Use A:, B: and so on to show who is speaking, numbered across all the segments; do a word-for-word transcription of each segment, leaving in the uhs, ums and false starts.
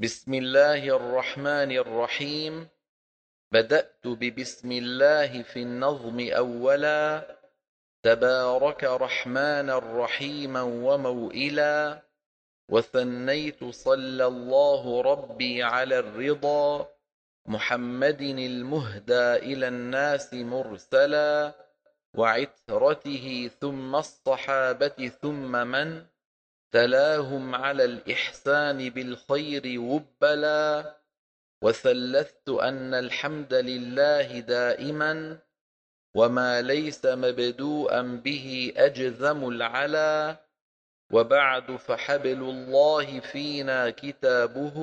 A: بسم الله الرحمن الرحيم. بدأت ببسم الله في النظم أولا، تبارك رحمانا رحيما وموئلا، وثنيت صلى الله ربي على الرضا، محمد المهدى إلى الناس مرسلا، وعترته ثم الصحابة ثم من تلاهم على الإحسان بالخير وبلا. وثلثت أن الحمد لله دائما، وما ليس مبدوءا به أجزم العلا. وبعد فحبل الله فينا كتابه،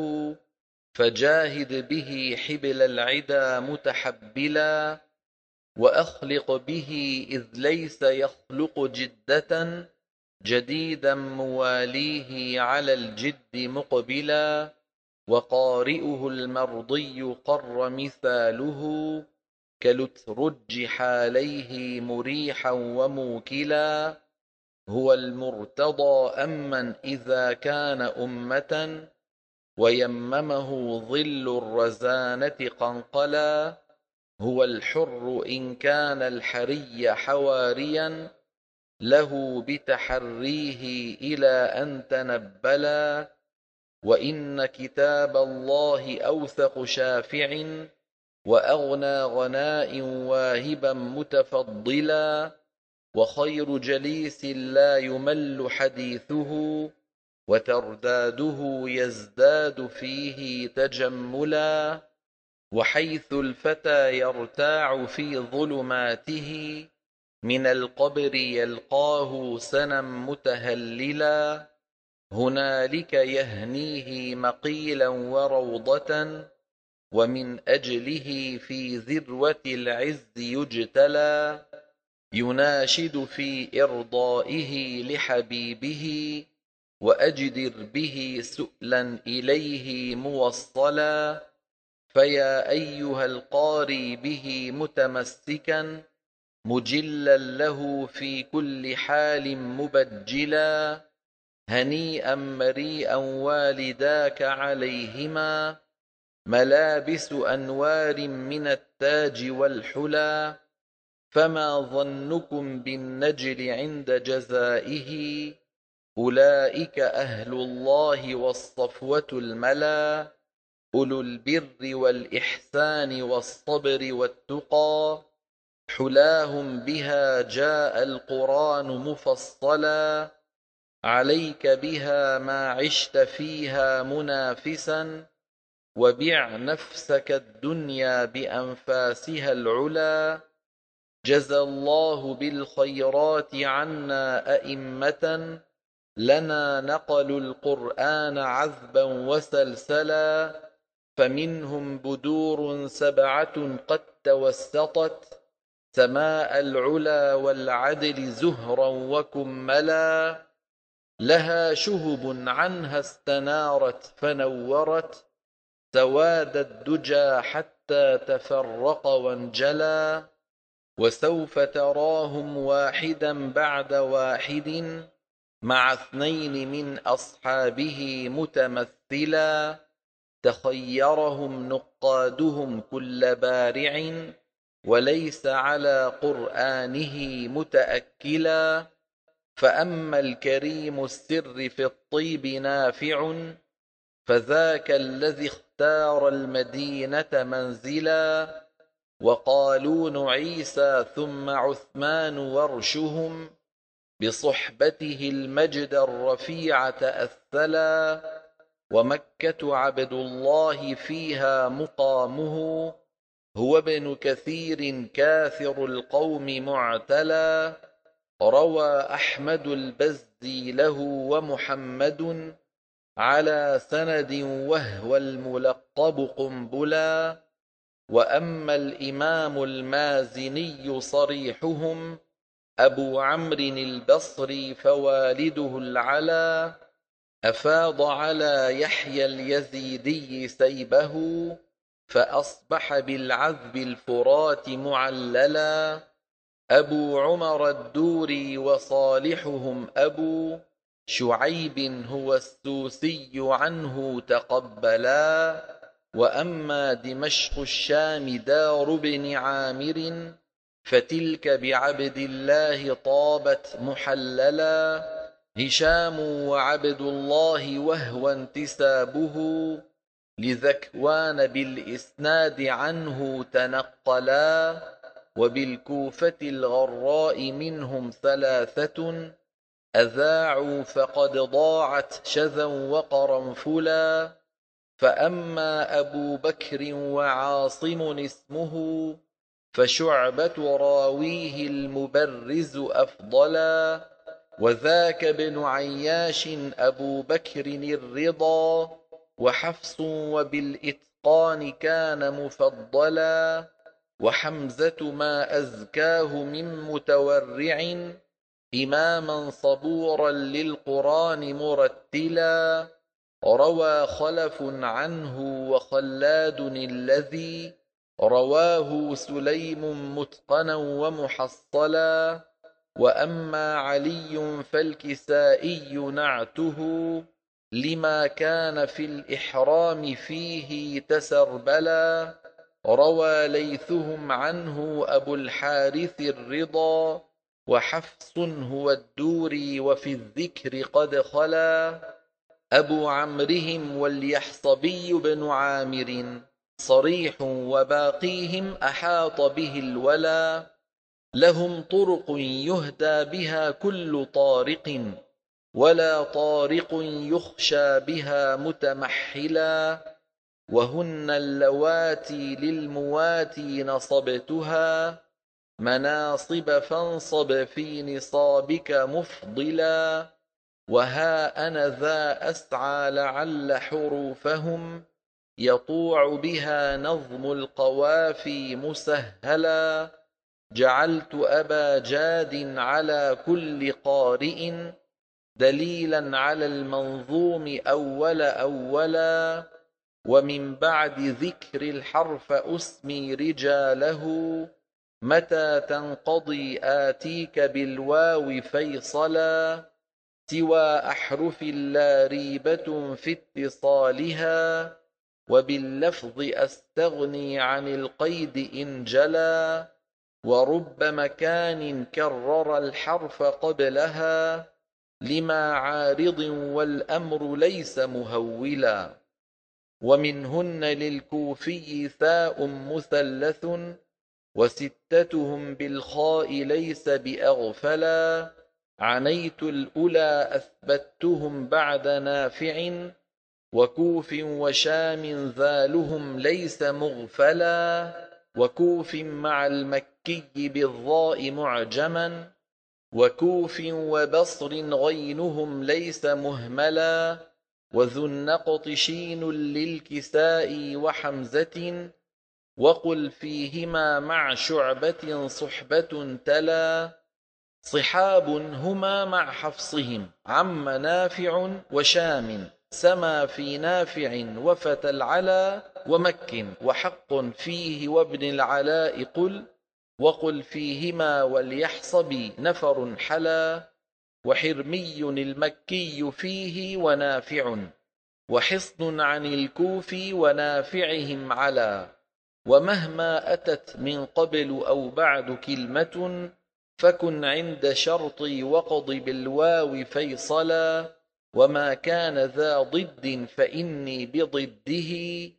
A: فجاهد به حبل العدا متحبلا. وأخلق به إذ ليس يخلق جدة، جديدا مواليه على الجد مقبلا. وقارئه المرضي قر مثاله، كلترج حاليه مريحا وموكلا. هو المرتضى أمن إذا كان أمة، ويممه ظل الرزانة قنقلا. هو الحر إن كان الحري حواريا، له بتحريه إلى أن تنبلا. وإن كتاب الله أوثق شافع، وأغنى غناء واهبا متفضلا. وخير جليس لا يمل حديثه، وترداده يزداد فيه تجملا. وحيث الفتى يرتاع في ظلماته، من القبر يلقاه سنا متهللا. هنالك يهنيه مقيلا وروضة، ومن أجله في ذروة العز يجتلى. يناشد في إرضائه لحبيبه، وأجدر به سؤلا إليه موصلا. فيا أيها القاري به متمسكا، مجلا له في كل حال مبجلا. هنيئا مريئا والداك عليهما، ملابس أنوار من التاج والحلى. فما ظنكم بالنجل عند جزائه، أولئك أهل الله والصفوة الملا. أولو البر والإحسان والصبر والتقى، حلاهم بها جاء القرآن مفصلا. عليك بها ما عشت فيها منافسا، وبع نفسك الدنيا بأنفاسها العلا. جزى الله بالخيرات عنا أئمة، لنا نقلوا القرآن عذبا وسلسلا. فمنهم بدور سبعة قد توسطت، سماء العلا والعدل زهرا وكملا. لها شهب عنها استنارت فنورت، سواد الدجى حتى تفرق وانجلى. وسوف تراهم واحدا بعد واحد، مع اثنين من أصحابه متمثلا. تخيرهم نقادهم كل بارع، وليس على قرآنه متأكلا. فأما الكريم السر في الطيب نافع، فذاك الذي اختار المدينة منزلا. وقالون عيسى ثم عثمان ورشهم، بصحبته المجد الرفيع تأثلا. ومكة عبد الله فيها مقامه، هو ابن كثير كاثر القوم معتلا. روى أحمد البزي له ومحمد، على سند وهو الملقب قنبلا. وأما الإمام المازني صريحهم، أبو عمرو البصري فوالده العلا. أفاض على يحيى اليزيدي سيبه، فأصبح بالعذب الفرات معللا. أبو عمر الدوري وصالحهم أبو شعيب هو السوسي عنه تقبلا. وأما دمشق الشام دار بن عامر فتلك بعبد الله طابت محللا. هشام وعبد الله وهو انتسابه لذكوان بالإسناد عنه تنقلا. وبالكوفة الغراء منهم ثلاثة أذاعوا فقد ضاعت شذا وقرنفلا. فأما أبو بكر وعاصم اسمه فشعبة راويه المبرز أفضلا. وذاك ابن عياش أبو بكر الرضا وحفص وبالإتقان كان مفضلا. وحمزة ما أزكاه من متورع إماما صبورا للقرآن مرتلا. روى خلف عنه وخلاد الذي رواه سليم متقنا ومحصلا. وأما علي فالكسائي نعته لما كان في الإحرام فيه تسربلا. روى ليثهم عنه أبو الحارث الرضا وحفص هو الدوري وفي الذكر قد خلا. أبو عمرهم واليحصبي بن عامر صريح وباقيهم أحاط به الولا. لهم طرق يهدى بها كل طارق ولا طارق يخشى بها متمحلا. وهن اللواتي للمواتي نصبتها مناصب فانصب في نصابك مفضلا. وها أنا ذا أسعى لعل حروفهم يطوع بها نظم القوافي مسهلا. جعلت أبا جاد على كل قارئ دليلا على المنظوم أول أولا. ومن بعد ذكر الحرف أسمي رجاله متى تنقضي آتيك بالواو فيصلا. سوى أحرف لا ريبة في اتصالها وباللفظ أستغني عن القيد إن جلا. ورب مكان كرر الحرف قبلها لما عارض والأمر ليس مهولا. ومنهن للكوفي ثاء مثلث وستتهم بالخاء ليس بأغفلا. عنيت الأولى أثبتهم بعد نافع وكوف وشام ذالهم ليس مغفلا. وكوف مع المكي بالضاء معجما وكوف وبصر غينهم ليس مهملا. وذو النقط شين للكساء وحمزة وقل فيهما مع شعبة صحبة تلا. صحاب هما مع حفصهم عم نافع وشام سما في نافع وفتى العلا. ومك وحق فيه وابن العلاء قل وقل فيهما وليحصب نفر حلا. وحرمي المكي فيه ونافع وحصن عن الكوف ونافعهم على. ومهما أتت من قبل أو بعد كلمة فكن عند شرطي وقض بالواو فيصلا. وما كان ذا ضد فإني بضده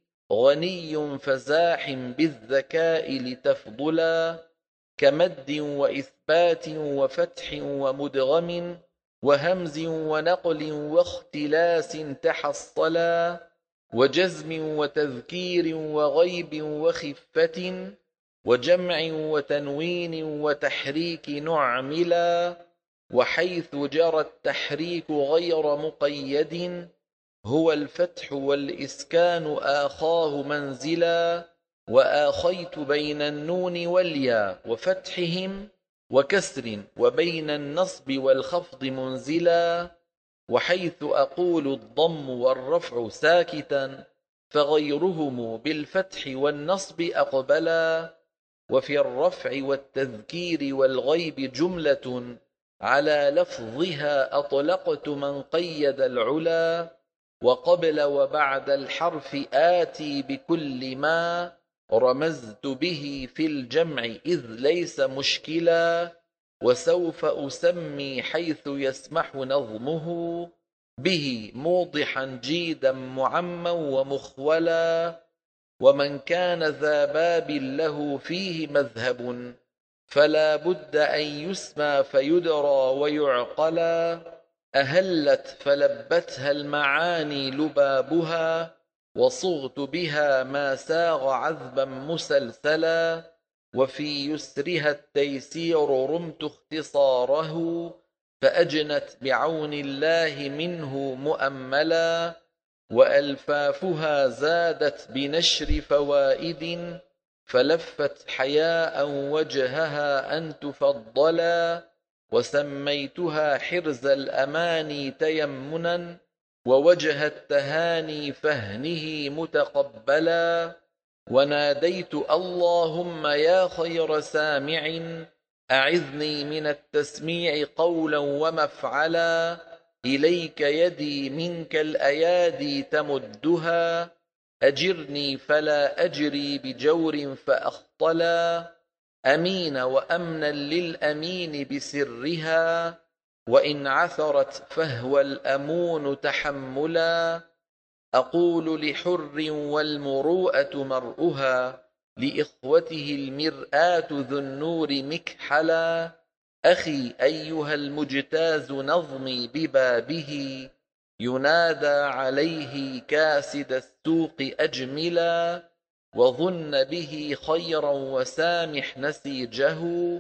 A: غني فزاح بالذكاء لتفضلا. كمد وإثبات وفتح ومدغم وهمز ونقل واختلاس تحصلا. وجزم وتذكير وغيب وخفة وجمع وتنوين وتحريك نعملا. وحيث جرى التحريك غير مقيد هو الفتح والإسكان آخاه منزلا. وآخيت بين النون والياء وفتحهم وكسر وبين النصب والخفض منزلا. وحيث أقول الضم والرفع ساكتا فغيرهم بالفتح والنصب أقبلا. وفي الرفع والتذكير والغيب جملة على لفظها أطلقت من قيد العلا، وقبل وبعد الحرف آتي بكل ما رمزت به في الجمع إذ ليس مشكلا، وسوف أسمي حيث يسمح نظمه به موضحا جيدا معما ومخولا. ومن كان ذا باب له فيه مذهب فلا بد أن يسمى فيدرى ويعقلا. أهلت فلبتها المعاني لبابها، وصغت بها ما ساغ عذبا مسلسلا. وفي يسرها التيسير رمت اختصاره، فأجنت بعون الله منه مؤملا. وألفافها زادت بنشر فوائد، فلفت حياء وجهها أن تفضلا. وسميتها حرز الأماني تيمنا، ووجه التهاني فهنه متقبلا. وناديت اللهم يا خير سامع أعذني من التسميع قولا ومفعلا. إليك يدي منك الأيادي تمدها، أجرني فلا أجري بجور فأخطلا. أمين وأمنا للأمين بسرها، وإن عثرت فهو الأمون تحملا. أقول لحر والمروءة مرؤها، لإخوته المرآة ذو النور مكحلا. أخي أيها المجتاز نظمي ببابه، ينادى عليه كاسد السوق أجملا. وظن به خيرا وسامح نسيجه،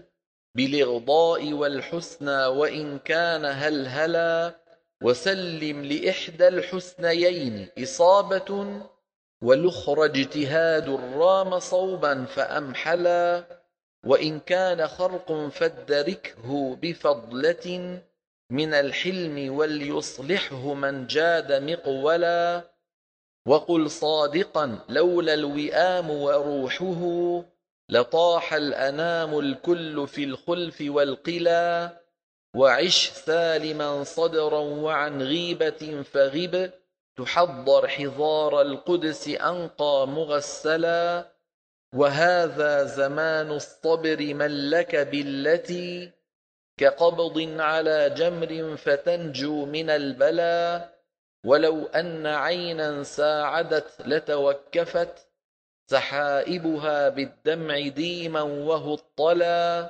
A: بالإغضاء والحسنى وإن كان هلهلا. وسلم لإحدى الحسنيين إصابة، والأخرى اجتهاد رام صوبا فأمحلا. وإن كان خرق فادركه بفضلة من الحلم، وليصلحه من جاد مقولا. وقل صادقا لولا الوئام وروحه، لطاح الأنام الكل في الخلف والقلا. وعش سالما صدرا وعن غيبة فغب، تحضر حضار القدس أنقى مغسلا. وهذا زمان الصبر من لك بالتي، كقبض على جمر فتنجو من البلا. ولو أن عينا ساعدت لتوكفت، سحائبها بالدمع ديما وهطلا.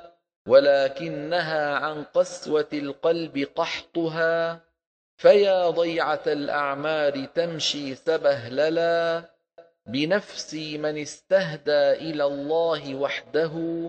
A: ولكنها عن قسوة القلب قحطها، فيا ضيعة الأعمار تمشي سبهللا. بنفسي من استهدى إلى الله وحده،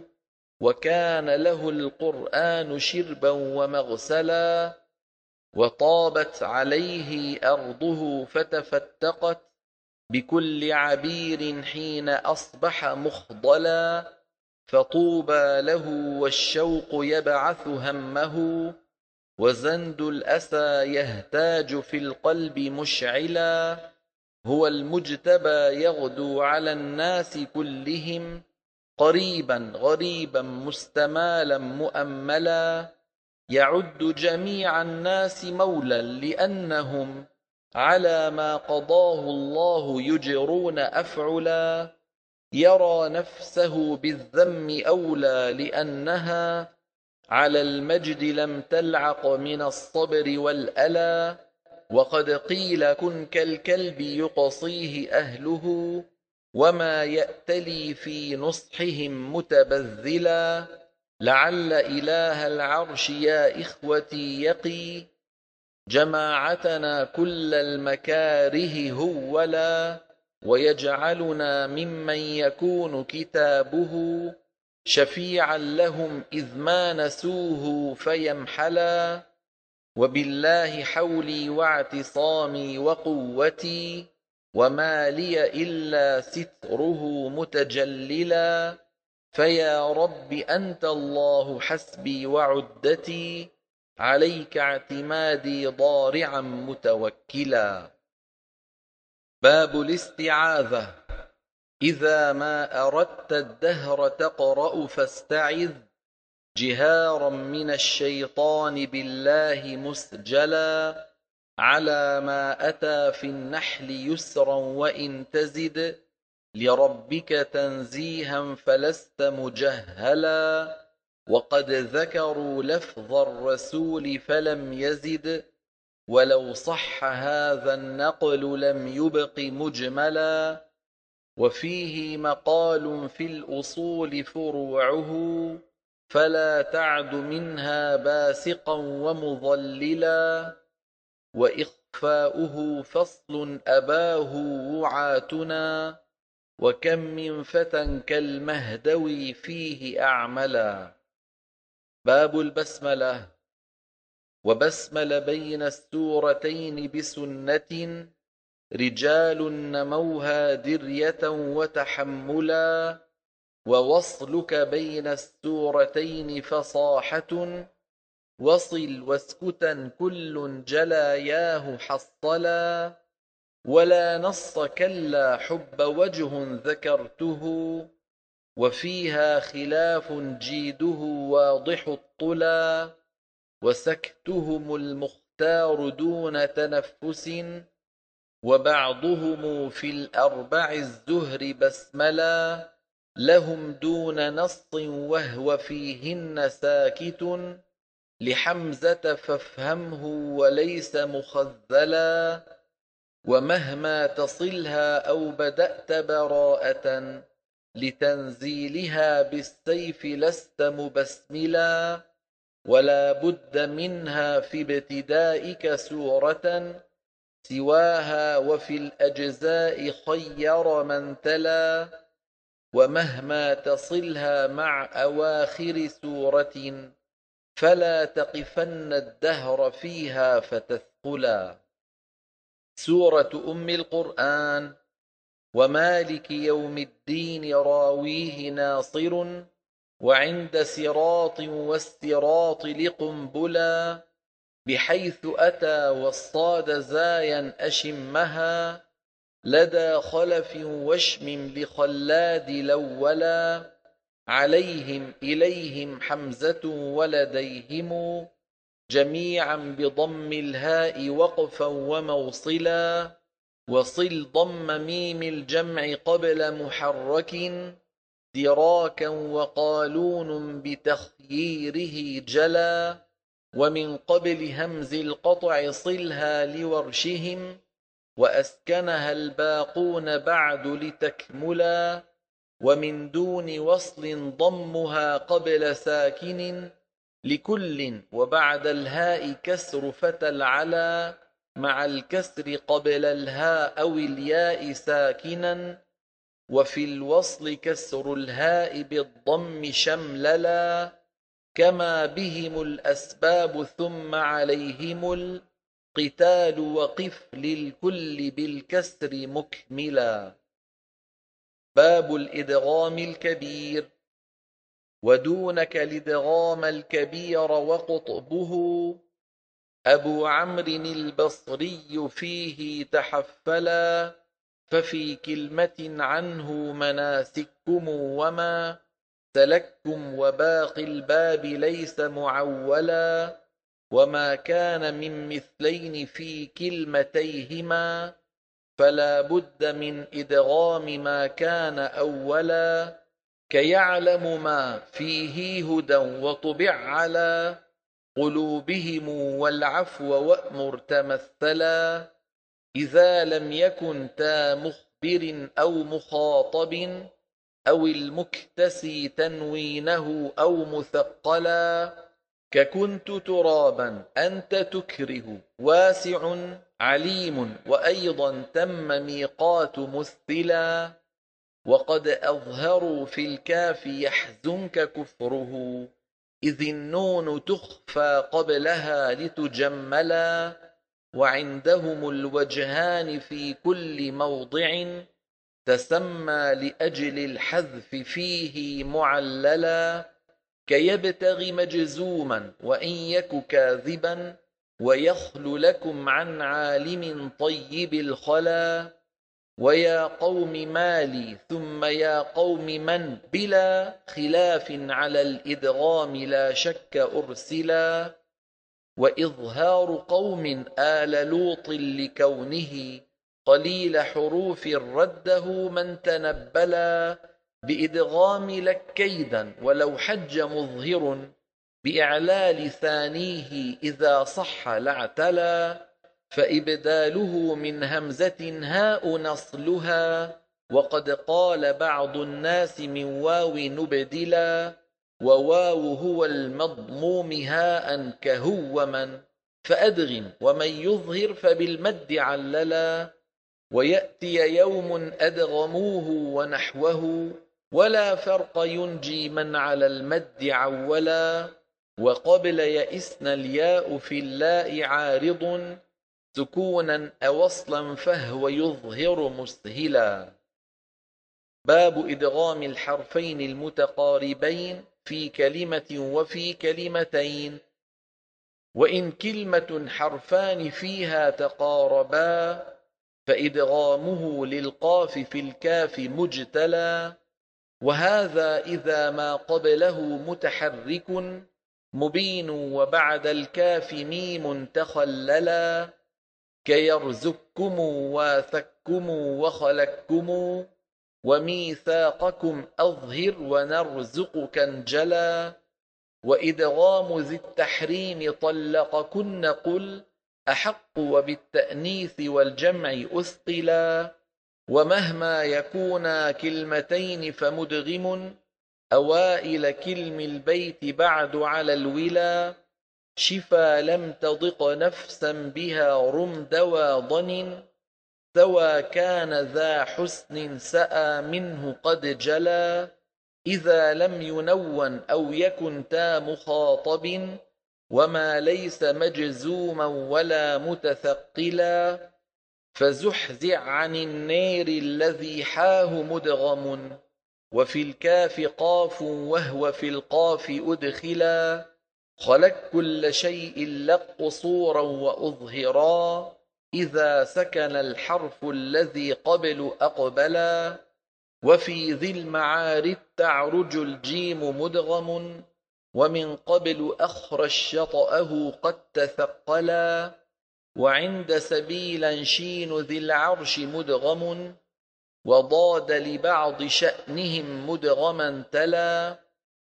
A: وكان له القرآن شربا ومغسلا. وطابت عليه أرضه فتفتقت، بكل عبير حين أصبح مخضلا. فطوبى له والشوق يبعث همه، وزند الأسى يهتاج في القلب مشعلا. هو المجتبى يغدو على الناس كلهم، قريبا غريبا مستمالا مؤملا. يعد جميع الناس مولا لأنهم على ما قضاه الله يجرون أفعلا. يرى نفسه بالذم أولى لأنها على المجد لم تلعق من الصبر والألا. وقد قيل كن كالكلب يقصيه أهله، وما يأتلي في نصحهم متبذلا. لعل إله العرش يا إخوتي يقي جماعتنا كل المكاره هولا، ويجعلنا ممن يكون كتابه شفيعا لهم إذ ما نسوه فيمحلا. وبالله حولي واعتصامي وقوتي، وما لي إلا ستره متجللا. فيا رب أنت الله حسبي وعدتي، عليك اعتمادي ضارعا متوكلا. باب الاستعاذة. إذا ما أردت الدهر تقرأ فاستعذ، جهارا من الشيطان بالله مسجلا على ما أتى في النحل يسرا وإن تزد لربك تنزيها فلست مجهلا وقد ذكروا لفظ الرسول فلم يزد ولو صح هذا النقل لم يبق مجملا وفيه مقال في الأصول فروعه فلا تعد منها باسقا ومضللا وإخفاؤه فصل أباه وعاتنا وكم من فتى كالمهدوي فيه أعملا. باب البسملة. وبسمل بين السورتين بسنة رجال نموها درية وتحملا ووصلك بين السورتين فصاحة وصل واسكتا كل جلاياه حصلا ولا نص كلا حب وجه ذكرته وفيها خلاف جيده واضح الطلا وسكتهم المختار دون تنفس وبعضهم في الأربع الزهر بسملا لهم دون نص وهو فيهن ساكت لحمزة فافهمه وليس مخذلا ومهما تصلها أو بدأت براءة لتنزيلها بالسيف لست مبسملا ولا بد منها في ابتدائك سورة سواها وفي الأجزاء خير من تلا ومهما تصلها مع أواخر سورة فلا تقفن الدهر فيها فتثقلا. سورة أم القرآن. ومالك يوم الدين راويه ناصر وعند صراط والصراط لقنبلا بحيث أتى والصاد زايا أشمها لدى خلف وشم لخلاد لولا عليهم إليهم حمزة ولديهم جميعا بضم الهاء وقفا وموصلا وصل ضم ميم الجمع قبل محرك دراكا وقالون بتخييره جلا ومن قبل همز القطع صلها لورشهم وأسكنها الباقون بعد لتكملا ومن دون وصل ضمها قبل ساكن لكل وبعد الهاء كسر فتى العلا مع الكسر قبل الهاء أو الياء ساكنا وفي الوصل كسر الهاء بالضم شمللا كما بهم الأسباب ثم عليهم القتال وقف للكل بالكسر مكملا. باب الإدغام الكبير. ودونك الإدغام الكبير وقطبه أبو عمرو البصري فيه تحفلا ففي كلمة عنه مناسككم وما سلككم وباقي الباب ليس معولا وما كان من مثلين في كلمتيهما فلا بد من إدغام ما كان أولا كيعلم ما فيه هدى وطبع على قلوبهم والعفو وأمر تمثلا إذا لم يكن تا مخبر أو مخاطب أو المكتسي تنوينه أو مثقلا ككنت ترابا أنت تكره واسع عليم وأيضا تم ميقات مثلا وقد أظهروا في الكاف يحزنك كفره إذ النون تخفى قبلها لتجملا وعندهم الوجهان في كل موضع تسمى لأجل الحذف فيه معللا كيبتغي مجزوما وإن يك كاذبا ويخل لكم عن عالم طيب الخلا ويا قوم مالي ثم يا قوم من بلا خلاف على الإدغام لا شك أرسلا. وإظهار قوم آل لوط لكونه قليل حروف رده من تنبلا بإدغام لك كيدا ولو حج مظهر بإعلال ثانيه إذا صح لاعتلى. فإبداله من همزة هاء نصلها وقد قال بعض الناس من واو نبدلا وواو هو المضموم هاء كهو من فأدغم ومن يظهر فبالمد عللا. ويأتي يوم أدغموه ونحوه ولا فرق ينجي من على المد عولا. وقبل يئسن الياء في اللاء عارض سكونا أوصلا فهو يظهر مسهلا. باب إدغام الحرفين المتقاربين في كلمة وفي كلمتين. وإن كلمة حرفان فيها تقاربا فإدغامه للقاف في الكاف مجتلى. وهذا إذا ما قبله متحرك مبين وبعد الكاف ميم تخللا كيرزقكم واثكم وخلقكم وميثاقكم أظهر ونرزقك انجلا. وإدغام ذي التحريم طلقكن قل أحق وبالتأنيث والجمع أثقلا. ومهما يكونا كلمتين فمدغم أوائل كلم البيت بعد على الولا. شفا لم تضق نفسا بها رم دوا ضن سوى كان ذا حسن سأى منه قد جلا. إذا لم ينون أو يكن تا مخاطب وما ليس مجزوما ولا متثقلا. فزحزع عن النير الذي حاه مدغم وفي الكاف قاف وهو في القاف أدخلا. خلق كل شيء لق قصورا وأظهرا إذا سكن الحرف الذي قبل أقبلا. وفي ذي المعارف تعرج الجيم مدغم ومن قبل أخرج شطأه قد تثقلا. وعند سبيلا شين ذي العرش مدغم وضاد لبعض شأنهم مدغما تلا.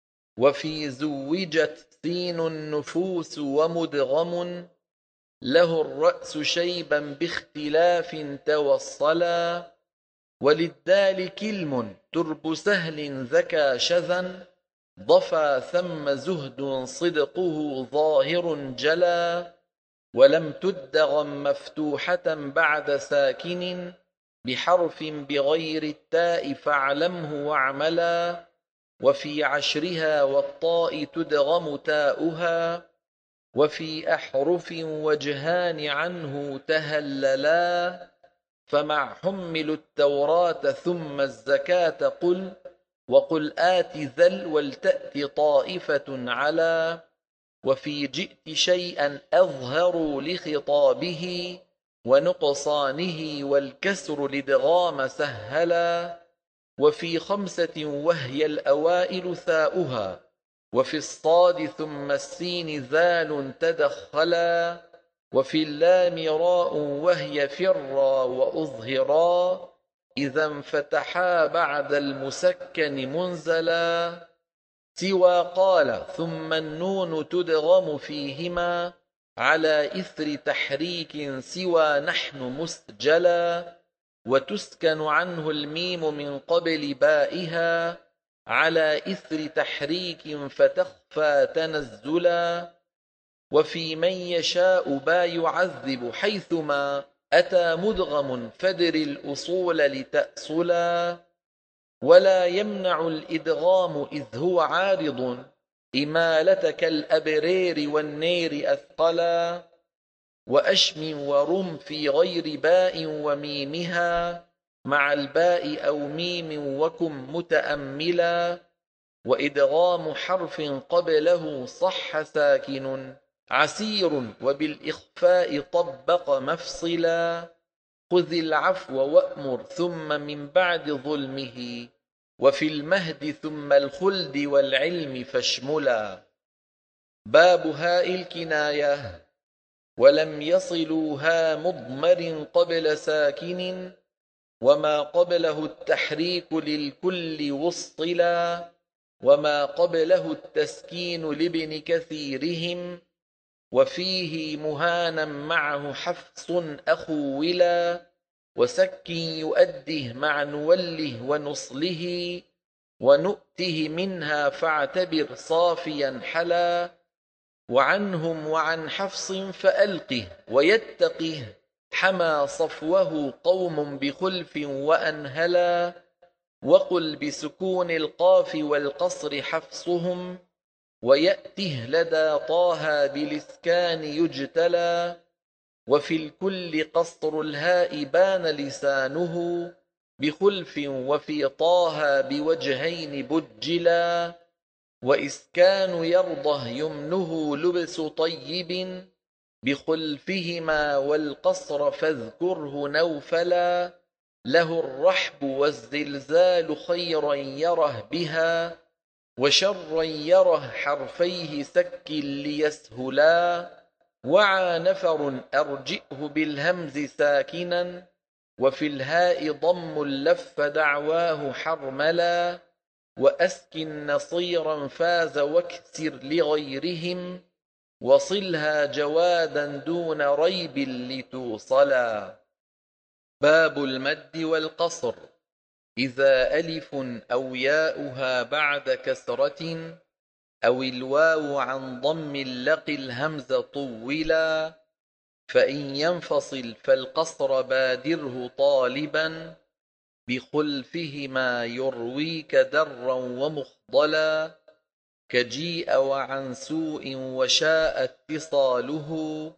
A: وفي زوجت سين النفوس ومدغم له الرأس شيبا باختلاف توصلا. وللدال كلم ترب سهل ذكى شذا ضفى ثم زهد صدقه ظاهر جلا. ولم تدغم مفتوحة بعد ساكن بحرف بغير التاء فاعلمه واعملا. وفي عشرها والطاء تدغم تاؤها وفي أحرف وجهان عنه تهللا. فمع حمل التوراة ثم الزكاة قل وقل آت ذل ولتأت طائفة على. وفي جئت شيئا أظهر لخطابه ونقصانه والكسر لدغام سهلا. وفي خمسة وهي الأوائل ثاؤها وفي الصاد ثم السين ذال تدخلا. وفي اللام راء وهي فرا وأظهرا إذا انفتحا بعد المسكن منزلا. سوى قال ثم النون تدغم فيهما على إثر تحريك سوى نحن مسجلا. وتسكن عنه الميم من قبل بائها على إثر تحريك فتخفى تنزلا. وفي من يشاء با يعذب حيثما أتى مدغم فدر الأصول لتأصلا. ولا يمنع الإدغام إذ هو عارض إمالة كالأبرير والنير أثقلا. وأشم ورم في غير باء وميمها مع الباء أو ميم وكن متأملا. وإدغام حرف قبله صح ساكن عسير وبالإخفاء طبق مفصلا. خذ العفو وأمر ثم من بعد ظلمه، وفي المهد ثم الخلد والعلم فاشملا. باب هاء الكناية. ولم يصلوا ها مضمر قبل ساكن، وما قبله التحريك للكل وصلا، وما قبله التسكين لابن كثيرهم، وفيه مهانا معه حفص أخولا، وسك يؤده مع نوله ونصله، ونؤته منها فاعتبر صافيا حلا. وعنهم وعن حفص فألقه ويتقه، حمى صفوه قوم بخلف وأنهلا. وقل بسكون القاف والقصر حفصهم، ويأته لدى طه بالإسكان يجتلى. وفي الكل قصر الهاء بان لسانه، بخلف وفي طه بوجهين بجلا. وإسكان يرضه يمنه لبس طيب، بخلفهما والقصر فاذكره نوفلا. له الرحب والزلزال خيرا يره بها، وشرا يره حرفيه سك ليسهلا. وعى نفر أرجئه بالهمز ساكنا، وفي الهاء ضم لف دعواه حرملا. وأسكن نصيرا فاز واكسر لغيرهم، وصلها جوادا دون ريب لتوصلا. باب المد والقصر. إذا ألف أو ياؤها بعد كسرة، أو الواو عن ضم لقي الهمز طولا، فإن ينفصل فالقصر بادره طالبا، بخلفهما يرويك درا ومخضلا. كجيء وعن سوء وشاء اتصاله،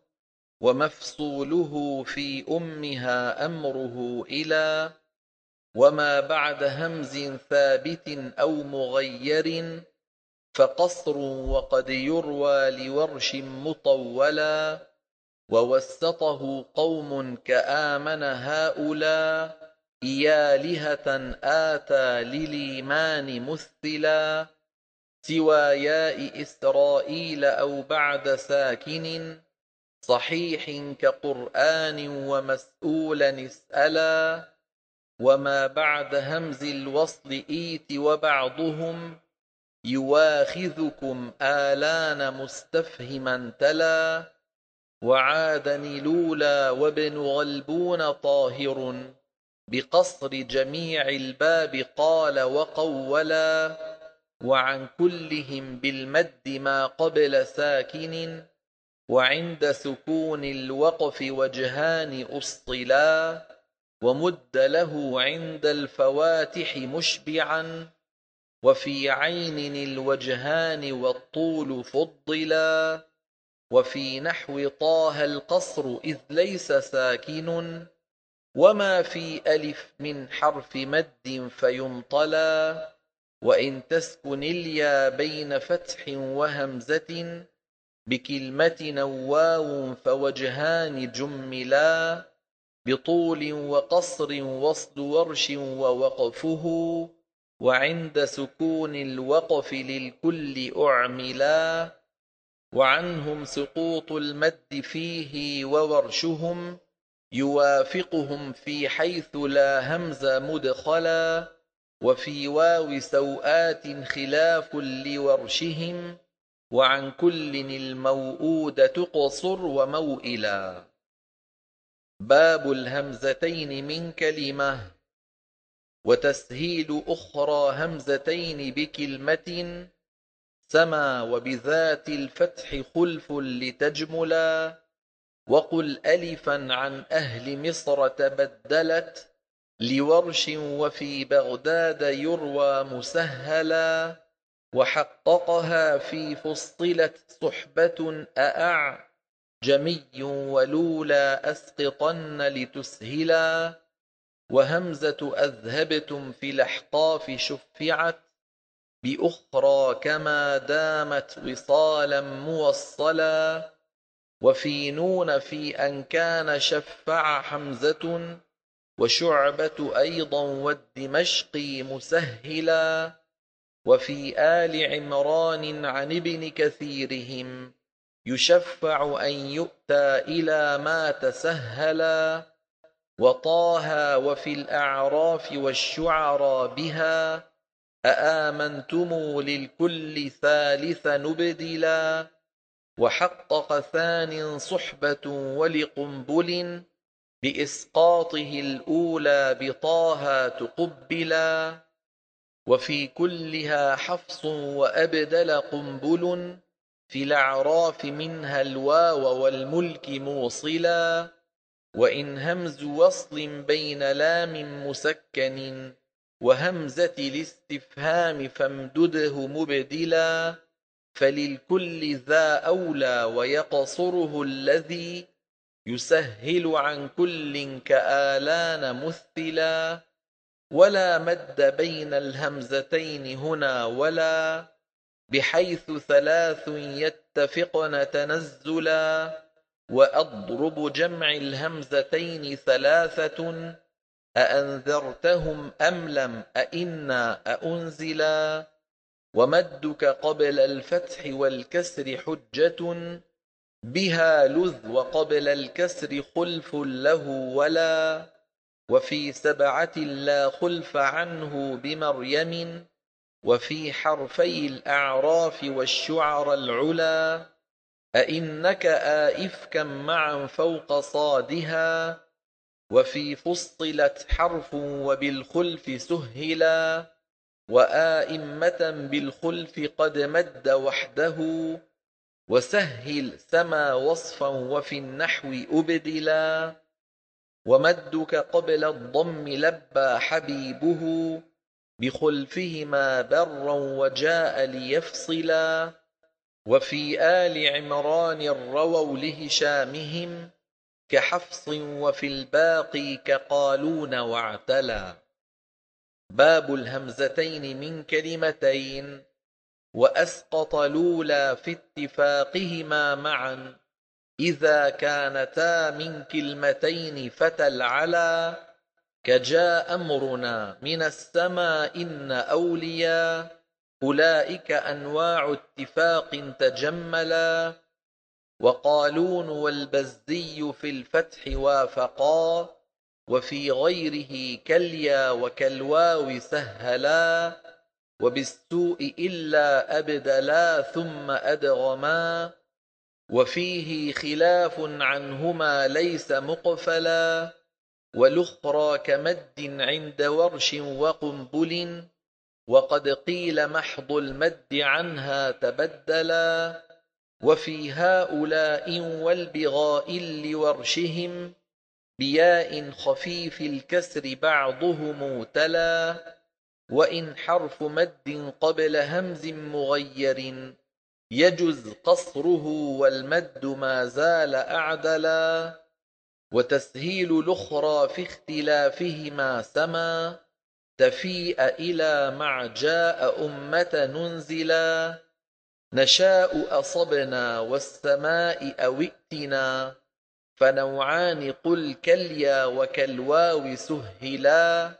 A: ومفصوله في أمها أمره إلى. وما بعد همز ثابت أو مغير، فقصر وقد يروى لورش مطولا. ووسطه قوم كآمن هؤلاء، إيالهة آتى للإيمان مثلا. سوى ياء إسرائيل أو بعد ساكن، صحيح كقرآن ومسؤولا اسألا. وما بعد همز الوصل إيت وبعضهم، يواخذكم آلان مستفهما تلا. وعادني لولا وابن غلبون طاهر، بقصر جميع الباب قال وقولا. وعن كلهم بالمد ما قبل ساكن، وعند سكون الوقف وجهان أصطلا. ومد له عند الفواتح مشبعا، وفي عين الوجهان والطول فضلا. وفي نحو طه القصر إذ ليس ساكن، وما في ألف من حرف مد فينطلا. وإن تسكن اليا بين فتح وهمزة، بكلمة نواو فوجهان جملا. بطول وقصر وصل ورش ووقفه، وعند سكون الوقف للكل أعملا. وعنهم سقوط المد فيه وورشهم، يوافقهم في حيث لا همز مدخلا. وفي واو سوآت خلاف لورشهم، وعن كل الموؤود تقصر وموئلا. باب الهمزتين من كلمة. وتسهيل أخرى همزتين بكلمة، سما وبذات الفتح خلف لتجملا. وقل ألفا عن أهل مصر تبدلت، لورش وفي بغداد يروى مسهلا. وحققها في فصلت صحبة أأع، جمي ولولا أسقطن لتسهلا. وهمزة أذهبتم في الأحقاف شفعت، بأخرى كما دامت وصالا موصلا. وفي نون في أن كان شفع حمزة وشعبة أيضا والدمشقي مسهلا. وفي آل عمران عن ابن كثيرهم يشفع أن يؤتى إلى ما تسهلا. وطه وفي الأعراف والشعرى بها أآمنتم للكل ثالث نبدلا. وحقق ثان صحبة ولقنبل بإسقاطه الأولى بطه تقبلا. وفي كلها حفص وأبدل قنبل في الأعراف منها الواو والملك موصلا. وإن همز وصل بين لام مسكن وهمزة الاستفهام فامدده مبدلا. فللكل ذا أولى ويقصره الذي يسهل عن كل كآلان مثلا. ولا مد بين الهمزتين هنا ولا بحيث ثلاث يتفقن تنزلا. وأضرب جمع الهمزتين ثلاثة أأنذرتهم أم لم أئنا أأنزلا. ومدك قبل الفتح والكسر حجة بها لذ وقبل الكسر خلف له ولا. وفي سبعة لا خلف عنه بمريم وفي حرفي الأعراف والشعر العلا. أئنك آئفكا معا فوق صادها وفي فصلت حرف وبالخلف سهلا. وآئمة بالخلف قد مد وحده وسهل سما وصفا وفي النحو أبدلا. ومدك قبل الضم لبى حبيبه بخلفهما برا وجاء ليفصلا. وفي آل عمران رووا لهشامهم كحفص وفي الباقي كقالون واعتلا. باب الهمزتين من كلمتين وأسقط الأولى في اتفاقهما معا إذا كانتا من كلمتين فتل على. كجاء أمرنا من السماء إن أوليا أولئك أنواع اتفاق تجملا. وقالون والبزي في الفتح وافقا وفي غيره كاليا وكالواو سهلا. وبالسوء إلا أبدلا ثم أدغما وفيه خلاف عنهما ليس مقفلا. والأخرى كمد عند ورش وقنبل وقد قيل محض المد عنها تبدلا. وفي هؤلاء والبغاء لورشهم بياء خفيف الكسر بعضهم تلا. وإن حرف مد قبل همز مغير يجز قصره والمد ما زال أعدلا. وتسهيل الأخرى في اختلافهما سما تفيء إلى مع جاء أمة ننزلا. نشاء أصبنا والسماء أو ائتنا فنوعان قل كاليا وكالواو سهلا.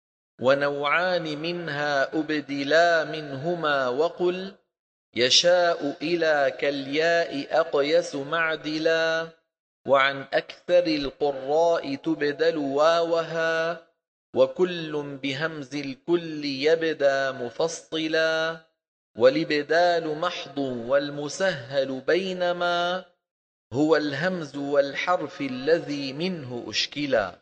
A: ونوعان منها أبدلا منهما وقل يشاء إلى كالياء أقيس معدلا. وعن أكثر القراء تبدل واوها وكل بهمز الكل يبدى مفصلا. والابدال محض والمسهل بينما هو الهمز والحرف الذي منه أشكلا.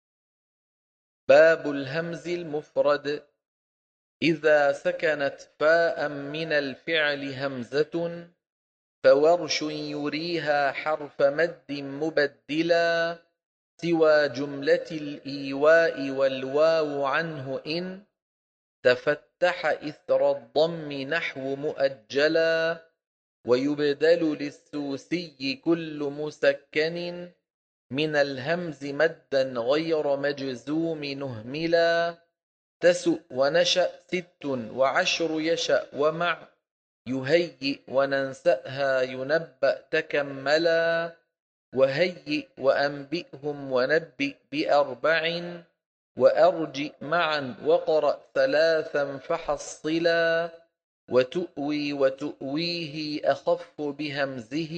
A: باب الهمز المفرد إذا سكنت فاء من الفعل همزة فورش يريها حرف مد مبدلا. سوى جملة الإيواء والواو عنه إن تفتح إثر الضم نحو مؤجلا. ويبدل للسوسي كل مسكن من الهمز مدا غير مجزوم نهملا. تسؤ ونشأ ست وعشر يشأ ومع يهيئ وننسأها ينبأ تكملا، وهيئ وأنبئهم ونبئ بأربع، وأرجئ معا وقرأ ثلاثا فحصلا، وتؤوي وتؤويه أخف بهمزه،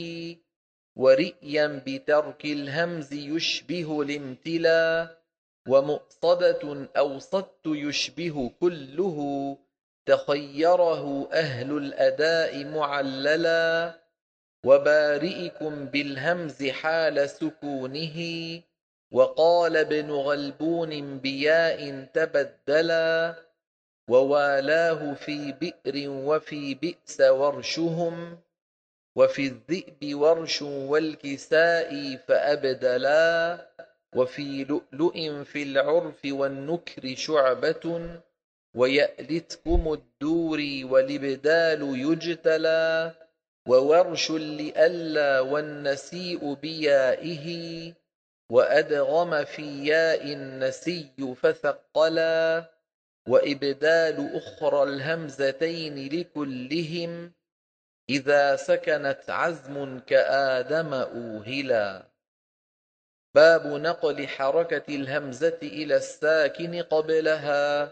A: ورئيا بترك الهمز يشبه الامتلا، ومؤصدة أوصدت يشبه كله، تخيره أهل الأداء معللا، وبارئكم بالهمز حال سكونه، وقال ابن غلبون بياء تبدلا، ووالاه في بئر وفي بئس ورشهم، وفي الذئب ورش والكساء فأبدلا، وفي لؤلؤ في العرف والنكر شعبة، ويألتكم الدور والإبدال يجتلى، وورش لئلا والنسيء بيائه، وأدغم في ياء النسي فثقلا، وإبدال أخرى الهمزتين لكلهم، إذا سكنت عزم كآدم أوهلا. باب نقل حركة الهمزة إلى الساكن قبلها.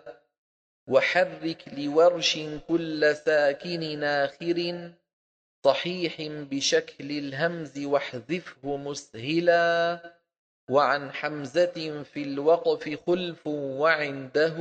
A: وحرك لورش كل ساكن ناخر صحيح بشكل الهمز واحذفه مسهلا، وعن حمزة في الوقف خلف وعنده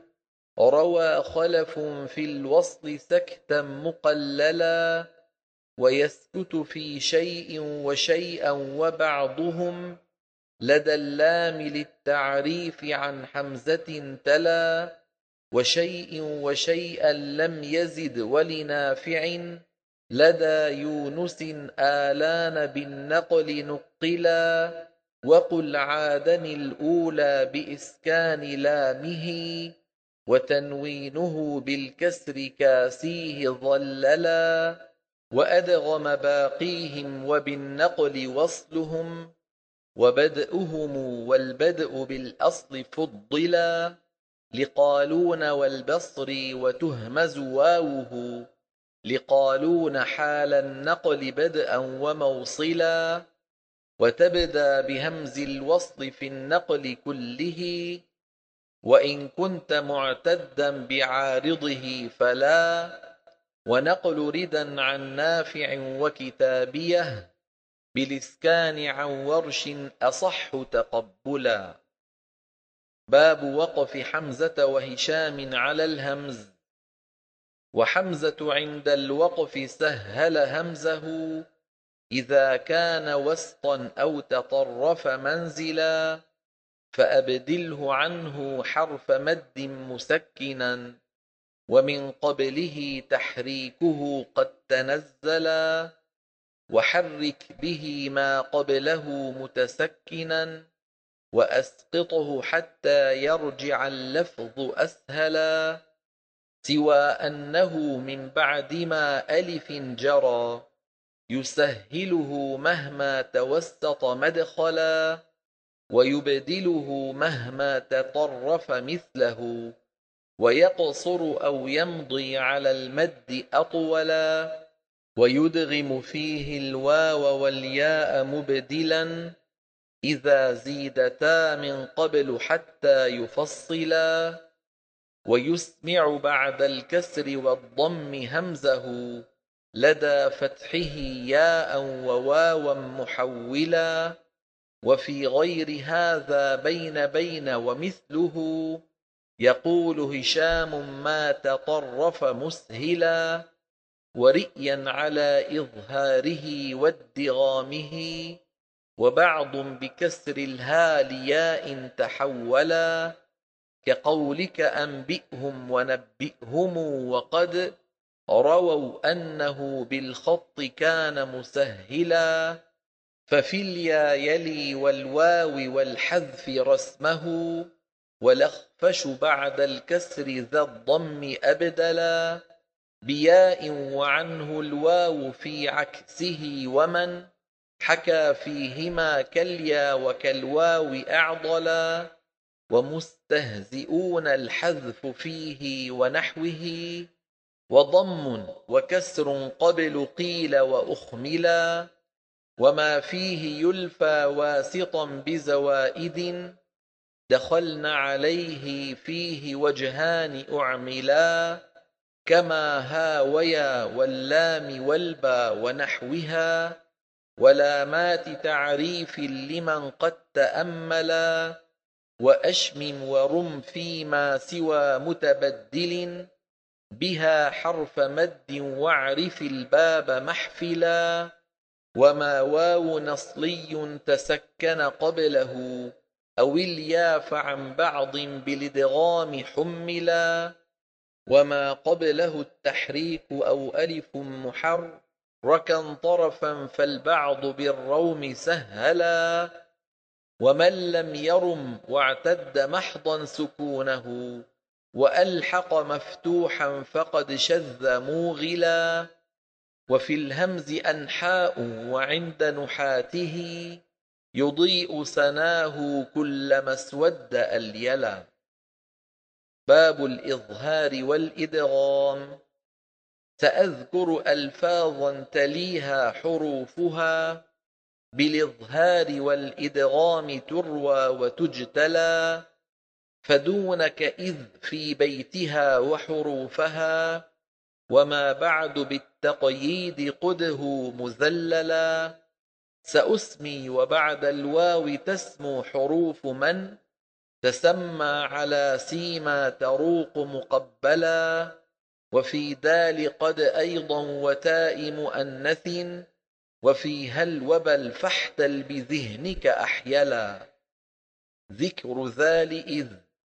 A: روى خلف في الوصل سكتا مقللا، ويسكت في شيء وشيئا وبعضهم لدى اللام للتعريف عن حمزة تلا، وشيء وشيئا لم يزد ولنافع لدى يونس آلان بالنقل نقلا، وقل عادن الأولى بإسكان لامه وتنوينه بالكسر كاسيه ظللا، وأدغم باقيهم وبالنقل وصلهم، وبدءهم والبدء بالأصل فضلا، لقالون والبصر وتهمز واوه، لقالون حال النقل بدءا وموصلا، وتبدأ بهمز الوصل في النقل كله، وإن كنت معتدا بعارضه فلا، ونقل ردا عن نافع وكتابيه بالإسكان عن ورش أصح تقبلا. باب وقف حمزة وهشام على الهمز. وحمزة عند الوقف سهل همزه إذا كان وسطا أو تطرف منزلا، فأبدله عنه حرف مد مسكنا، ومن قبله تحريكه قد تنزلا، وحرك به ما قبله متسكنا، وأسقطه حتى يرجع اللفظ أسهلا، سوى أنه من بعد ما ألف جرى يسهله مهما توسط مدخلا، ويبدله مهما تطرف مثله، ويقصر أو يمضي على المد أطولا، ويدغم فيه الواو والياء مبدلا إذا زيدتا من قبل حتى يفصلا، ويسمع بعد الكسر والضم همزه لدى فتحه ياء وواوا محولا، وفي غير هذا بين بين ومثله يقول هشام ما تطرف مسهلا، ورئيا على إظهاره وادغامه، وبعض بكسر الها لياء تحولا، كقولك أنبئهم ونبئهم، وقد رووا أنه بالخط كان مسهلا، ففي اليا يلي والواو والحذف رسمه، والأخفش بعد الكسر ذا الضم أبدلا، بياء وعنه الواو في عكسه، ومن حكى فيهما كاليا وكالواو أعضلا، ومستهزئون الحذف فيه ونحوه، وضم وكسر قبل قيل وأخملا، وما فيه يلفى واسطا بزوائد، دخلن عليه فيه وجهان أعملا، كما ها ويا واللام والبا ونحوها، ولامات تعريف لمن قد تأملا، وأشمم ورم فيما سوى متبدل، بها حرف مد واعرف الباب محفلا، وما واو نصلي تسكن قبله، أو اليا فعن بعض بالادغام حملا، وما قبله التحريك أو ألف محركا طرفا فالبعض بالروم سهلا، ومن لم يرم واعتد محضا سكونه، وألحق مفتوحا فقد شذ موغلا، وفي الهمز أنحاء وعند نحاته، يضيء سناه كلما اسود أليلا. باب الإظهار والإدغام. سأذكر ألفاظا تليها حروفها، بالإظهار والإدغام تروى وتجتلى، فدونك إذ في بيتها وحروفها، وما بعد بالتقييد قده مذللا، سأسمي وبعد الواو تسمو حروف من، تسمى على سيما تروق مقبلا، وفي دال قد أيضا وتاء مؤنث، وفي هل وبل فاحتل بذهنك أحيلا. ذكر ذال إذ.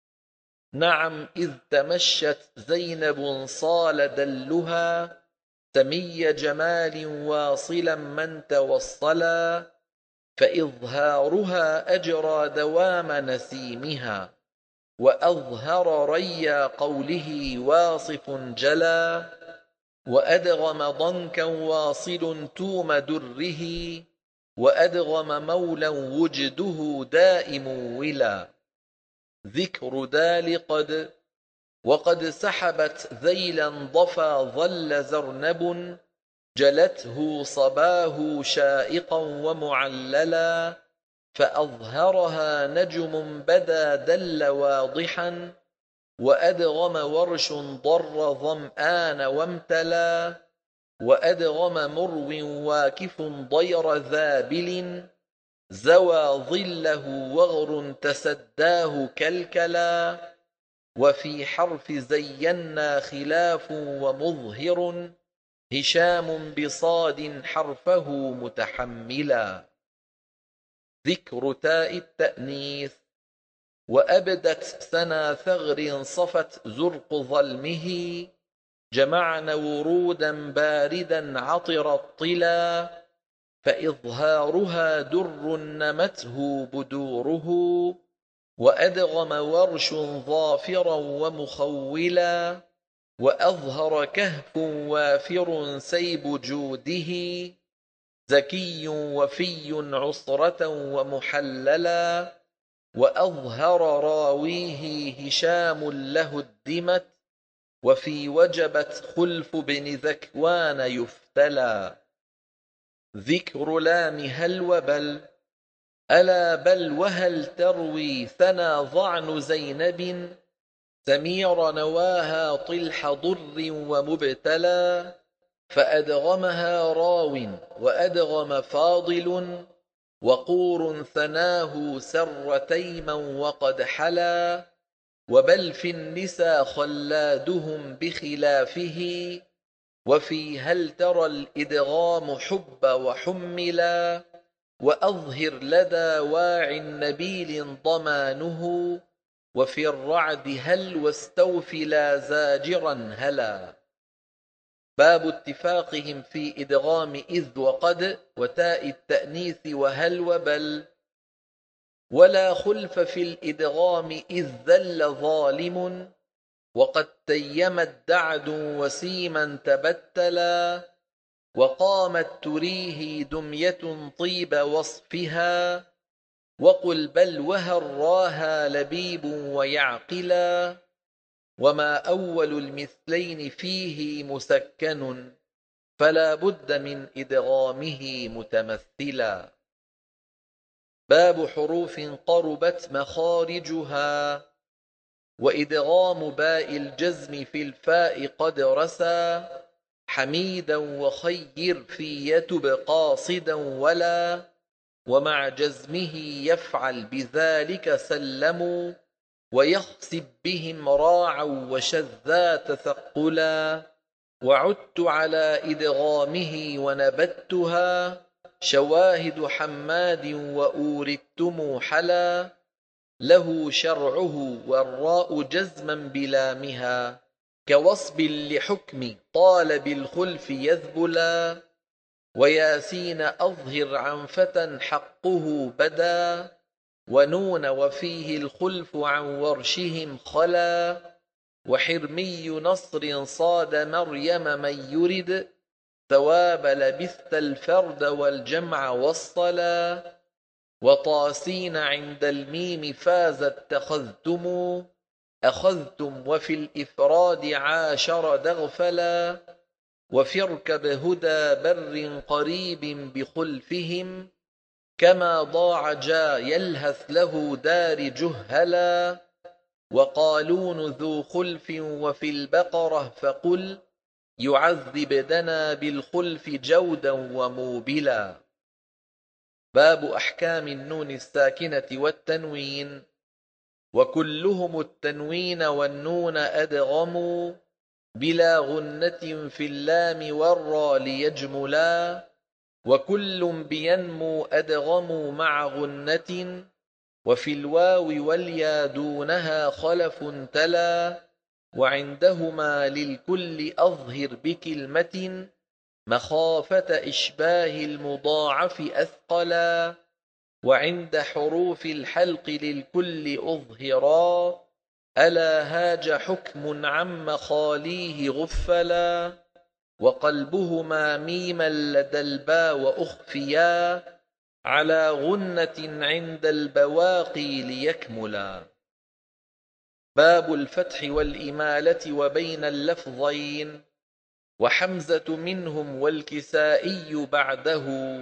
A: نعم إذ تمشت زينب صال دلها، سمي جمال واصلا من توصلا، فإظهارها أجرى دوام نسيمها، وأظهر ريا قوله واصف جلا، وأدغم ضنكا واصل توم دره، وأدغم مولا وجده دائم ولا. ذكر دال قد. وقد سحبت ذيلا ضفا ظل زرنب، جلته صباه شائقا ومعللا، فأظهرها نجم بدا دل واضحا، وأدغم ورش ضر ظمآن وامتلا، وأدغم مرو واكف ضير ذابل، زوى ظله وغر تسداه كلكلا، وفي حرف زينا خلاف ومظهر، هشام بصاد حرفه متحملا. ذكر تاء التأنيث. وأبدت سنا ثغر صفت زرق ظلمه، جمعن ورودا باردا عطر الطلا، فإظهارها در نمته بدوره، وأدغم ورش ظافرا ومخولا، وأظهر كهف وافر سيب جوده، زكي وفي عصرة ومحللا، وأظهر راويه هشام له الدمت، وفي وجبت خلف بن ذكوان يفتلى. ذكر لام هل وبل. ألا بل وهل تروي ثنا ضعن زينب، سمير نواها طلح ضر ومبتلى، فأدغمها راو وأدغم فاضل، وقور ثناه سر تيما وقد حلا، وبل في النسا خلادهم بخلافه، وفي هل ترى الإدغام حب وحملا، وأظهر لدى واع نبيل ضمانه، وفي الرعد هل واستوفلا زاجرا هلا. باب اتفاقهم في إدغام إذ وقد وتاء التأنيث وهل وبل. ولا خلف في الإدغام إذ ذل ظالم، وقد تيمت دعد وسيما تبتلا، وقامت تريه دمية طيب وصفها، وقل بل وهراها لبيب ويعقلا، وما أول المثلين فيه مسكن فلا بد من إدغامه متمثلا. باب حروف قربت مخارجها، وإدغام باء الجزم في الفاء قد رسى، حميدا وخير في يتب قاصدا ولا، ومع جزمه يفعل بذلك سلموا، ويخسب بهم راعا وشذا تثقلا، وعدت على إدغامه ونبتها، شواهد حماد وأوردتم حلا، له شرعه والراء جزما بلامها، كوصب لحكم طال بالخلف يذبلا، وياسين أظهر عن فتى حقه بدا، ونون وفيه الخلف عن ورشهم خلا، وحرمي نصر صاد مريم من يرد، ثواب لبثت الفرد والجمع والصلا، وطاسين عند الميم فاز اتخذتم، أخذتم وفي الإفراد عاشر دغفلا، وفي اركب هدى بر قريب بخلفهم، كما ضاع جا يلهث له دار جهلا، وقالون ذو خلف وفي البقرة فقل، يعذب دنا بالخلف جودا وموبلا. باب أحكام النون الساكنة والتنوين، وكلهم التنوين والنون أدغموا، بلا غنة في اللام والرا ليجملا، وكل بينمو أدغموا مع غنة، وفي الواو واليا دونها خلف تلا، وعندهما للكل أظهر بكلمة، مخافة إشباه المضاعف أثقلا، وعند حروف الحلق للكل أظهرا، ألا هاج حكم عم خاليه غفلا، وقلبهما ميما لدى البا وأخفيا، على غنة عند البواقي ليكملا. باب الفتح والإمالة وبين اللفظين، وحمزة منهم والكسائي بعده،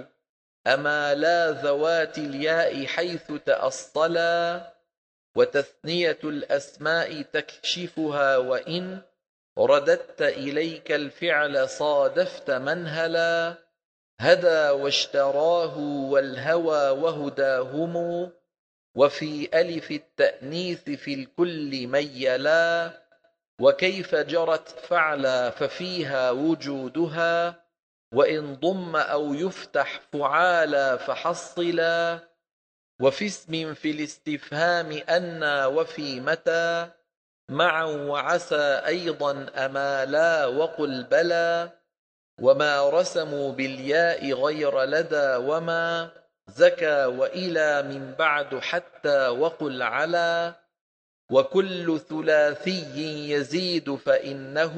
A: أمالا ذوات الياء حيث تأصلا، وتثنية الأسماء تكشفها، وإن رددت إليك الفعل صادفت منهلا، هدى واشتراه والهوى وهداهم، وفي ألف التأنيث في الكل ميلا، وكيف جرت فعلا ففيها وجودها، وإن ضم أو يفتح فعالا فحصلا، وفي اسم في الاستفهام أنى وفي متى، معا وعسى أيضا أمالا وقل بلى، وما رسموا بالياء غير لدى وما زكى وإلى من بعد حتى وقل على، وكل ثلاثي يزيد فإنه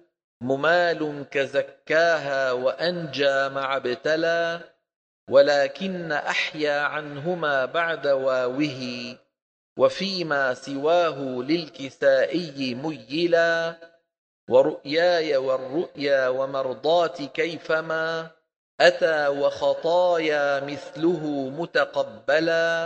A: ممال كزكاها وأنجى مع ابتلى، ولكن أحيا عنهما بعد واوه، وفيما سواه للكسائي ميلا، ورؤياي والرؤيا ومرضات كيفما أتى، وخطايا مثله متقبلا،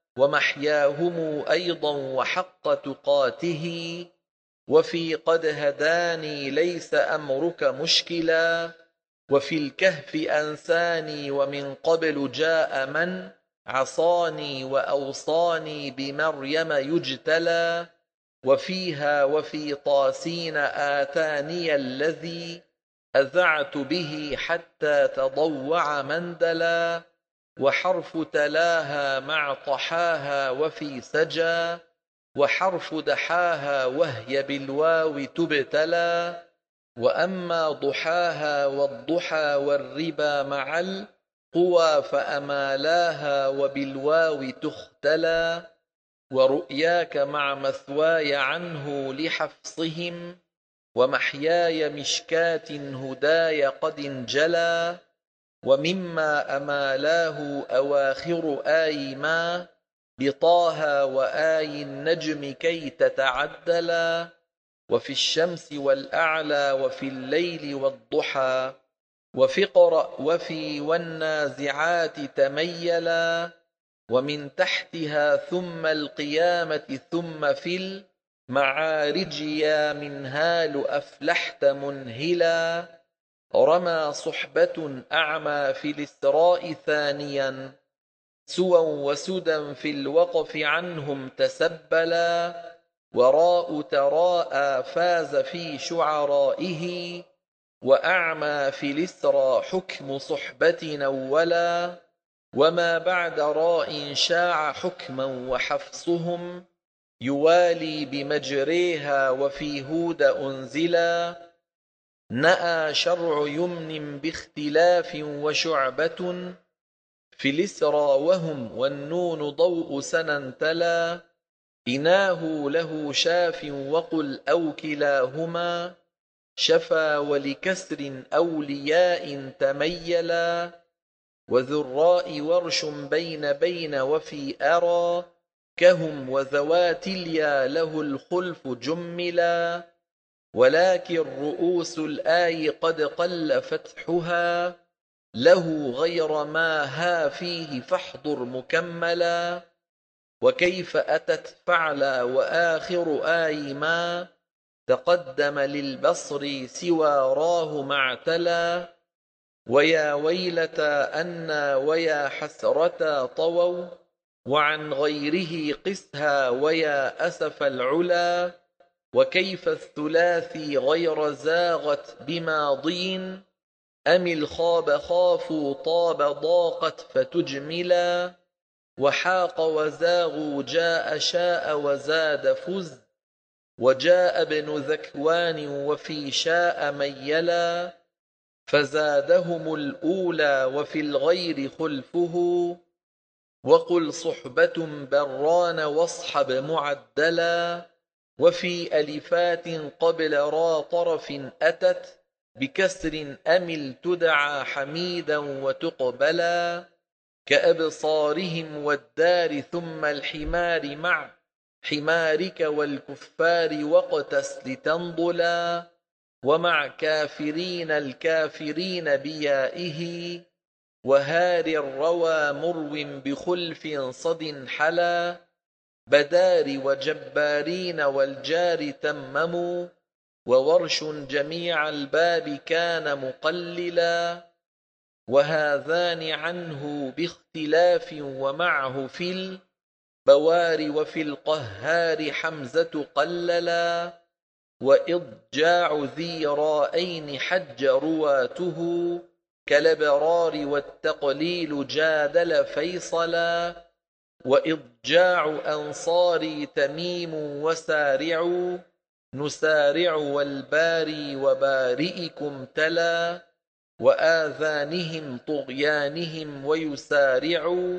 A: ومحياهم أيضا وحق تقاته، وفي قد هداني ليس أمرك مشكلا، وفي الكهف أنساني ومن قبل جاء من عصاني وأوصاني بمريم يجتلى، وفيها وفي طاسين آتاني الذي أذعت به حتى تضوع مندلا، وحرف تلاها مع طحاها وفي سجى، وحرف دحاها وهي بالواو تبتلى، وأما ضحاها والضحى والربا مع القوى فأمالاها وبالواو تختلى، ورؤياك مع مثواي عنه لحفصهم، ومحياي مشكات هداي قد انجلى، ومما أمالاه أواخر آي ما بطاها وآي النجم كي تتعدلا، وفي الشمس والأعلى وفي الليل والضحى وفي اقرأ وفي والنازعات تميلا ومن تحتها ثم القيامة ثم في المعارج يا منهال أفلحت منهلا رمى صحبة أعمى في الإسراء ثانيا سوى وسدا في الوقف عنهم تسبلا وراء تراءى فاز في شعرائه وأعمى في الإسرى حكم صحبة نولا وما بعد راء شاع حكما وحفصهم يوالي بمجريها وفي هود أنزلا نأى شرع يمن باختلاف وشعبة في الإسرى وهم والنون ضوء سنا تلا إناه له شاف وقل أو كلاهما شفا ولكسر أولياء تميلا وذراء ورش بين بين وفي أرى كهم وذوات اليا له الخلف جملا ولكن رؤوس الآي قد قل فتحها له غير ما ها فيه فاحضر مكملا وكيف أتت فعلا وآخر آي ما تقدم للبصر سوى راه معتلا ويا ويلتا أنا ويا حسرتا طووا وعن غيره قسها ويا أسف العلا وكيف الثلاثي غير زاغت بماضين أم الخاب خافوا طاب ضاقت فتجملا وحاق وزاغوا جاء شاء وزاد فز وجاء ابن ذكوان وفي شاء ميلا فزادهم الأولى وفي الغير خلفه وقل صحبة بران واصحب معدلا وفي ألفات قبل را طرف أتت بكسر أمل تدعى حميدا وتقبلا كأبصارهم والدار ثم الحمار مع حمارك والكفار واقتس لتنضلا ومع كافرين الكافرين بيائه وهار الروى مرو بخلف صد حلا بدار وجبارين والجار تمموا وورش جميع الباب كان مقللا وهذان عنه باختلاف ومعه في البوار وفي القهار حمزة قللا وإضجاع ذي رائين حج رواته كالابرار والتقليل جادل فيصلا وإضجاع أنصاري تميم وسارع نسارع والباري وبارئكم تلا وآذانهم طغيانهم ويسارع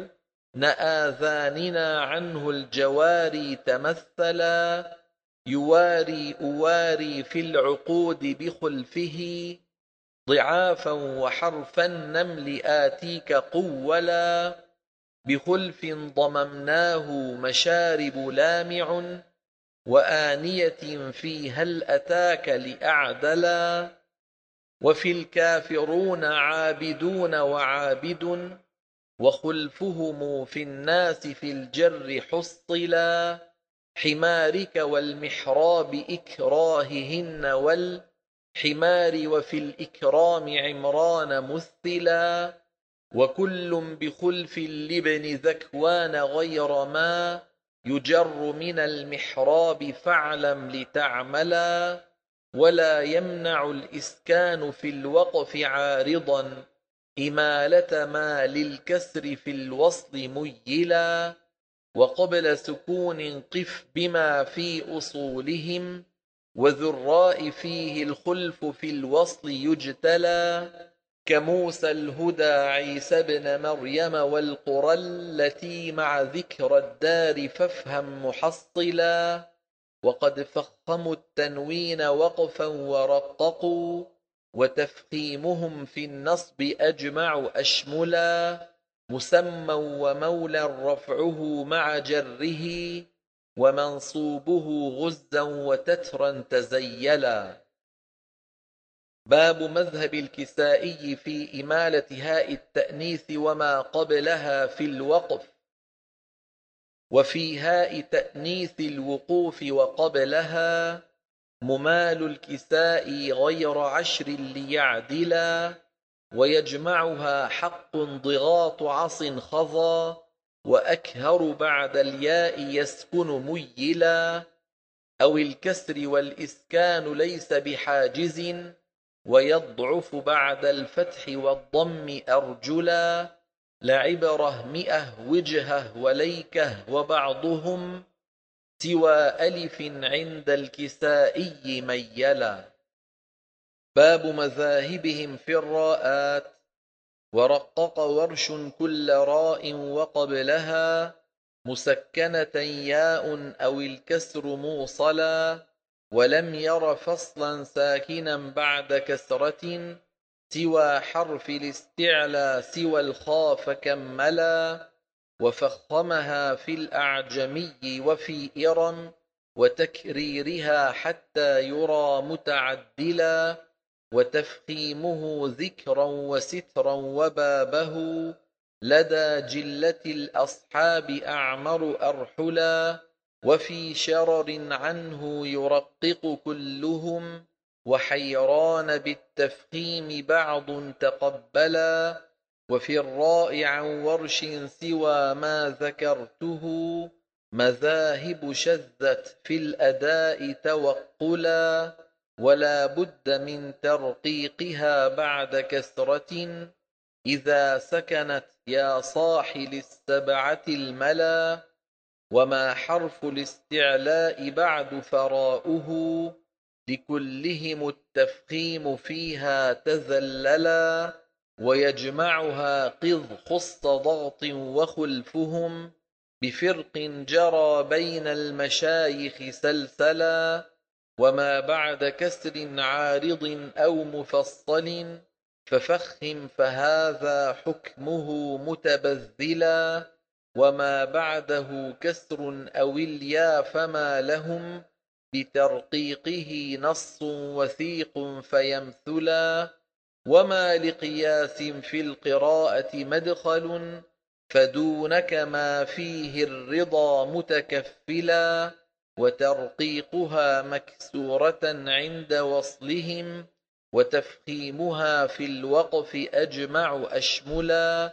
A: نآذاننا عنه الجواري تمثلا يواري أواري في العقود بخلفه ضعافا وحرف النمل آتيك قولا بخلف ضممناه مشارب لامع وآنية في هل أتاك لأعدلا وفي الكافرون عابدون وعابد وخلفهم في الناس في الجر حصلا حمارك والمحراب إكراههن والحمار وفي الإكرام عمران مثلا وكل بخلف لابن ذكوان غير ما يجر من المحراب فاعلم لتعملا ولا يمنع الإسكان في الوقف عارضا إمالة ما للكسر في الوصل ميلا وقبل سكون قف بما في أصولهم وذراء فيه الخلف في الوصل يجتلى كموسى الهدى عيسى بن مريم والقرى التي مع ذكر الدار فافهم محصلا وقد فخموا التنوين وقفا ورققوا وتفخيمهم في النصب أجمع أشملا مسمى ومولى رفعه مع جره ومنصوبه غزا وتترا تزيلا. باب مذهب الكسائي في إمالة هاء التأنيث وما قبلها في الوقف. وفي هاء تأنيث الوقوف وقبلها ممال الكساء غير عشر ليعدلا، ويجمعها حق ضغاط عص خضا، وأكهر بعد الياء يسكن ميلا، أو الكسر والإسكان ليس بحاجز، ويضعف بعد الفتح والضم أرجلا، لعبره مئة وجهه وليكه وبعضهم سوى ألف عند الكسائي ميلا. باب مذاهبهم في الراءات. ورقق ورش كل راء وقبلها مسكنة ياء أو الكسر موصلا، ولم ير فصلا ساكنا بعد كسرة سوى حرف الاستعلى سوى الخاف كملا، وفخمها في الأعجمي وفي إرم وتكريرها حتى يرى متعدلا، وتفخيمه ذكرا وسترا وبابه لدى جلة الأصحاب أعمر أرحلا، وفي شرر عنه يرقق كلهم وحيران بالتفخيم بعض تقبلا، وفي الراء عن ورش سوى ما ذكرته مذاهب شذت في الأداء توقلا، ولا بد من ترقيقها بعد كسرة إذا سكنت يا صاح للسبعة الملا، وما حرف الاستعلاء بعد فراؤه لكلهم التفخيم فيها تذللا، ويجمعها قذ خص ضغط وخلفهم بفرق جرى بين المشايخ سلسلا، وما بعد كسر عارض أو مفصل ففخم فهذا حكمه متبذلا، وما بعده كسر أو اليا فما لهم بترقيقه نص وثيق فيمثلا، وما لقياس في القراءة مدخل فدونك ما فيه الرضا متكفلا، وترقيقها مكسورة عند وصلهم وتفخيمها في الوقف أجمع أشملا،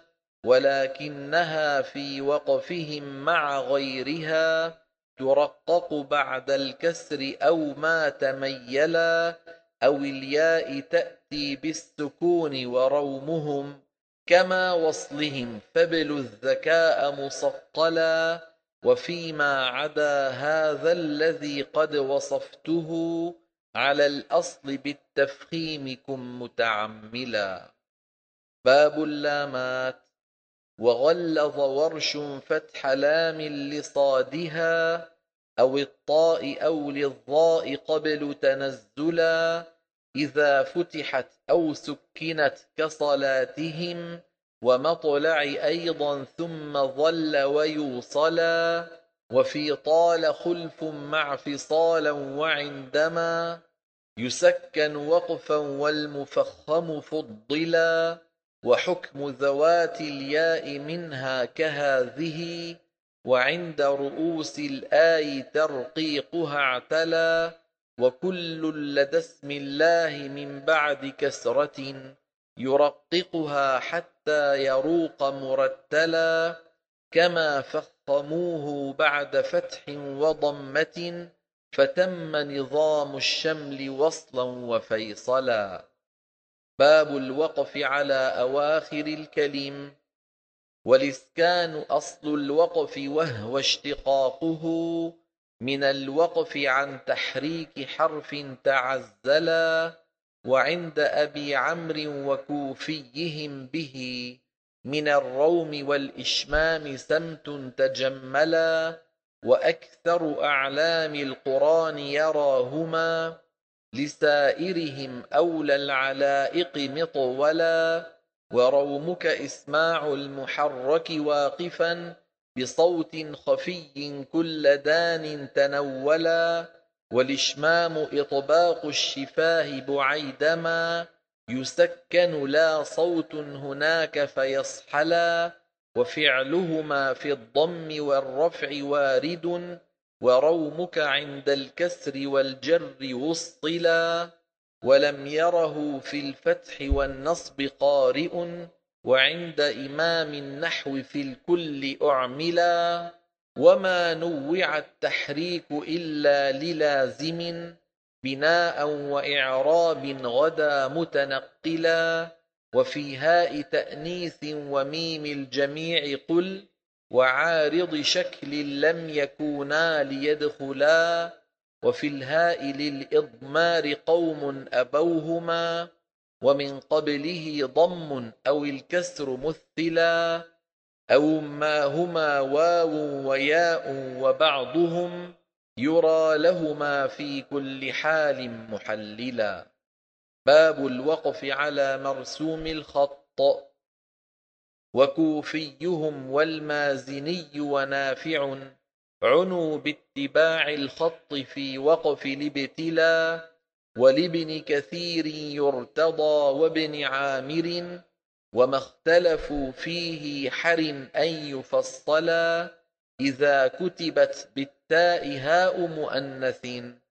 A: ولكنها في وقفهم مع غيرها ترقق بعد الكسر أو ما تميلا، أو الياء تأتي بالسكون ورومهم كما وصلهم فابل الذكاء مصقلا، وفيما عدا هذا الذي قد وصفته على الأصل بالتفخيم كن متعملا. باب اللامات. وغلظ ورش فتح لام لصادها أو الطاء أو للضاء قبل تنزلا، إذا فتحت أو سكنت كصلاتهم ومطلع أيضا ثم ظل ويوصلا، وفي طال خلف مع فصالا وعندما يسكن وقفا والمفخم فضلا، وحكم ذوات الياء منها كهذه وعند رؤوس الآي ترقيقها اعتلى، وكل لدى اسم الله من بعد كسرة يرققها حتى يروق مرتلا، كما فخموه بعد فتح وضمة فتم نظام الشمل وصلا وفيصلا. باب الوقف على أواخر الكلم. والإسكان أصل الوقف وهو اشتقاقه من الوقف عن تحريك حرف تعزلا، وعند أبي عمرو وكوفيهم به من الروم والإشمام سمت تجملا، وأكثر أعلام القرآن يراهما لسائرهم أولى العلائق مطولا، ورومك إسماع المحرك واقفا بصوت خفي كل دان تنولا، والإشمام إطباق الشفاه بعيدما يسكن لا صوت هناك فيصحلا، وفعلهما في الضم والرفع وارد، ورومك عند الكسر والجر وصلا، ولم يره في الفتح والنصب قارئ، وعند إمام النحو في الكل أعملا، وما نوع التحريك إلا للازم بناء وإعراب غدا متنقلا، وفي هاء تأنيث وميم الجميع قل، وعارض شكل لم يكونا ليدخلا، وفي الهاء للإضمار قوم أبوهما، ومن قبله ضم أو الكسر مثلا، أو ما هما واو وياء وبعضهم يرى لهما في كل حال محللا. باب الوقف على مرسوم الخط. وكوفيهم والمازني ونافع عنوا باتباع الخط في وقف الابتلاء، ولابن كثير يرتضى وابن عامر، وما اختلفوا فيه حر أن يفصلا، إذا كتبت بالتاء هاء مؤنث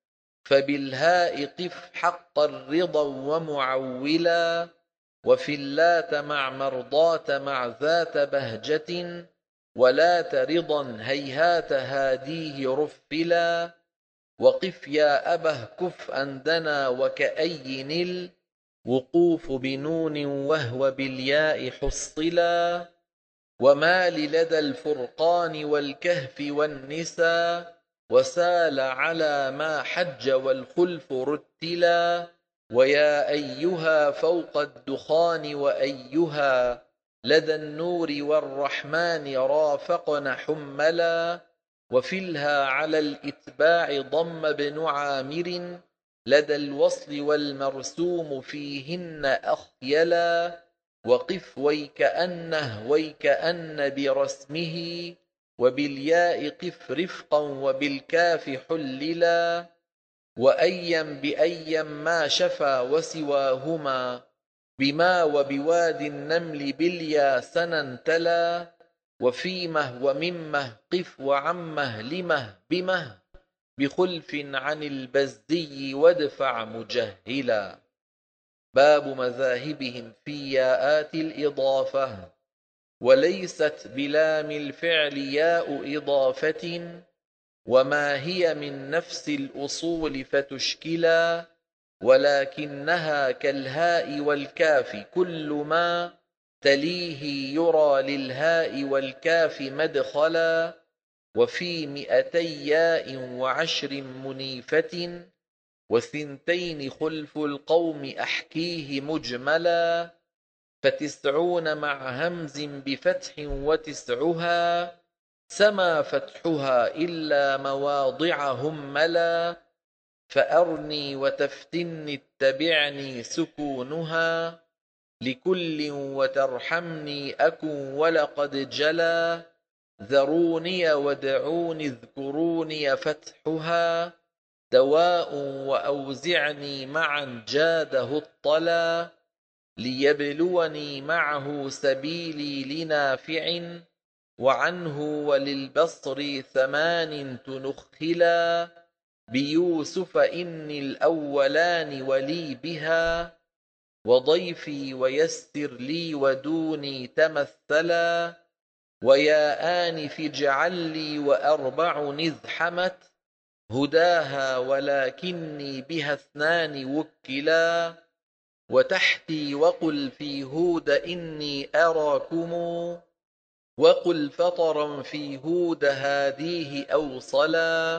A: فبالهاء قف حق الرضا ومعولا، وفي اللات مع مرضات مع ذات بهجة، ولات رضا هيهات هاديه رفلا، وقف يا أبه كف أندنا وكأي نل وقوف بنون وهو بالياء حصلا، ومال لدى الفرقان والكهف والنساء، وسال على ما حج والخلف رتلا، ويا أيها فوق الدخان وأيها لدى النور والرحمن رافقن حملا، وفي الها على الإتباع ضم بن عامر لدى الوصل والمرسوم فيهن أخيلا، وقف ويكأنه ويكأن برسمه وبالياء قف رفقا وبالكاف حللا، وأيم بأيم ما شفا وسواهما بما وبواد النمل باليا سنا تلا، وفيمه وممه قف وعمه لمه بمه بخلف عن البزي وادفع مجهلا. باب مذاهبهم في ياءات الإضافة. وليست بلام الفعل ياء إضافة، وما هي من نفس الأصول فتشكلا، ولكنها كالهاء والكاف كل ما تليه يرى للهاء والكاف مدخلا، وفي مئتي ياء وعشر منيفة وثنتين خلف القوم أحكيه مجملا، فتسعون مع همز بفتح وتسعها سما فتحها إلا مواضع هملا، فأرني وتفتني اتبعني سكونها لكل وترحمني أكن ولقد جلا، ذروني ودعوني اذكروني فتحها دواء وأوزعني معا جاده الطلا، ليبلوني معه سبيلي لنافع وعنه وللبصر ثمان تنخلا، بيوسف إني الأولان ولي بها وضيفي ويسر لي ودوني تمثلا، ويا آنف اجعل لي وأربع نزحمت هداها ولكني بها اثنان وكلا، وتحتي وقل في هود إني أراكم وقل فطرا في هود هاديه أوصلا،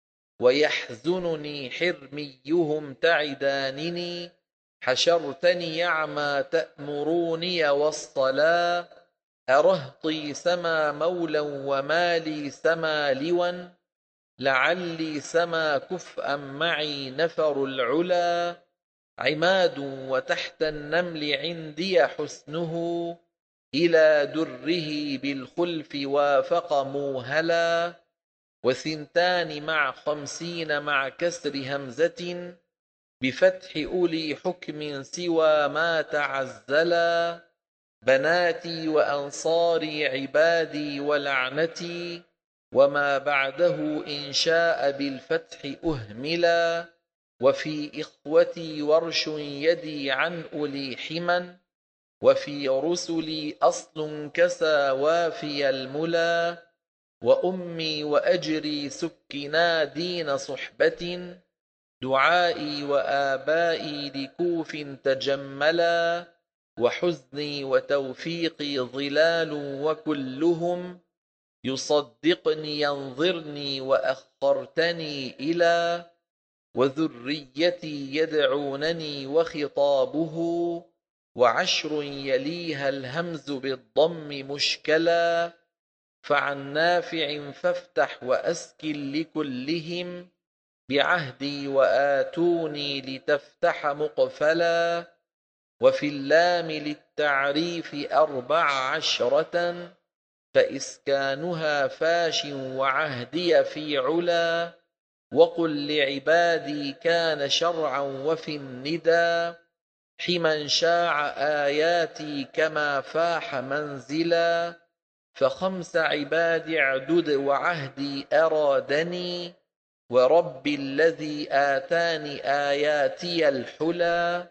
A: ويحزنني حرميهم تعدانني حشرتني يعمى تأمروني والصلا، أرهطي سما مولا ومالي سما لوا لعلي سما كفءا معي نفر العلا، عماد وتحت النمل عندي حسنه إلى دره بالخلف وافق موهلا، وثنتان مع خمسين مع كسر همزة، بفتح أولي حكم سوى ما تعزلا، بناتي وأنصاري عبادي ولعنتي، وما بعده إن شاء بالفتح أهملا، وفي إخوتي ورش يدي عن أولي حما، وفي رسلي أصل كسى وافي الملا، وأمي وأجري سكنا دين صحبة، دعائي وآبائي لكوف تجملا، وحزني وتوفيقي ظلال وكلهم، يصدقني ينظرني وأخرتني إلى، وذريتي يدعونني وخطابه، وعشر يليها الهمز بالضم مشكلا، فعن نافع فافتح وأسكن لكلهم، بعهدي وآتوني لتفتح مقفلا، وفي اللام للتعريف أربع عشرة، فإسكانها فاش وعهدي في علا، وقل لعبادي كان شرعا وفي الندى، حمى شاع آياتي كما فاح منزلا، فخمس عباد اعدد وعهدي أرادني، ورب الذي آتاني آياتي الحلا،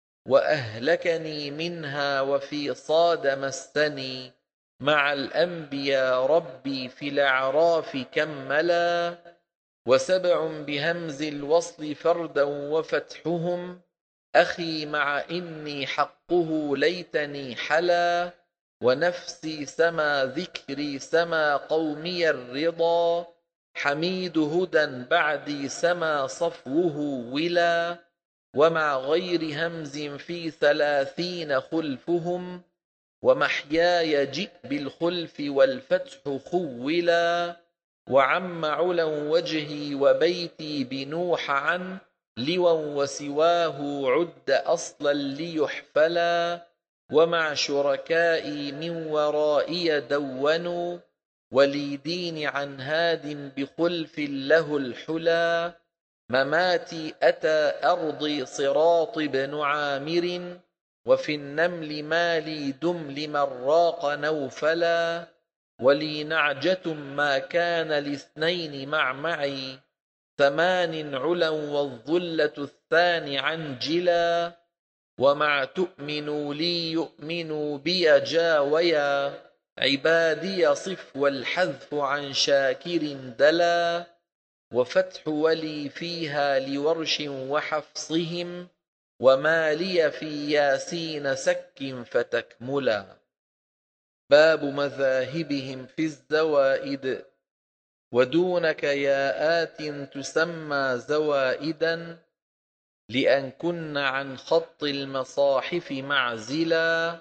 A: وأهلكني منها وفي صاد مسني، مع الأنبياء ربي في الأعراف كملا، وسبع بهمز الوصل فردا وفتحهم، أخي مع إني حقه ليتني حلا، ونفسي سما ذكري سما قومي الرضا، حميد هدى بعدي سما صفوه ولا، ومع غير همز في ثلاثين خلفهم، ومحياي جئ بالخلف والفتح خولا، وعم علا وجهي وبيتي بنوح عن لوى وسواه عد أصلا ليحفلا، ومع شركائي من ورائي دونوا، ولي دين عن هاد بخلف له الحلا، مماتي أتى أرضي صراط بن عامر، وفي النمل مالي دم لمن راق نوفلا، ولي نعجة ما كان لاثنين مع معي، ثمان علا والظلة الثاني عنجلا، ومع تؤمنوا لي يؤمنوا بي جاويا، عبادي صف والحذف عن شاكر دلا، وفتح ولي فيها لورش وحفصهم، وما لي في ياسين سك فتكملا. باب مذاهبهم في الزوائد، ودونك ياءات تسمى زوائدا، لأن كن عن خط المصاحف معزلا،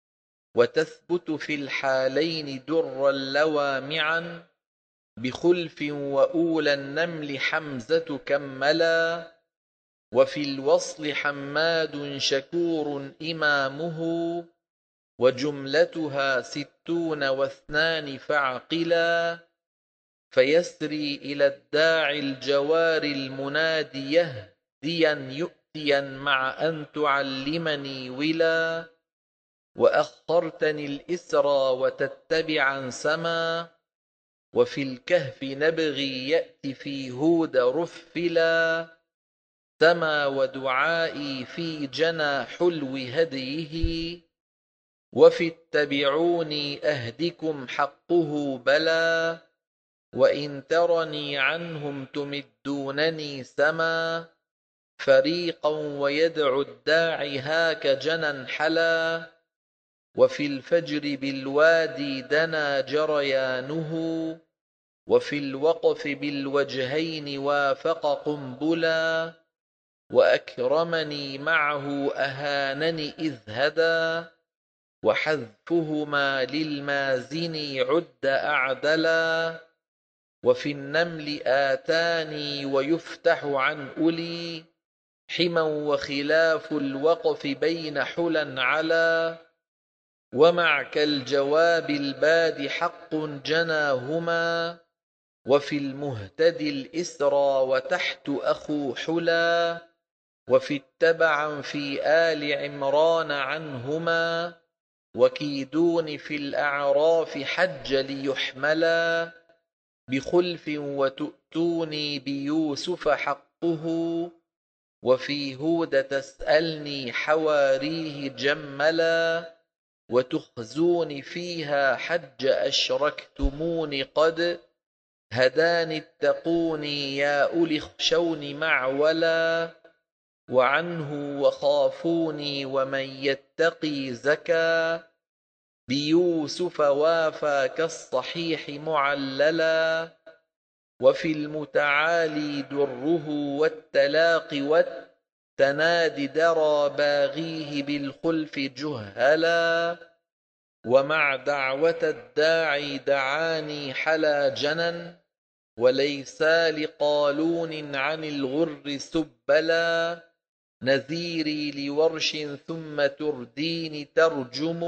A: وتثبت في الحالين در اللوى معا، بخلف وأولى النمل حمزة كملا، وفي الوصل حماد شكور إمامه، وجملتها ستون واثنان فعقلا، فيسري إلى الداعي الجوار المنادي يهديا يؤتيا مع أن تعلمني ولا، وأخرتني الإسرى وتتبعا سما، وفي الكهف نبغي يأتي في هود رفلا، سما ودعائي في جنى حلو هديه، وفي اتبعوني أهدكم حقه بلا، وإن ترني عنهم تمدونني سما، فريقا ويدعو الداعي هاك جنى حلا، وفي الفجر بالوادي دنا جريانه، وفي الوقف بالوجهين وافق قنبلا، وأكرمني معه أهانني إذ هدى، وحذفهما للمازن عد أعدلا، وفي النمل آتاني ويفتح عن أولي حما، وخلاف الوقف بين حلا على، ومع كالجواب الباد حق جناهما، وفي المهتدي الإسرى وتحت أخو حلا، وفي اتبعا في آل عمران عنهما، وكيدون في الأعراف حج ليحملا، بخلف وتؤتوني بيوسف حقه، وفي هود تسألني حواريه جملا، وتخزون فيها حج أشركتمون قد، هداني اتقوني يا أولي اخشون معولا، وعنه وخافوني ومن يتقي زكا، بيوسف وافى كالصحيح معللا، وفي المتعالي دره والتلاق والتنادي درى باغيه بالخلف جهلا، ومع دعوة الداعي دعاني حلا جنن، وليس لقالون عن الغر سبلا، نذيري لورش ثم تردين ترجم،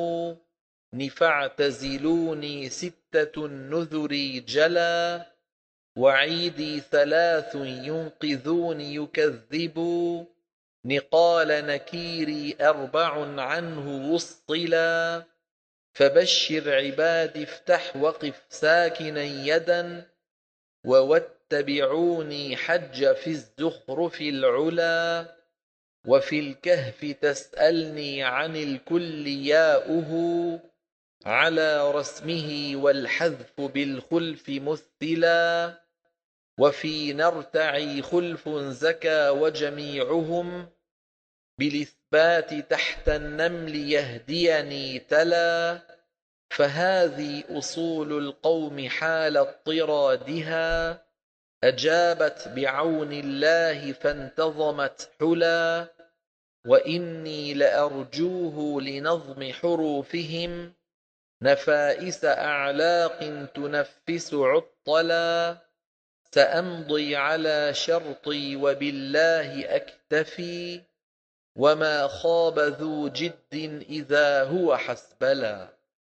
A: فاعتزلوني ستة النذر جلا، وعيدي ثلاث ينقذون يكذبوا، نقال نكيري أربع عنه وصلا، فبشر عبادي افتح وقف ساكنا يدا، وواتبعوني حج في الزخرف العلا، وفي الكهف تسألني عن الكل ياؤه، على رسمه والحذف بالخلف مثلا، وفي نرتعي خلف زكى وجميعهم، بالإثبات تحت النمل يهديني تلا، فهذه أصول القوم حال اضطرادها، أجابت بعون الله فانتظمت حلا، وإني لأرجوه لنظم حروفهم، نفائس أعلاق تنفس عطلا، سأمضي على شرطي وبالله أكتفي، وما خاب ذو جد إذا هو حسبلا.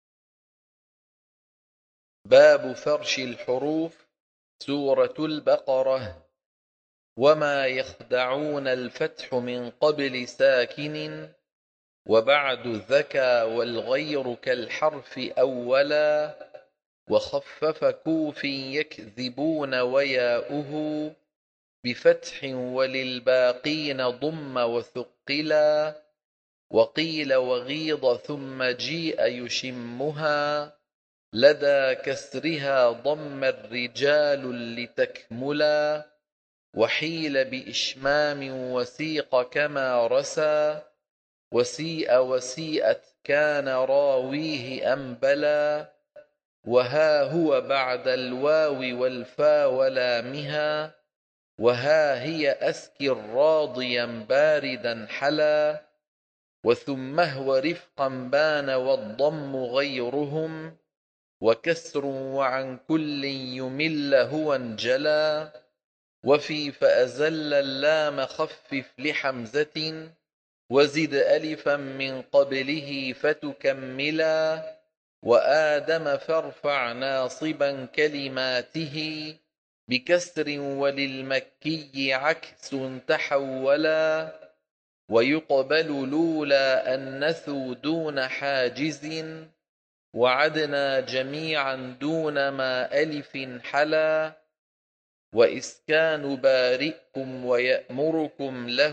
A: باب فرش الحروف، سورة البقرة. وما يخدعون الفتح من قبل ساكن، وبعد ذكى والغير كالحرف أولا، وخفف كوف يكذبون وياؤه، بفتح وللباقين ضم وثقلا، وقيل وغيض ثم جيء يشمها، لدى كسرها ضم الرجال لتكملا، وحيل بإشمام وسيق كما رسى، وسيء وسيئت كان راويه أنبلا، وها هو بعد الواو والفا ولامها، وها هي أسكر راضيا باردا حلا، وثم هو رفقا بان والضم غيرهم، وكسر وعن كل يمل هو انجلا، وفي فأزل اللام خفف لحمزة، وزد ألفا من قبله فتكملا، وآدم فارفع ناصبا كلماته، بكسر وللمكي عكس تحولا، ويقبل لولا أنثوا دون حاجز، وعدنا جميعا دون ما ألف حلا، وإسكان بارئكم ويأمركم له،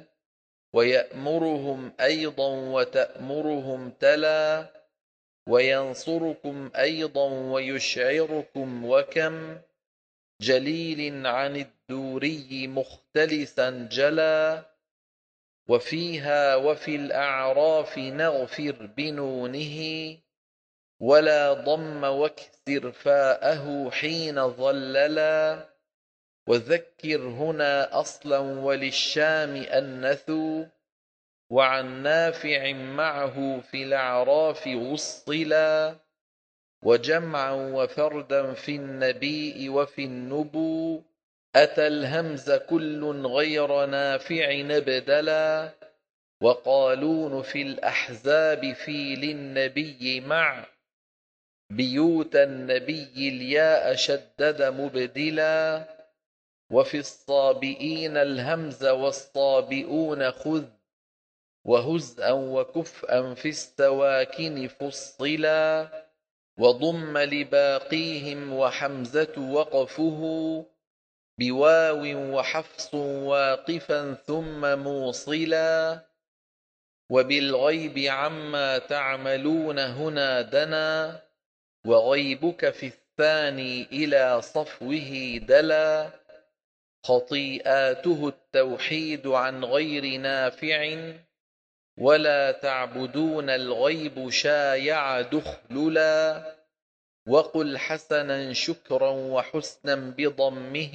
A: ويأمرهم أيضا وتأمرهم تلا، وينصركم أيضا ويشعركم وكم، جليل عن الدوري مختلسا جلا، وفيها وفي الأعراف نغفر بنونه، ولا ضم واكسر فاءه حين ظللا، وذكر هنا أصلا وللشام أنثوا، وعن نافع معه في الأعراف وصلا، وجمعا وفردا في النبي وفي النبو، أتى الهمز كل غير نافع نبدلا، وقالون في الأحزاب في للنبي مع بيوت النبي الياء شدد مبدلا. وفي الصابئين الهمز والصابئون خذ وهزءا وكفءا في السواكن فصلا. وضم لباقيهم وحمزة وقفه بواو وحفص واقفا ثم موصلا. وبالغيب عما تعملون هنا دنا وغيبك في الثاني إلى صفوه دلا. خطيئاته التوحيد عن غير نافع ولا تعبدون الغيب شايع دخللا. وقل حسنا شكرا وحسنا بضمه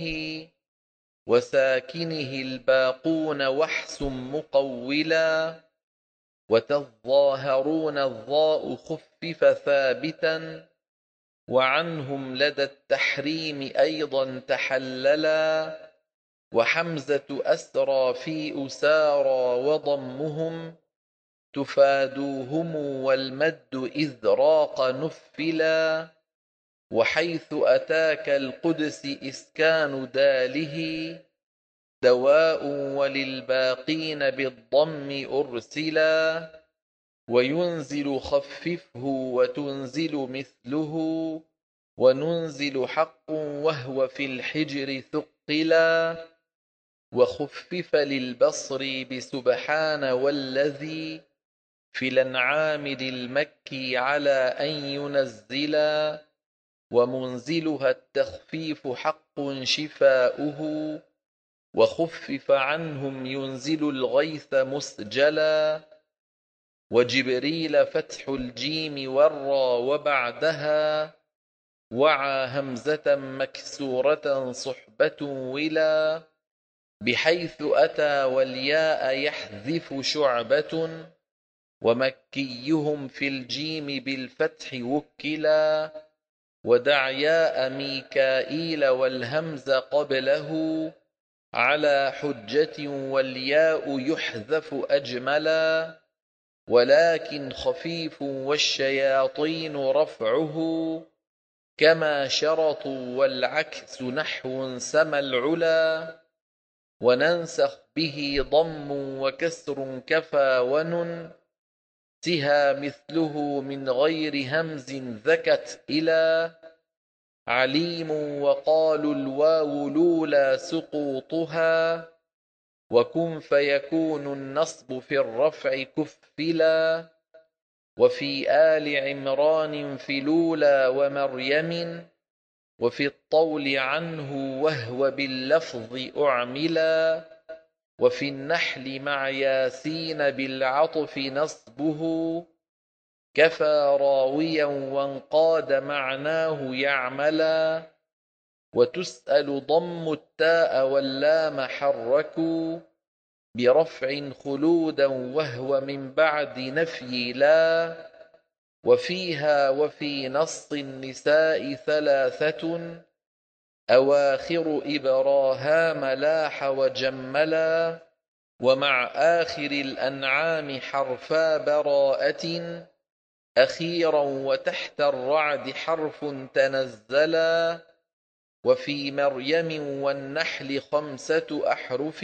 A: وساكنه الباقون واحسن مقولا. وتظاهرون الضاء خفف ثابتا وعنهم لدى التحريم أيضا تحللا. وحمزة أسرى في أسارى وضمهم تفادوهم والمد إذ راق نفلا. وحيث أتاك القدس إسكان داله دواء وللباقين بالضم أرسلا. وينزل خففه وتنزل مثله وننزل حق وهو في الحجر ثقلا. وخفف للبصر بسبحان والذي في الأنعام للمكي على أن ينزلا. ومنزلها التخفيف حق شفاؤه وخفف عنهم ينزل الغيث مسجلا. وجبريل فتح الجيم والرا وبعدها وعى همزة مكسورة صحبة ولا. بحيث أتى والياء يحذف شعبة ومكيهم في الجيم بالفتح وكلا. ودع ياء ميكائيل والهمز قبله على حجة والياء يحذف أجملا. ولكن خفيف والشياطين رفعه كما شرطوا والعكس نحو سما العلا. وننسخ به ضم وكسر كفى ونن تها مثله من غير همز ذكت إلى. عليم وقالوا الواو لولا سقوطها وكن فيكون النصب في الرفع كفلا. وفي آل عمران في لولا ومريم وفي الطول عنه وهو باللفظ أعملا. وفي النحل مع ياسين بالعطف نصبه كفى راويا وانقاد معناه يعملا. وتسأل ضم التاء واللام حركوا برفع خلودا وهو من بعد نفي لا. وفيها وفي نص النساء ثلاثة أواخر إبراهام لاح وجملا. ومع آخر الأنعام حرفا براءة أخيرا وتحت الرعد حرف تنزلا. وفي مريم والنحل خمسة أحرف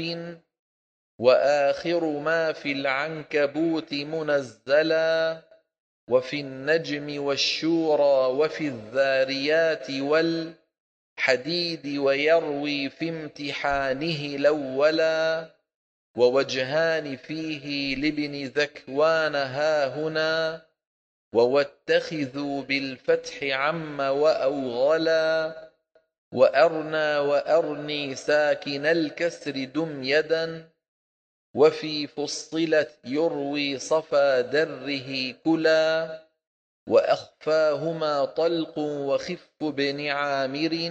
A: وآخر ما في العنكبوت منزلا. وفي النجم والشورى وفي الذاريات والحديد ويروي في امتحانه الأولا. ووجهان فيه لابن ذكوان هاهنا وواتخذوا بالفتح عم وأوغلا. وأرنى وأرني ساكن الكسر دم يدا وفي فصلت يروي صفا دره كلا. وأخفاهما طلق وخف بن عامر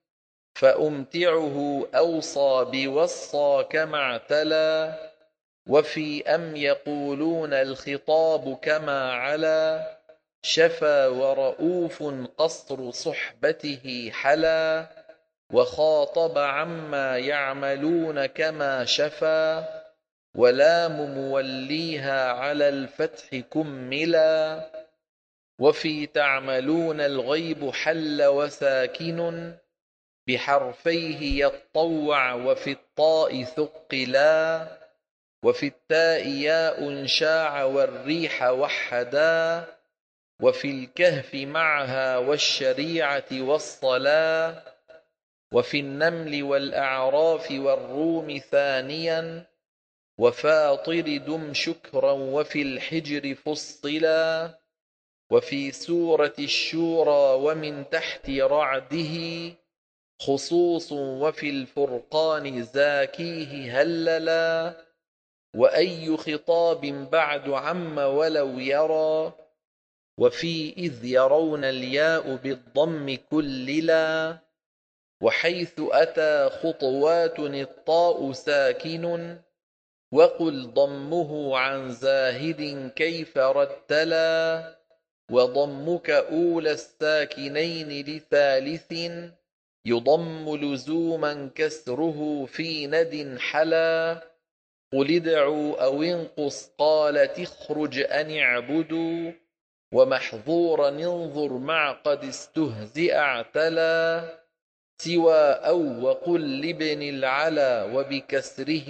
A: فأمتعه أوصى بوصى كما اعتلى. وفي أم يقولون الخطاب كما علا شفى ورؤوف قصر صحبته حلا. وخاطب عما يعملون كما شفى ولام موليها على الفتح كملا. وفي تعملون الغيب حل وساكن بحرفيه يطوع وفي الطاء ثقلا. وفي التاء ياء شاع والريح وحدا. وفي الكهف معها والشريعة والصلاة. وفي النمل والأعراف والروم ثانيا. وفاطر دم شكرا وفي الحجر فصلا. وفي سورة الشورى ومن تحت رعده خصوص وفي الفرقان زاكيه هللا. وأي خطاب بعد عم ولو يرى. وفي إذ يرون الياء بالضم كللا. وحيث أتى خطوات الطاء ساكن وقل ضمه عن زاهد كيف رتلا. وضمك أولى الساكنين لثالث يضم لزوما كسره في ند حلا. قل ادعوا أو انقص قال تخرج أن اعبدوا. ومحظورا انظر مع قد استهزئ اعتلا. سوى أو وقل لابن العلا وبكسره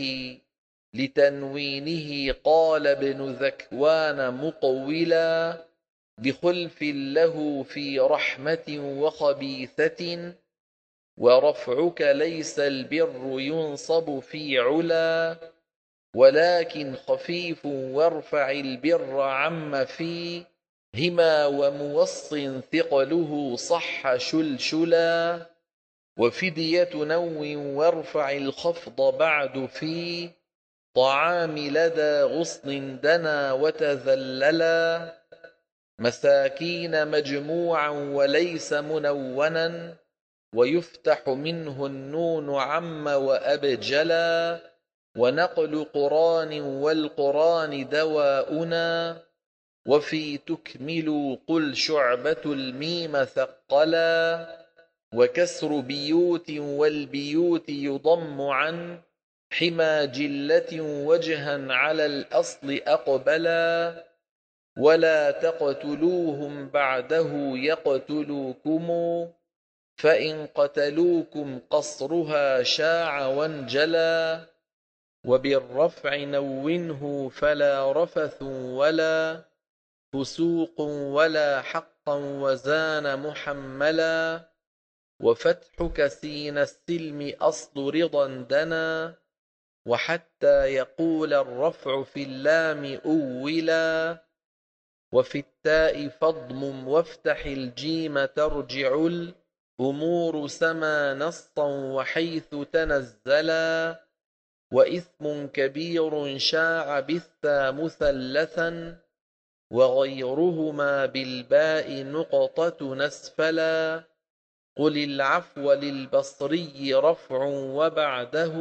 A: لتنوينه قال ابن ذكوان مقولا. بخلف له في رحمة وخبيثة. ورفعك ليس البر ينصب في علا. ولكن خفيف وارفع البر عم في هما وموص ثقله صح شلشلا. وفدية نو وارفع الخفض بعد في طعام لدى غصن دنا وتذللا. مساكين مجموعا وليس منونا ويفتح منه النون عم وأبجلا. ونقل قران والقران دواؤنا. وفي تكملوا قل شعبة الميم ثقلا. وكسر بيوت والبيوت يضم عن حما جلة وجها على الأصل أقبلا. ولا تقتلوهم بعده يقتلوكم فإن قتلوكم قصرها شاع وانجلا. وبالرفع نونه فلا رفث ولا فسوق ولا حقا وزان محملا. وفتحك سين السلم أصل رضا دنا. وحتى يقول الرفع في اللام أولا. وفي التاء فاضمم وافتح الجيم ترجع الأمور سما نصا وحيث تنزلا. وإثم كبير شاع بالثا مثلثا وغيرهما بالباء نقطة نسفلا. قل العفو للبصري رفع وبعده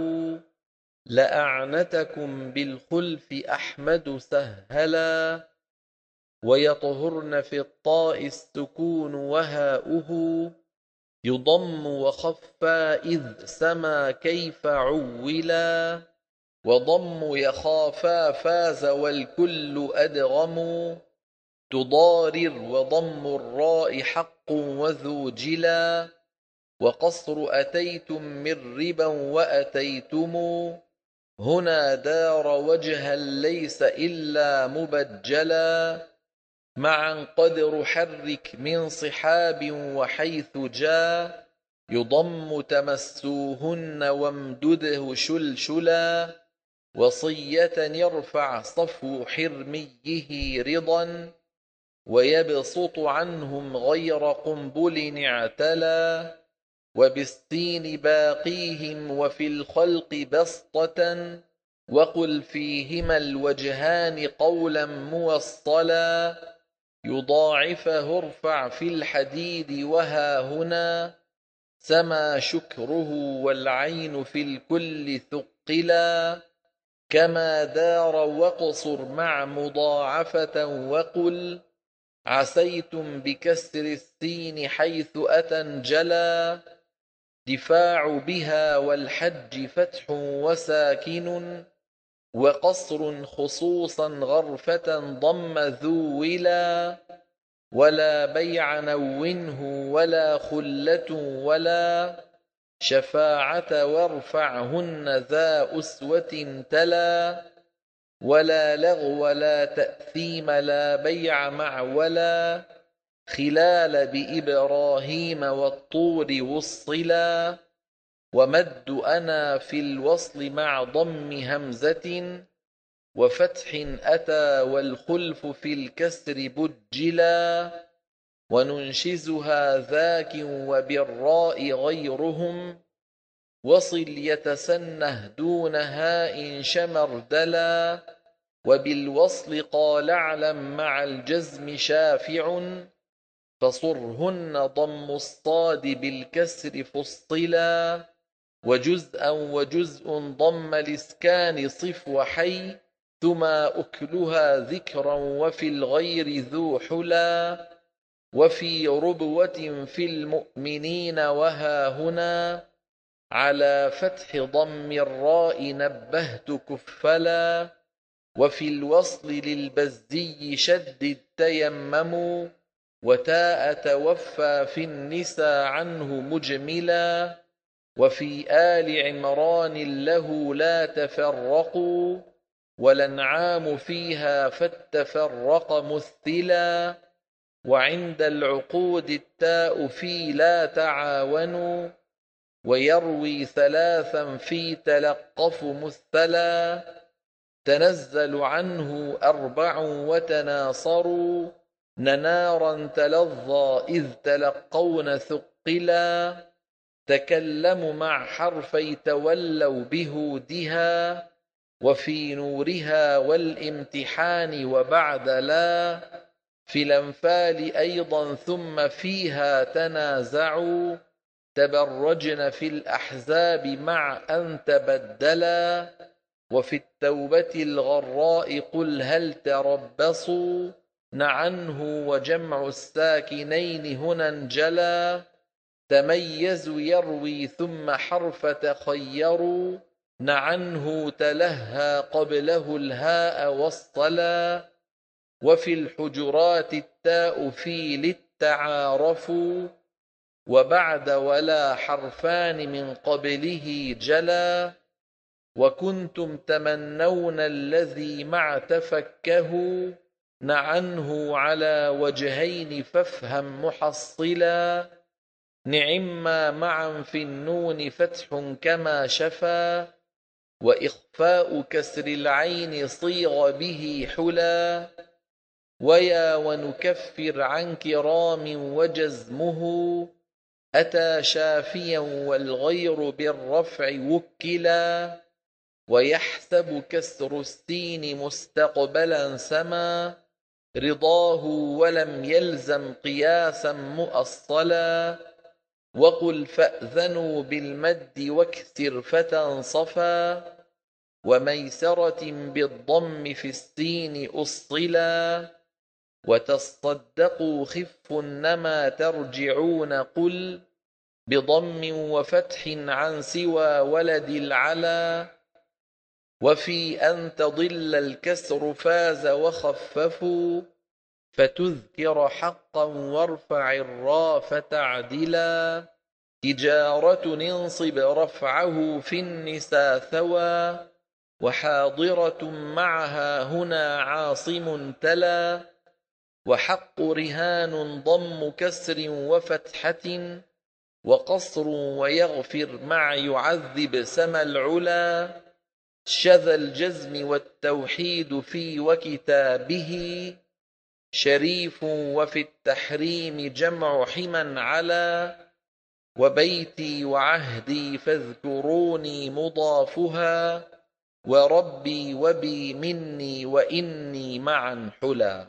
A: لأعنتكم بالخلف أحمد سهلا. ويطهرن في الطاء السكون وهاؤه يضم وخفى إذ سما كيف عولا. وضم يخافا فاز والكل أدغم تضارر. وضم الراء حق وذو جلا. وقصر أتيتم من ربا وأتيتم هنا دار وجها ليس إلا مبجلا. معا قدر حرك من صحاب وحيث جاء يضم تمسوهن وامدده شلشلا. وصية يرفع صفو حرميه رضا ويبسط عنهم غير قنبل اعتلا. وبالسين باقيهم وفي الخلق بسطة وقل فيهما الوجهان قولا موصلا. يضاعفه ارفع في الحديد وها هنا سما شكره والعين في الكل ثقلا. كما دار واقصر مع مضاعفة وقل عسيتم بكسر السين حيث أتنجلا. دفاع بها والحج فتح وساكن وقصر خصوصا غرفة ضم ذو ولا ولا بيع نونه ولا خلة ولا شفاعة وارفعهن ذا أسوة تلا ولا لغو لا تأثيم لا بيع مع ولا خلال بإبراهيم والطور وصلا ومد أنا في الوصل مع ضم همزة وفتح أتى والخلف في الكسر بجلا وننشزها ذاك وبالراء غيرهم وصل يتسنه دون هاء شمردلا وبالوصل قال اعلم مع الجزم شافع فصرهن ضم الصاد بالكسر فصلا وجزءا وجزء ضم الاسكان صف وحي ثما أكلها ذكرا وفي الغير ذو حلا وفي ربوة في المؤمنين وها هنا على فتح ضم الراء نبهت كفلا وفي الوصل للبزي شدد تيمموا وتاء توفى في النساء عنه مجملا وفي آل عمران له لا تفرقوا والأنعام فيها فالتفرق مثلا وعند العقود التاء في لا تعاونوا ويروي ثلاثا في تلقف مثلا تنزل عنه أربع وتناصروا ننارا تلظى إذ تلقون ثقلا تكلموا مع حرفي تولوا بهودها وفي نورها والامتحان وبعد لا في الأنفال أيضا ثم فيها تنازعوا تبرجن في الأحزاب مع أن تبدلا وفي التوبة الغراء قل هل تربصوا نعنه وجمع الساكنين هنا انجلا تميز يروي ثم حرف تخيروا نعنه تلهى قبله الهاء والصلا وفي الحجرات التاء في للتعارفوا وبعد ولا حرفان من قبله جلا وكنتم تمنون الذي مع تفكه نعنه على وجهين فافهم محصلا نعما معا في النون فتح كما شفا وإخفاء كسر العين صيغ به حلا ويا ونكفر عن كرام وجزمه أتى شافيا والغير بالرفع وكلا ويحسب كسر السين مستقبلا سما رضاه ولم يلزم قياسا مؤصلا وقل فأذنوا بالمد واكسر فتنصفا وميسرة بالضم في السين أصلا وتصدقوا خف نما ترجعون قل بضم وفتح عن سوى ولد العلا وفي أن تضل الكسر فاز وخففوا فتذكر حقا وارفع الراء فتعدلا تجارة انصب رفعه في النساء ثوى وحاضرة معها هنا عاصم تلا وحق رهان ضم كسر وفتحة وقصر ويغفر مع يعذب سما العلا شذا الجزم والتوحيد في وكتابه شريف وفي التحريم جمع حما على وبيتي وعهدي فاذكروني مضافها وربي وبي مني وإني معا حلا.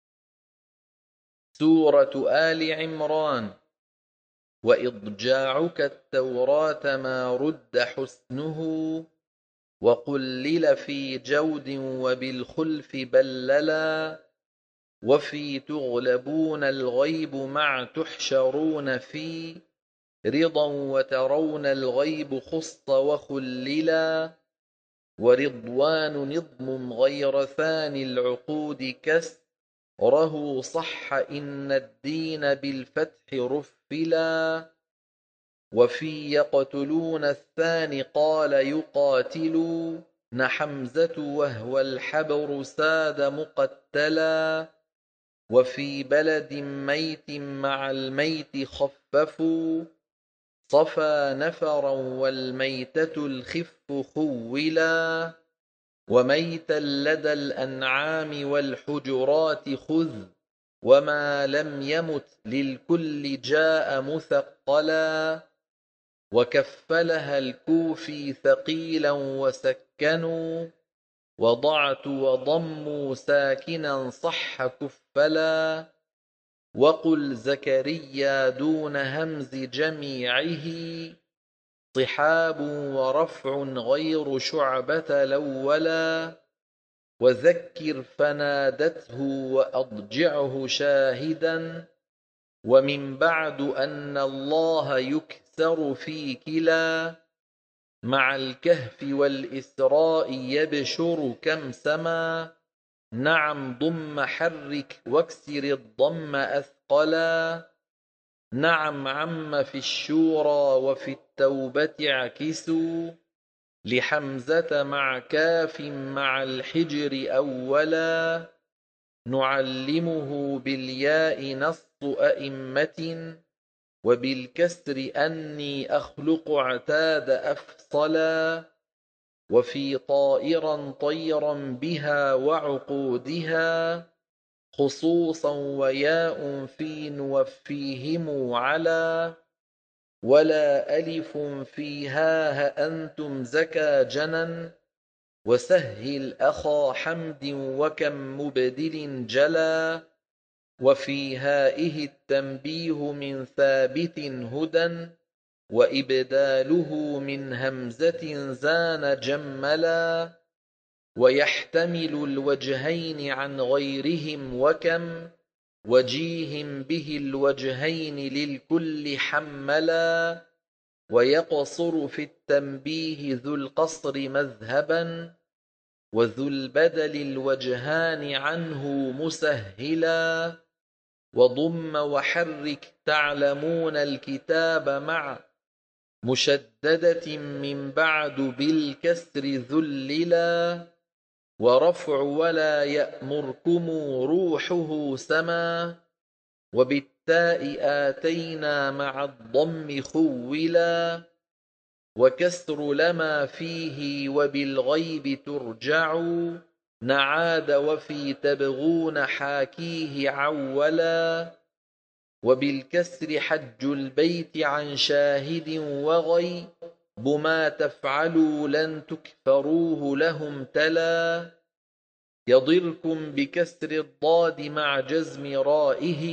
A: سورة آل عمران. وإضجاعك التوراة ما رد حسنه وقلل في جود وبالخلف بللا وفي تغلبون الغيب مع تحشرون في رضا وترون الغيب خص وخللا ورضوان نظم غير ثاني العقود كسره صح إن الدين بالفتح رفلا. وفي يقتلون الثاني قال يقاتل حمزة وهو الحبر ساد مقتلا. وفي بلد ميت مع الميت خففوا صفى نفرا والميتة الخف خولا. وميتا لدى الأنعام والحجرات خذ وما لم يمت للكل جاء مثقلا. وكفلها الكوفي ثقيلا وسكنوا وضعت وضموا ساكنا صح كفلا. وقل زكريا دون همز جميعه صحاب ورفع غير شعبة الأولا. وذكر فنادته وأضجعه شاهدا ومن بعد أن الله يكسر في كلا. مع الكهف والإسراء يبشر كم سما نعم ضم حرك واكسر الضم أثقلا. نعم عم في الشورى وفي التوبة اعكسوا لحمزة مع كاف مع الحجر أولا. نعلمه بالياء نص أئمة وبالكسر أني أخلق اعتاد أفصلا. وفي طائرا طيرا بها وعقودها خصوصا وياء في نوفيهم على. ولا ألف فيها هأنتم زكا جنا وسهل أخا حمد وكم مبدل جلا. وفي هائه التنبيه من ثابت هدى وإبداله من همزة زان جملا. ويحتمل الوجهين عن غيرهم وكم وجيه به الوجهين للكل حملا. ويقصر في التنبيه ذو القصر مذهبا وذو البدل الوجهان عنه مسهلا. وضم وحرك تعلمون الكتاب مع مشددة من بعد بالكسر ذللا. ورفع ولا يأمركم روحه سما وبالتاء آتينا مع الضم خولا. وكسر لما فيه وبالغيب ترجع نعاد وفي تبغون حاكيه عولا. وبالكسر حج البيت عن شاهد وغي بما تفعلوا لن تكفروه لهم تلا. يضركم بكسر الضاد مع جزم رائه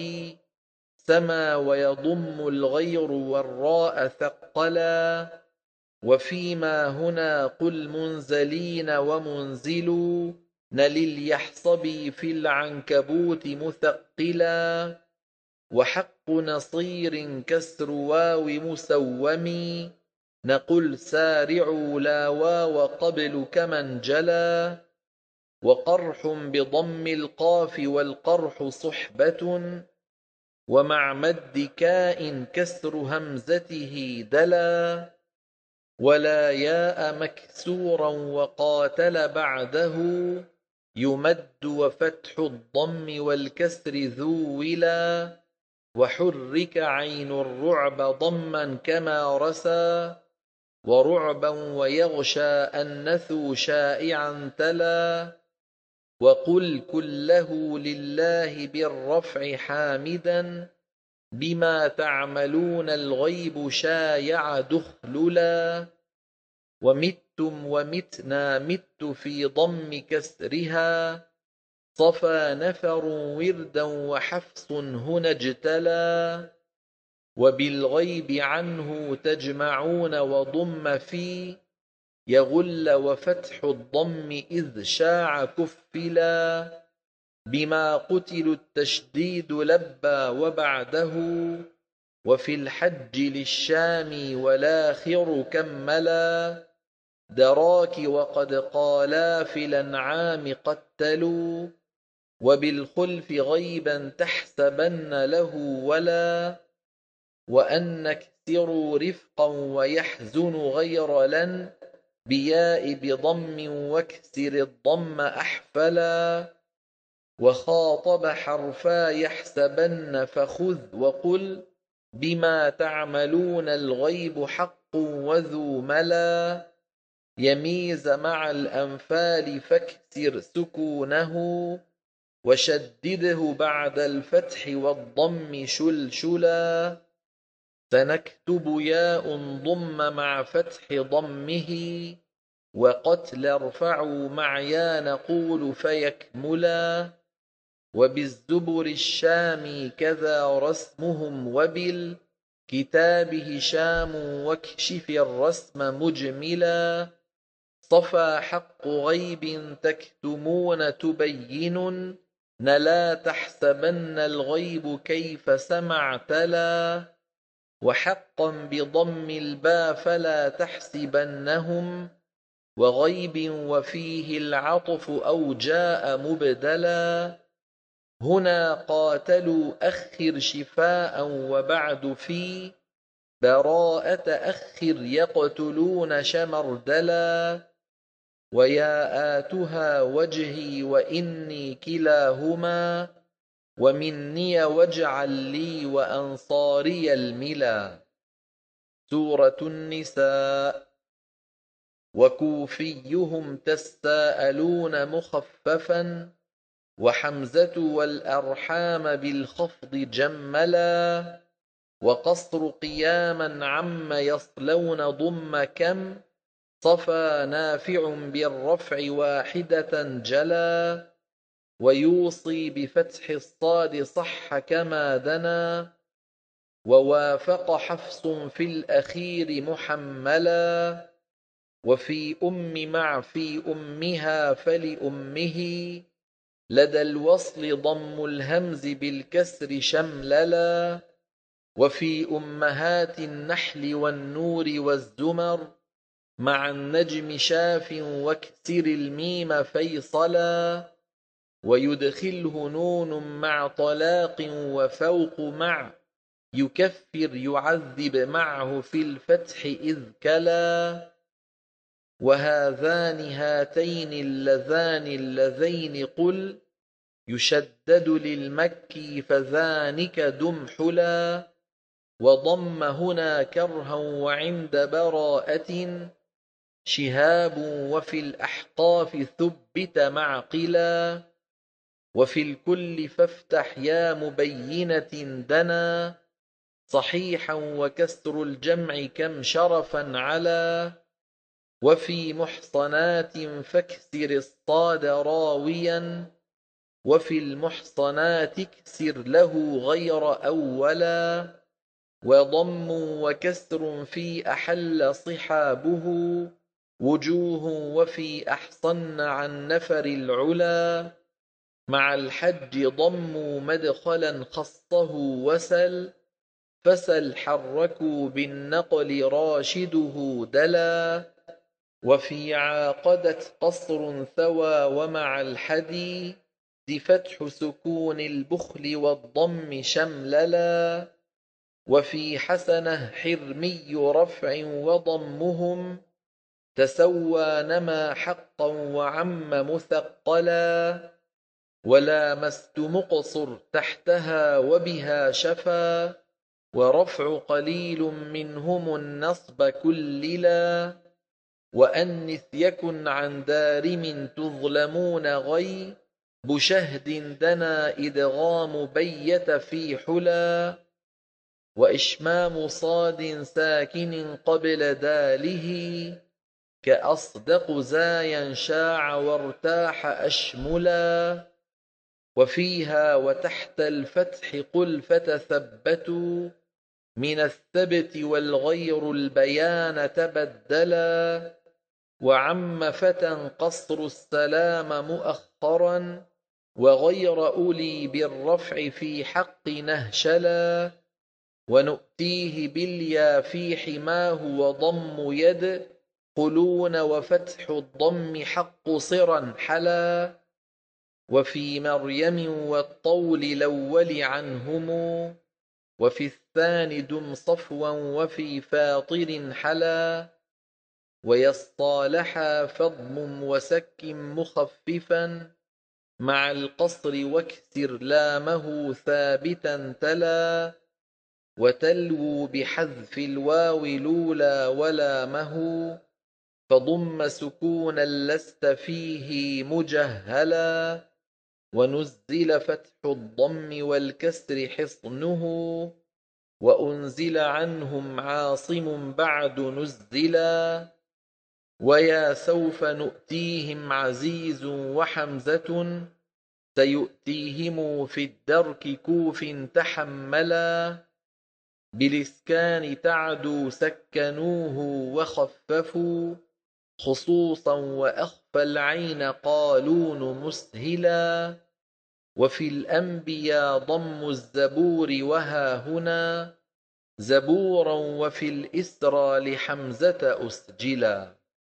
A: سما ويضم الغير والراء ثقلا. وفيما هنا قل منزلين ومنزلوا نل يحصبي في العنكبوت مثقلا. وحق نصير كسر واو مسومي نقل سارعوا لا واو قبل كمن جلا. وقرح بضم القاف والقرح صحبة ومع مد كاء كسر همزته دلا. ولا ياء مكسورا وقاتل بعده يمد وفتح الضم والكسر ذولا. وحرك عين الرعب ضما كما رسى ورعبا ويغشى النثو شائعا تلا. وقل كله لله بالرفع حامدا بما تعملون الغيب شايع دخللا. ومتم ومتنا مت في ضم كسرها صفى نفر وردا وحفص هنا اجتلى. وبالغيب عنه تجمعون وضم في يغل وفتح الضم إذ شاع كفلا. بما قتلوا التشديد لبى وبعده وفي الحج للشام والآخر كملا. دراك وقد قالا في الأنعام قتلوا وبالخلف غيبا تحسبن له ولا وأن نكسر رفقا ويحزن غير لن بياء بضم واكسر الضم أحفلا وخاطب حرفا يحسبن فخذ وقل بما تعملون الغيب حق وذو ملا يميز مع الأنفال فاكسر سكونه وشدده بعد الفتح والضم شلشلا سنكتب ياء ضم مع فتح ضمه وقتل ارفعوا مع يا نقول فيكملا وبالزبر الشام كذا رسمهم وبالكتاب هشام واكشف الرسم مجملا صفى حق غيب تكتمون تبين نلا تحسبن الغيب كيف سمعتلا وحقا بضم الباء فلا تحسبنهم وغيب وفيه العطف أو جاء مبدلا هنا قاتلوا أخر شفاء وبعد في براءة أخر يقتلون شمردلا وياءاتها وجهي وإني كلاهما ومني واجعل لي وأنصاري الملا سورة النساء وكوفيهم تساءلون مخففا وحمزة والأرحام بالخفض جملا وقصر قياما عم يصلون ضم كم صفى نافع بالرفع واحدة جلا ويوصي بفتح الصاد صح كما دنا ووافق حفص في الأخير محملا وفي أم مع في أمها فلأمه لدى الوصل ضم الهمز بالكسر شمللا وفي أمهات النحل والنور والزمر مع النجم شاف واكسر الميم فيصلا ويدخله نون مع طلاق وفوق مع يكفر يعذب معه في الفتح إذ كلا وهذان هاتين اللذان اللذين قل يشدد للمكي فذانك دمحلا وضم هنا كرها وعند براءة شهاب وفي الأحقاف ثبت معقلا وفي الكل فافتح يا مبينة دنا صحيحا وكسر الجمع كم شرفا على وفي محصنات فاكسر الصاد راويا وفي المحصنات اكسر له غير أولا وضم وكسر في أحل صحابه وجوه وفي أحصن عن نفر العلا مع الحج ضم مدخلا خصه وسل فسل حركوا بالنقل راشده دلا وفي عاقدت قصر ثوى ومع الحدي فتح سكون البخل والضم شمللا وفي حسنه حرمي رفع وضمهم تسوى نما حقا وعم مثقلا ولامست مقصر تحتها وبها شفا ورفع قليل منهم النصب كللا وأنث يكن عن دارم تظلمون غي بشهد دنا إدغام بيت في حلا وإشمام صاد ساكن قبل داله كأصدق زايا شاع وارتاح أشملا وفيها وتحت الفتح قل فتثبتوا من الثبت والغير البيان تبدلا وعم فتى قصر السلام مؤخرا وغير أولي بالرفع في حق نهشلا ونؤتيه باليا في حماه وضم يد يثقلون وفتح الضم حق صرا حلا وفي مريم والطول الأول عنهم وفي الثاني دم صفوا وفي فاطر حلا ويصطالحا فضم وسك مخففا مع القصر واكسر لامه ثابتا تلا وتلو بحذف الواو لولا ولامه فضم سكونا لست فيه مجهلا ونزل فتح الضم والكسر حصنه وأنزل عنهم عاصم بعد نزلا ويا سوف نؤتيهم عزيز وحمزة سيؤتيهم في الدرك كوف تحملا بالإسكان تعدو سكنوه وخففوا خصوصا وأخفى العين قالون مسهلا وفي الأنبياء ضم الزبور وها هنا زبورا وفي الإسرى لحمزة أسجلا.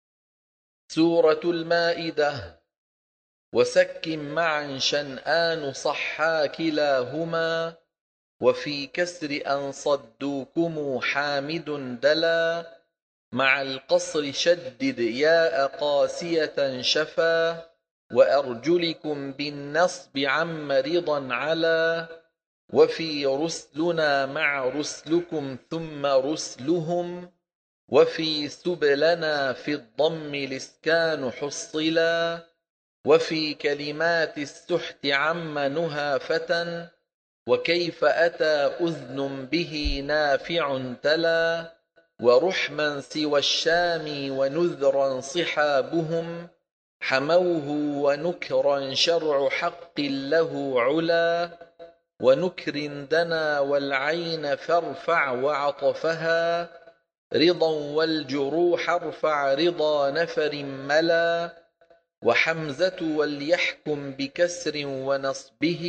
A: سورة المائدة. وسك معا شنآن صحا كلاهما وفي كسر أن صدوكم حامد دلا مع القصر شدد ياء قاسية شفا وأرجلكم بالنصب عم رضا على وفي رسلنا مع رسلكم ثم رسلهم وفي سبلنا في الضم الإسكان حصلا وفي كلمات السحت عم نهى فتى وكيف أتى أذن به نافع تلا ورحما سوى الشام ونذرا صحابهم حموه ونكرا شرع حق له علا ونكر دنا والعين فارفع وعطفها رضا والجروح ارفع رضا نفر ملا وحمزة وليحكم بكسر ونصبه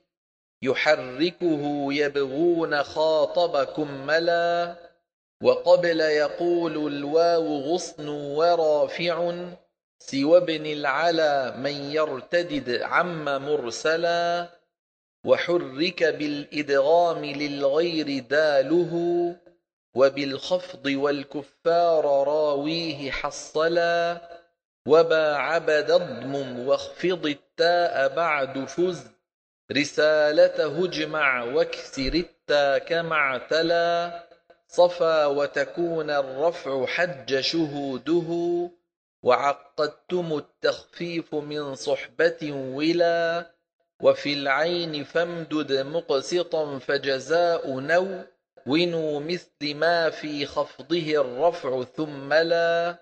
A: يحركه يبغون خاطبكم ملا وقبل يقول الواو غصن ورافع سوى ابن العلا من يرتدد عم مرسلا وحرك بالإدغام للغير داله وبالخفض والكفار راويه حصلا وباعب ضم واخفض التاء بعد فز رسالته اجمع واكسر التاء كما اعتلى صفا وتكون الرفع حج شهوده وعقدتم التخفيف من صحبة ولا وفي العين فامدد مقسطا فجزاء نو ونوا مثل ما في خفضه الرفع ثم لا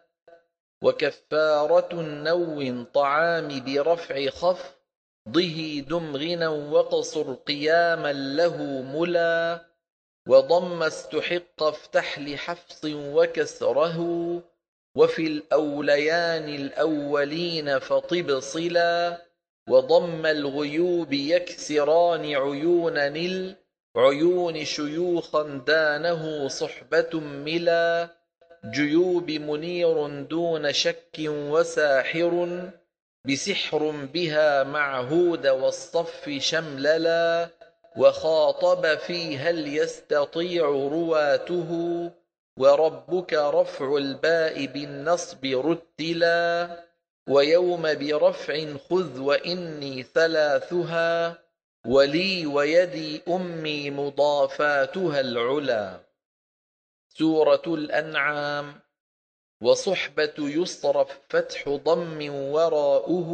A: وكفارة النو طعام برفع خفضه دمغنا وقصر قياما له ملا وضم استحق افتح لحفص وكسره وفي الأوليان الأولين فطب صلا وضم الغيوب يكسران عيونا العيون شيوخا دانه صحبة ملا جيوب منير دون شك وساحر بسحر بها معهود والصف شمللا وخاطب في هل يستطيع رواته وربك رفع الباء بالنصب رتلا ويوم برفع خذ وإني ثلاثها ولي ويدي أمي مضافاتها العلا. سورة الأنعام. وصحبة يصرف فتح ضم وراؤه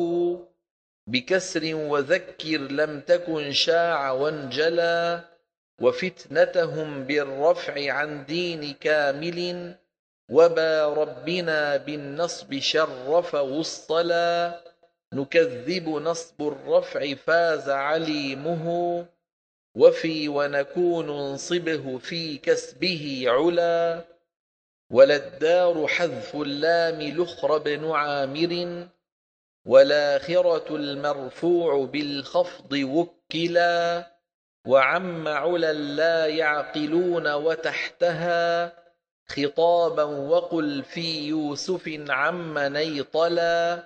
A: بكسر وذكر لم تكن شاع وانجلى وفتنتهم بالرفع عن دين كامل وبا ربنا بالنصب شرف وصلا نكذب نصب الرفع فاز عليمه وفي ونكون انصبه في كسبه علا ولا الدار حذف اللام لخر بن عامر والآخرة المرفوع بالخفض وكلا وعم علا لا يعقلون وتحتها خطابا وقل في يوسف عم نيطلا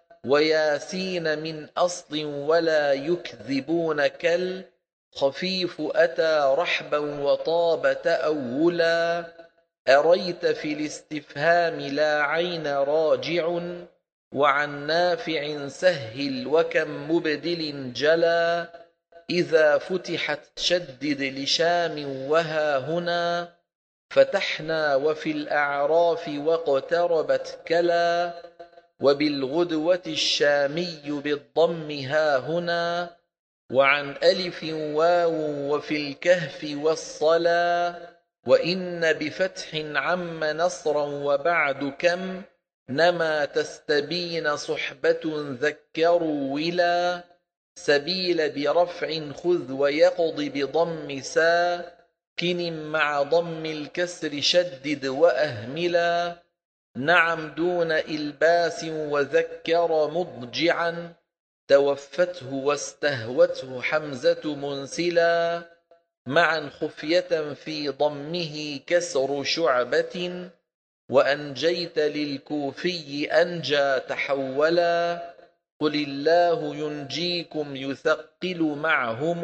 A: وياسين من أصل ولا يكذبون كل خفيف أتى رحبا وطاب تأولا أريت في الاستفهام لا عين راجع وعن نافع سهل وكم مبدل جلا إذا فتحت شدد لشام وها هنا فتحنا وفي الأعراف واقتربت كلا وبالغدوة الشامي بالضم ها هنا وعن ألف واو وفي الكهف والصلا وإن بفتح عم نصرا وبعد كم نما تستبين صحبة ذكروا ولا سبيل برفع خذ ويقض بضم ساكن مع ضم الكسر شدد وأهملا نعم دون إلباس وذكر مضجعا توفته واستهوته حمزة منسلا معا خفية في ضمه كسر شعبة وأنجيت للكوفي أنجى تحولا قل الله ينجيكم يثقل معهم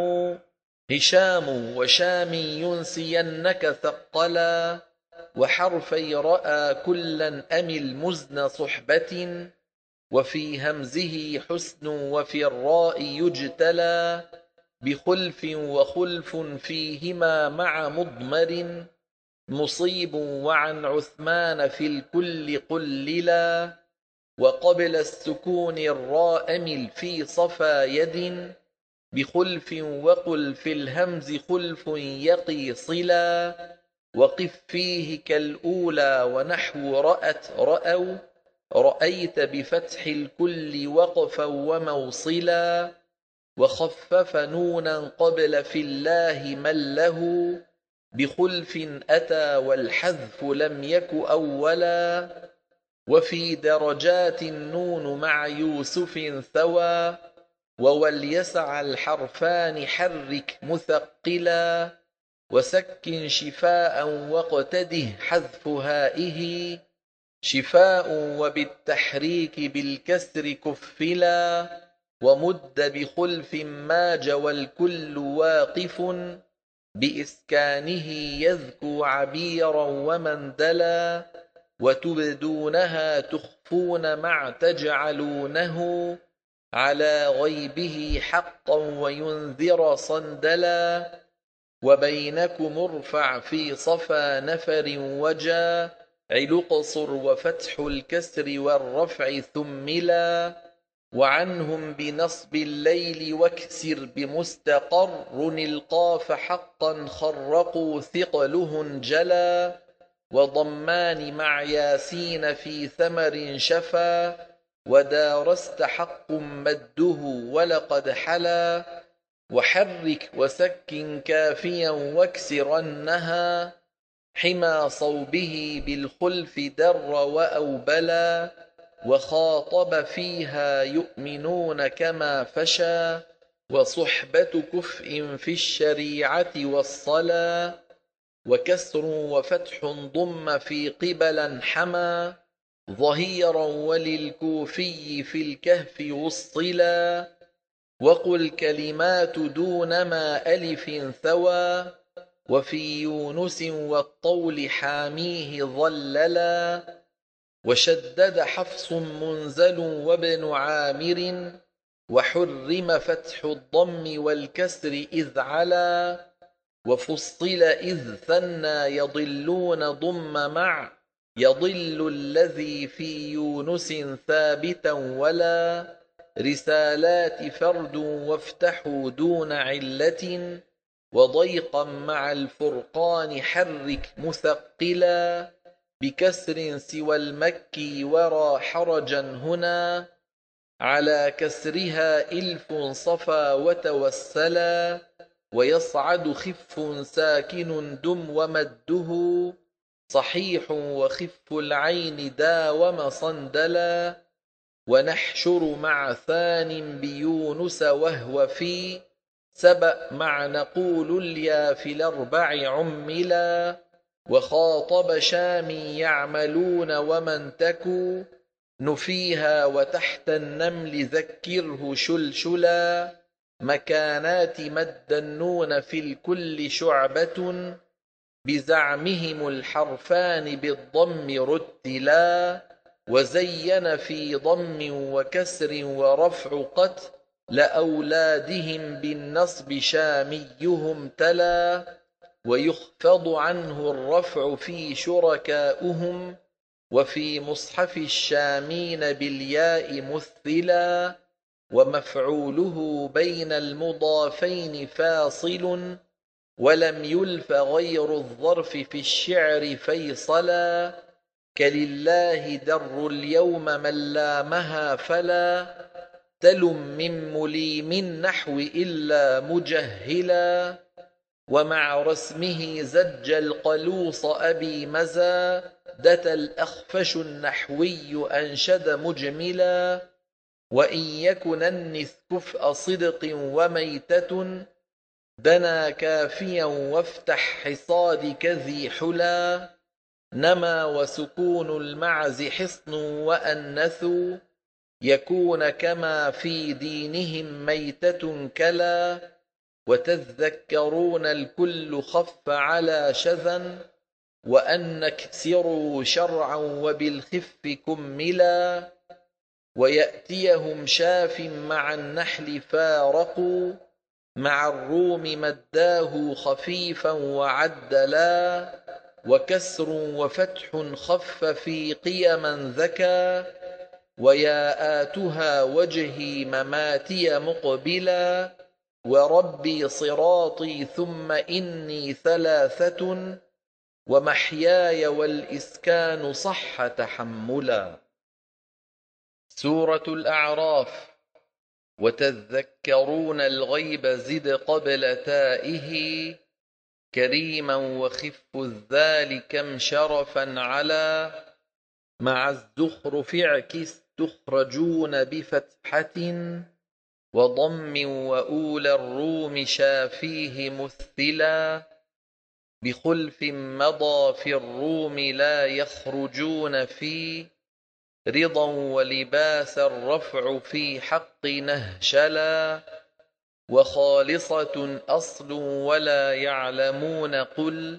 A: هشام وشام ينسينك ثقلا وحرفي رأى كلا أم المزن صحبة وفي همزه حسن وفي الراء يجتلى بخلف وخلف فيهما مع مضمر مصيب وعن عثمان في الكل قللا وقبل السكون الراء مل في صفا يد بخلف وقل في الهمز خلف يقي صلا وقف فيه كالأولى ونحو رأت رأوا رأيت بفتح الكل وقفا وموصلا وخفف نونا قبل في الله من له بخلف أتى والحذف لم يك أولا وفي درجات النون مع يوسف ثوى ووليسع الحرفان حرك مثقلا وسكن شفاء واقتده حذف هائه شفاء وبالتحريك بالكسر كفلا ومد بخلف ماج والكل واقف بإسكانه يذكو عبيرا ومندلا وتبدونها تخفون مع تجعلونه على غيبه حقا وينذر صندلا وبينكم ارفع في صفا نفر وجا علقصر وفتح الكسر والرفع ثملا وعنهم بنصب الليل واكسر بمستقر القاف حقا خرقوا ثقله جلا وضمان مع ياسين في ثمر شفا ودارست حق مده ولقد حلا وحرك وسكن كافيا واكسرنها حمى صوبه بالخلف در وأوبلا وخاطب فيها يؤمنون كما فشى وصحبة كفء في الشريعة والصلا وكسر وفتح ضم في قبلا حمى ظهيرا وللكوفي في الكهف وصلا وقل كلمات دون ما ألف ثوى وفي يونس والطول حاميه ظللا وشدد حفص منزل وابن عامر وحرم فتح الضم والكسر إذ علا وفصل إذ ثنى يضلون ضم مع يضل الذي في يونس ثابتا ولا رسالات فرد وافتحوا دون علة وضيقا مع الفرقان حرك مثقلا بكسر سوى المكي ورى حرجا هنا على كسرها إلف صفا وتوسلا ويصعد خف ساكن دم ومده صحيح وخف العين داوم صندلا ونحشر مع ثان بيونس وهو في سبأ مع نقول اليا في الأربع عملا وخاطب شامي يعملون ومن تكو نفيها وتحت النمل ذكره شلشلا مكانات مد النون في الكل شعبة بزعمهم الحرفان بالضم رتلا وزين في ضم وكسر ورفع قت لأولادهم بالنصب شاميهم تلا ويخفض عنه الرفع في شركاؤهم وفي مصحف الشامين بالياء مثلا ومفعوله بين المضافين فاصل ولم يلف غير الظرف في الشعر فيصلا كلله در اليوم من لامها فلا تلم من مليم النحو إلا مجهلا ومع رسمه زج القلوص أبي مزادة الأخفش النحوي أنشد مجملا وإن يكن النث كفء صدق وميتة دنا كافيا وافتح حصاد كذي حلا نما وسكون المعز حصن وأنثوا يكون كما في دينهم ميتة كلا وتذكرون الكل خف على شذا وأن نكسروا شرعا وبالخف كملا ويأتيهم شاف مع النحل فارقوا مع الروم مداه خفيفا وعدلا وكسر وفتح خف في قيما ذكى وياءاتها وجهي مماتي مقبلا وربي صراطي ثم إني ثلاثة ومحياي والإسكان صح تحملا. سورة الأعراف. وتذكرون الغيب زد قبل تائه كريما وخف الذال كم شرفا على مع الزخرف اعكس تخرجون بفتحة وضم وأولى الروم شافيه مثلا بخلف مضى في الروم لا يخرجون في رضا ولباس الرفع في حق نهشلا وخالصة أصل ولا يعلمون قل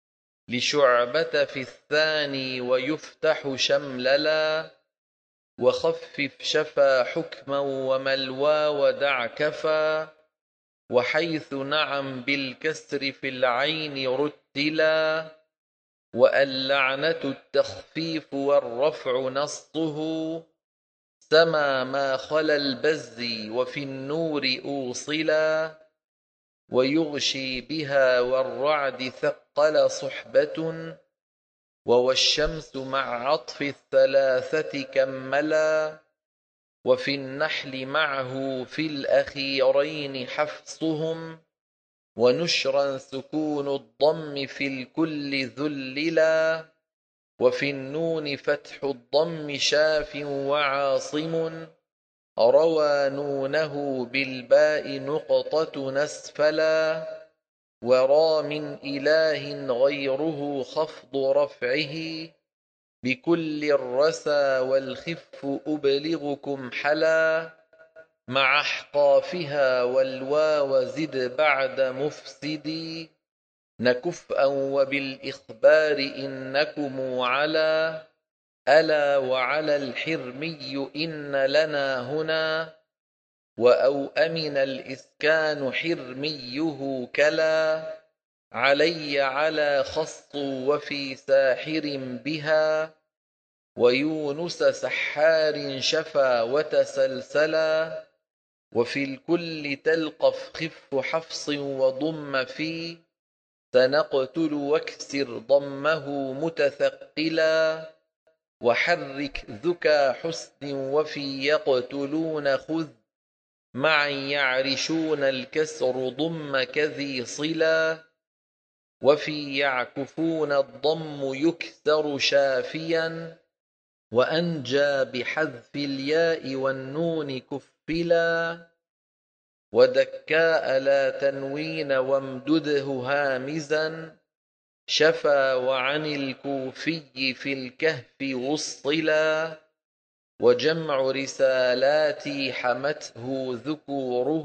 A: لشعبة في الثاني ويفتح شمللا وخفف شفا حكما وملوى ودع كفا وحيث نعم بالكسر في العين رتلا واللعنة التخفيف والرفع نصه سما ما خلا البز وفي النور أوصلا ويغشي بها والرعد ثقل صحبة والشمس مع عطف الثلاثة كملا وفي النحل معه في الأخيرين حفصهم ونشرا سكون الضم في الكل ذللا وفي النون فتح الضم شاف وعاصم روى نونه بالباء نقطة نسفلا ورا من إله غيره خفض رفعه بكل الرسى والخف أبلغكم حلا مع احقافها والواو زد بعد مفسدي نكفءا وبالإخبار إنكم على ألا وعلى الحرمي إن لنا هنا وأو أمن الإسكان حرميه كلا علي على خص وفي ساحر بها ويونس سحار شفا وتسلسلا وفي الكل تلقف خف حفص وضم في سنقتل واكسر ضمه متثقلا وحرك ذكى حسن وفي يقتلون خذ معا يعرشون الكسر ضم كذي صلا وفي يعكفون الضم يكسر شافيا وأنجى بحذف الياء والنون كفلا ودكاء لا تنوين وامدده هامزا شفا وعن الكوفي في الكهف وصلا، وجمع رسالاتي حمته ذكوره.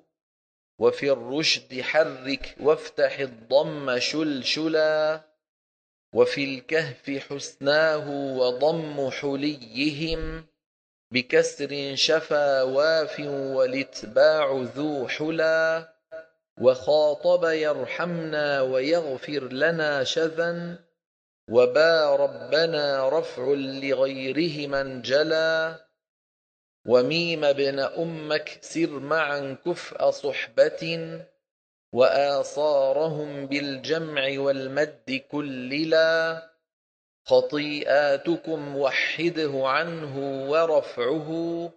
A: وفي الرشد حرك وافتح الضم شلشلا، وفي الكهف حسناه وضم حليهم، بكسر شفا واف والاتباع ذو حلا. وخاطب يرحمنا ويغفر لنا شذا، وبا ربنا رفع لغيره من جلا. وميم ابن أم اكسر معا كفء صحبة، وآصارهم بالجمع والمد كللا. خطيئاتكم وحده عنه ورفعه،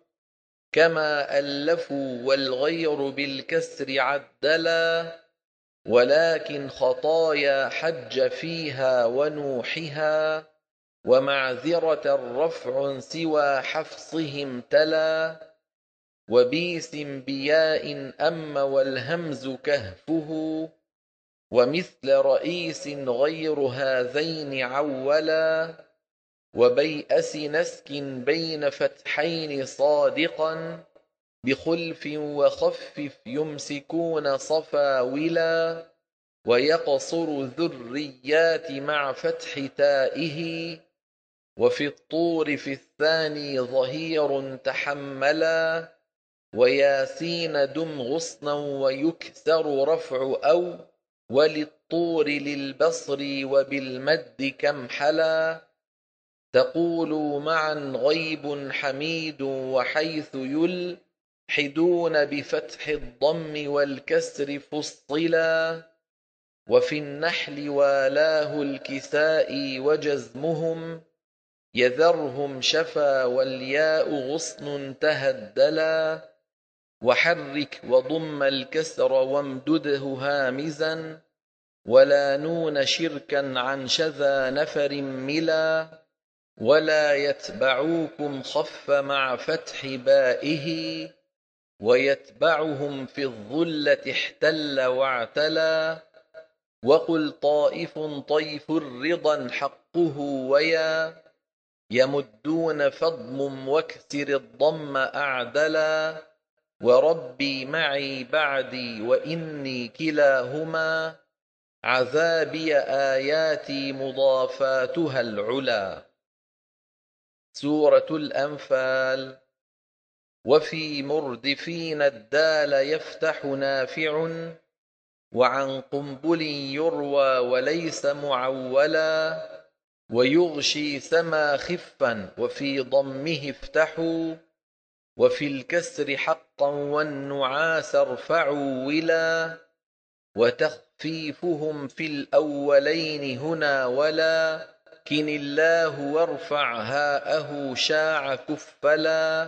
A: كما ألفوا والغير بالكسر عدلا. ولكن خطايا حج فيها ونوحها، ومعذرة رفع سوى حفصهم تلا. وبيس بياء أم والهمز كهفه، ومثل رئيس غير هذين عولا. وبيأس نسك بين فتحين صادقا، بخلف وخفف يمسكون صفاولا. ويقصر ذريات مع فتح تائه، وفي الطور في الثاني ظهير تحملا. وياسين دم غصنا ويكسر رفع أو، وللطور للبصر وبالمد كمحلا. تقول معا غيب حميد وحيث يلحدون بفتح الضم والكسر فصلا. وفي النحل والاه الكساء وجزمهم، يذرهم شفا والياء غصن تهدلا. وحرك وضم الكسر وامدده هامزا، ولا نون شركا عن شذا نفر ملا. ولا يتبعوكم خف مع فتح بائه، ويتبعهم في الظلة احتل واعتلا. وقل طائف طيف الرضا حقه ويا، يمدون فضم واكسر الضم أعدلا. وربي معي بعدي وإني كلاهما، عذابي آياتي مضافاتها العلا. سورة الأنفال. وفي مردفين الدال يفتح نافع، وعن قنبل يروى وليس معولا. ويغشي سما خفا وفي ضمه افتحوا، وفي الكسر حقا والنعاس ارفعوا ولا. وتخفيفهم في الأولين هنا ولا، كن الله وارفع هاءه شاع كفلا.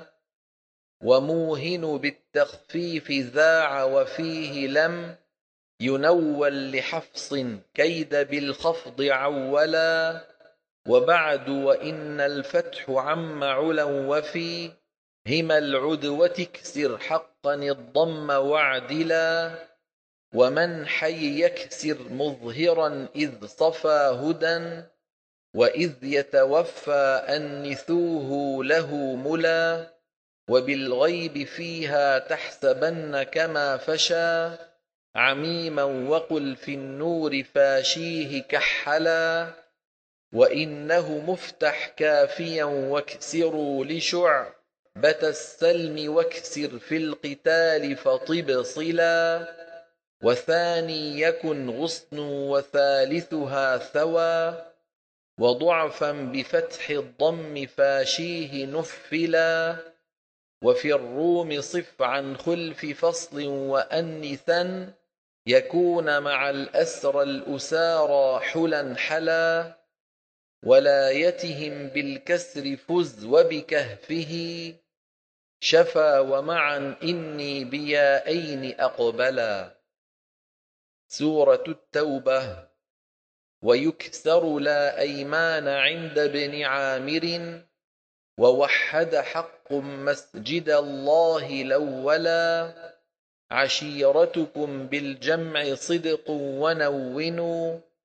A: وموهن بالتخفيف ذاع وفيه لم ينول لحفص كيد بالخفض عولا. وبعد وإن الفتح عم علا وفي هما العدوة اكسر حقا الضم واعدلا. ومن حي يكسر مظهرا إذ صفى هدى، وإذ يتوفى أنثوه له ملا. وبالغيب فيها تحسبن كما فشى عميما، وقل في النور فاشيه كحلا. وإنه مفتح كافيا واكسروا لشعبة السلم، واكسر في القتال فطب صلا. وثاني يكن غصن وثالثها ثوى، وضعفا بفتح الضم فاشيه نفلا. وفي الروم صف عن خلف فصل وأنثا، يكون مع الأسرى الأسارى حلا حلا. ولايتهم بالكسر فز وبكهفه شفا، ومعا إني بيائين أقبلا. سورة التوبة. ويكسر لا أيمان عند ابن عامر، ووحد حق مسجد الله الأولا. عشيرتكم بالجمع صدق ونونوا،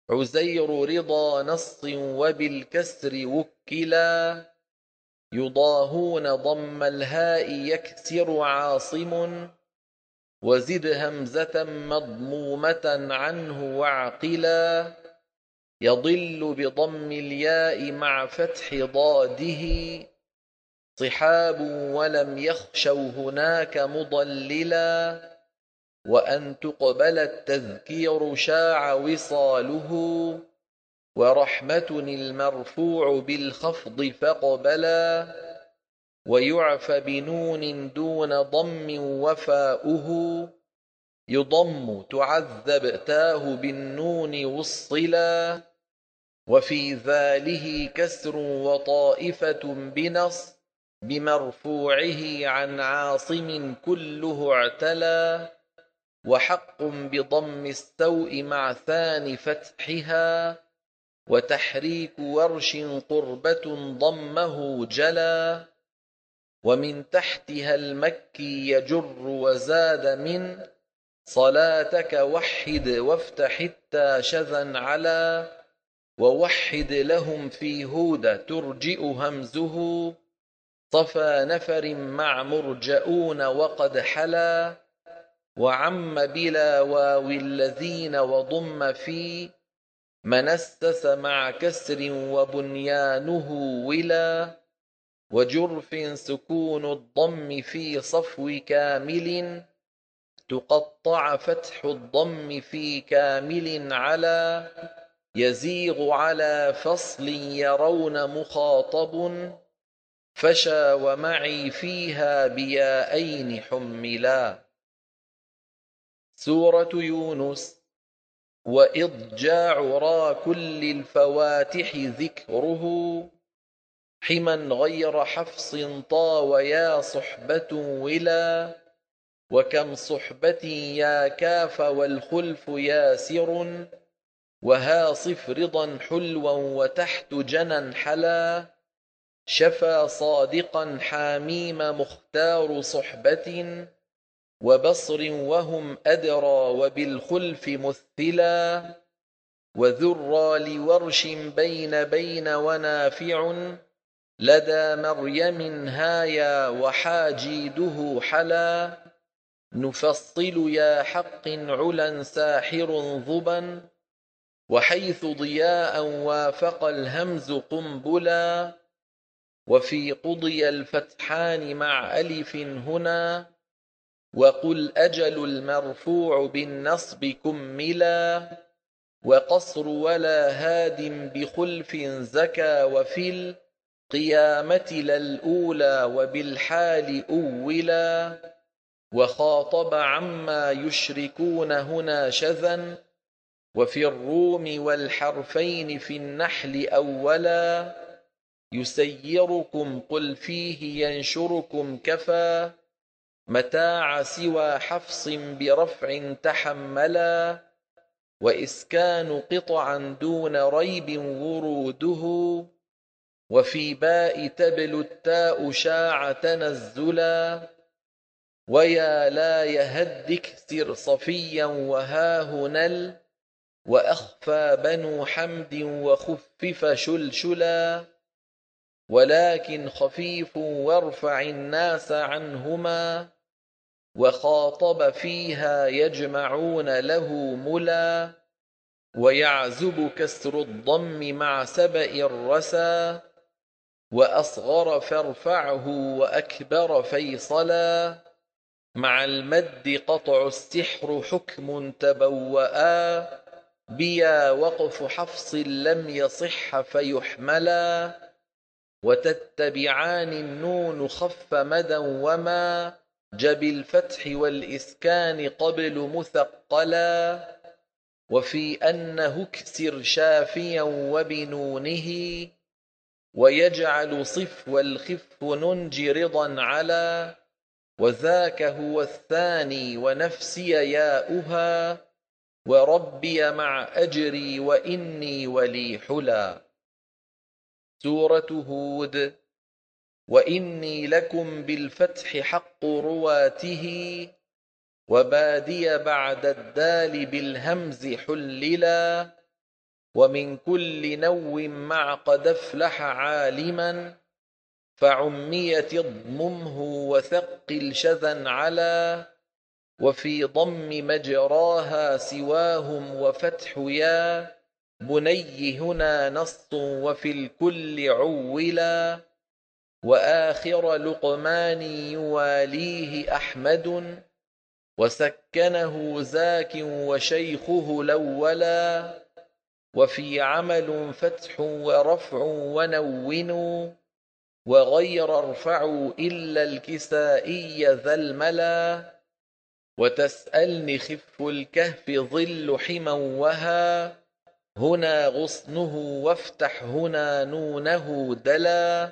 A: عزير رضا نص وبالكسر وكلا يضاهون ضم الهاء يكسر عاصم وزد همزة مضمومة عنه واعقلا يضل بضم الياء مع فتح ضاده صحاب ولم يخشوا هناك مضللا وأن تقبل التذكير شاع وصاله ورحمة المرفوع بالخفض فاقبلا ويعفى بنون دون ضم وفاؤه يضم تعذب تاه بالنون وصلا وفي ذاله كسر وطائفة بنص بمرفوعه عن عاصم كله اعتلى وحق بضم السوء مع ثاني فتحها وتحريك ورش قربة ضمه جلا ومن تحتها المكي يجر وزاد من صلاتك وحد وافتح التا شذا على ووحد لهم في هود ترجئ همزه صفى نفر مع مرجؤون وقد حلا وعم بلا واو الذين وضم في منسس مع كسر وبنيانه ولا وجرف سكون الضم في صفو كامل تقطع فتح الضم في كامل على يزيغ على فصل يرون مخاطب فشى ومعي فيها بياءين حملا. سورة يونس. وإضجاع را كل الفواتح ذكره حما غير حفص طا ويا صحبة ولا وكم صحبة يا كاف والخلف ياسر وها صف رضا حلوا وتحت جنا حلا شفا صادقا حاميم مختار صحبة وبصر وهم أدرى وبالخلف مثلا وذرى لورش بين بين ونافع لدى مريم هايا وحاجيده حلا نفصل يا حق علا ساحر ضبا وحيث ضياء وافق الهمز قنبلا وفي قضي الفتحان مع ألف هنا وقل أجل المرفوع بالنصب كملا وقصر ولا هاد بخلف زكى وفي القيامة للأولى وبالحال أولا وخاطب عما يشركون هنا شذا وفي الروم والحرفين في النحل أولا يسيركم قل فيه ينشركم كفى متاع سوى حفص برفع تحملا وإسكان قطعا دون ريب وروده وفي باء تبل التاء شاع تنزلا ويا لا يهد اكسر صفيا وهاهنا وأخفى بنو حمد وخفف شلشلا ولكن خفيف وارفع الناس عنهما وخاطب فيها يجمعون له ملا ويعزب كسر الضم مع سبأ الرسى وأصغر فارفعه وأكبر فيصلا مع المد قطع السحر حكم تبوأ بيا وقف حفص لم يصح فيحملا وتتبعان النون خف مدى وما جب الفتح والإسكان قبل مثقلا وفي أنه اكسر شافيا وبنونه ويجعل صف والخف ننجي رضا على وذاك هو الثاني ونفسي ياؤها وربي مع أجري وإني ولي حلا. سورة هود. وإني لكم بالفتح حق رواته وبادي بعد الدال بالهمز حللا ومن كل نو مع قد افلح عالما فعميت اضممه وثقل شذا على وفي ضم مجراها سواهم وفتح يا بني هنا نص وفي الكل عولا وآخر لقمان يواليه أحمد وسكنه زاك وشيخه الأولا وفي عمل فتح ورفع ونون وغير ارفعوا إلا الكسائي ذا الملا وتسألني خف الكهف ظل حما وها هنا غصنه وافتح هنا نونه دلا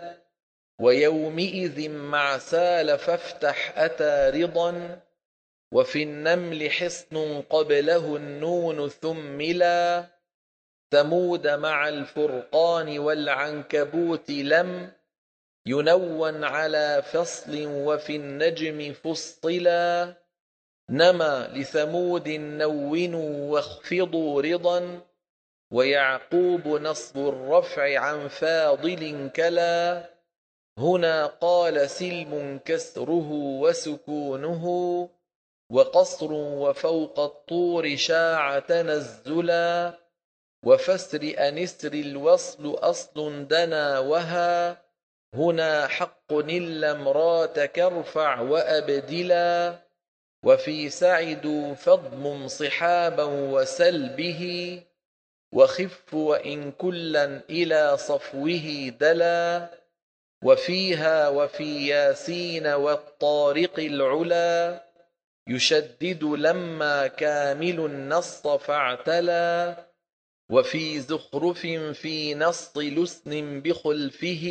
A: ويومئذ مع سال فافتح أتى رضا وفي النمل حصن قبله النون ثملا ثمود مع الفرقان والعنكبوت لم ينون على فصل وفي النجم فصلا نما لثمود نونوا واخفضوا رضا ويعقوب نصب الرفع عن فاضل كلا هنا قال سلم كسره وسكونه وقصر وفوق الطور شاع تنزلا وفسر أنسر الوصل أصل دنا وها هنا حق إلا امراتك ارفع وأبدلا وفي سعد فاضمم صحابا وسل به وخف وإن كلا إلى صفوه دلا وفيها وفي ياسين والطارق العلا يشدد لما كامل النص فاعتلا وفي زخرف في نص لسن بخلفه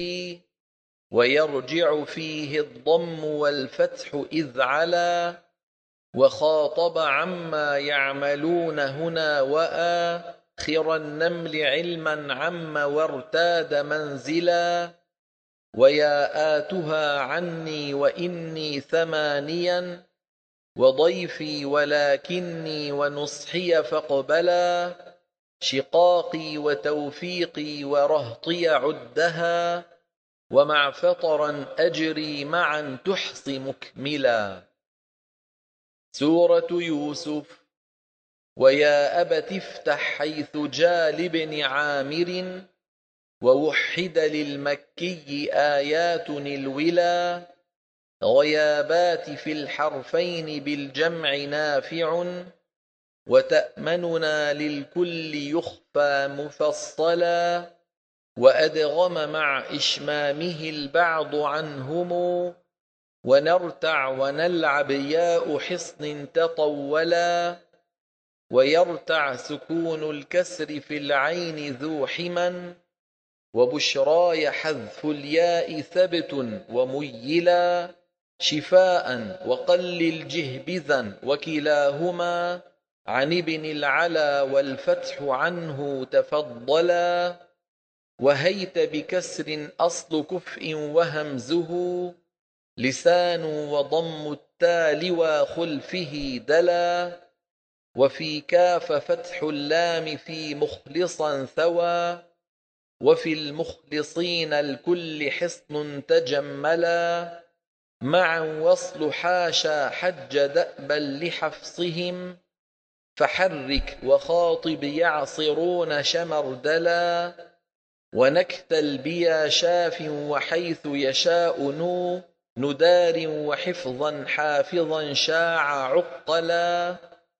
A: ويرجع فيه الضم والفتح إذ علا وخاطب عما يعملون هنا وآخر النمل علما عم وارتاد منزلا ويا آتها عني وإني ثمانيا وضيفي ولكني ونصحي فاقبلا شقاقي وتوفيقي ورهطي عدها ومع فطرا أجري معا تحص مكملا. سورة يوسف. ويا أبت افتح حيث جاء لابن عامر ووحد للمكي آيات الولا غيابات في الحرفين بالجمع نافع وتأمننا للكل يخفى مفصلا وأدغم مع إشمامه البعض عنهم ونرتع ونلعب ياء حصن تطولا ويرتع سكون الكسر في العين ذو حما وبشراي حذف الياء ثبت وميلا شفاء وقلل جهبذا وكلاهما عن ابن العلا والفتح عنه تفضلا وهيت بكسر أصل كفء وهمزه لسان وضم التال وخلفه دلا وفي كاف فتح اللام في مخلصا ثوى وفي المخلصين الكل حصن تجملا معا وصل حاشا حج دأبا لحفصهم فحرك وخاطب يعصرون شمردلا ونكتل بيا شاف وحيث يشاء نو ندار وحفظا حافظا شاع عقلا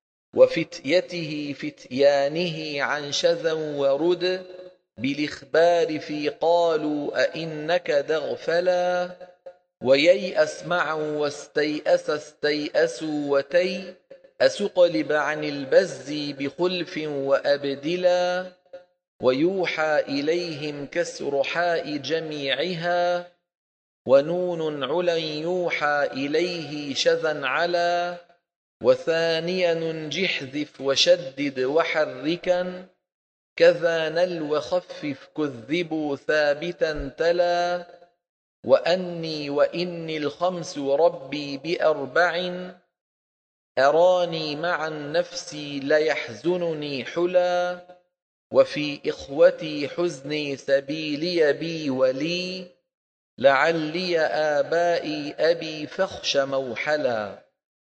A: وفتيته فتيانه عن شذا ورد بالإخبار في قالوا أئنك دغفلا وييأس معا واستيأس استيأسوا وتي أسقلب عن البز بخلف وأبدلا ويوحى إليهم كسر حاء جميعها ونون علا يوحى إليه شذا على وثانيا نجحذف وشدد وحركا كذا نل وخفف كذبوا ثابتا تلا وأني وإني الخمس ربي بأربع أراني مع النفس ليحزنني حلا وفي إخوتي حزني سبيلي بي ولي لعلي آبائي أبي فخش موحلا.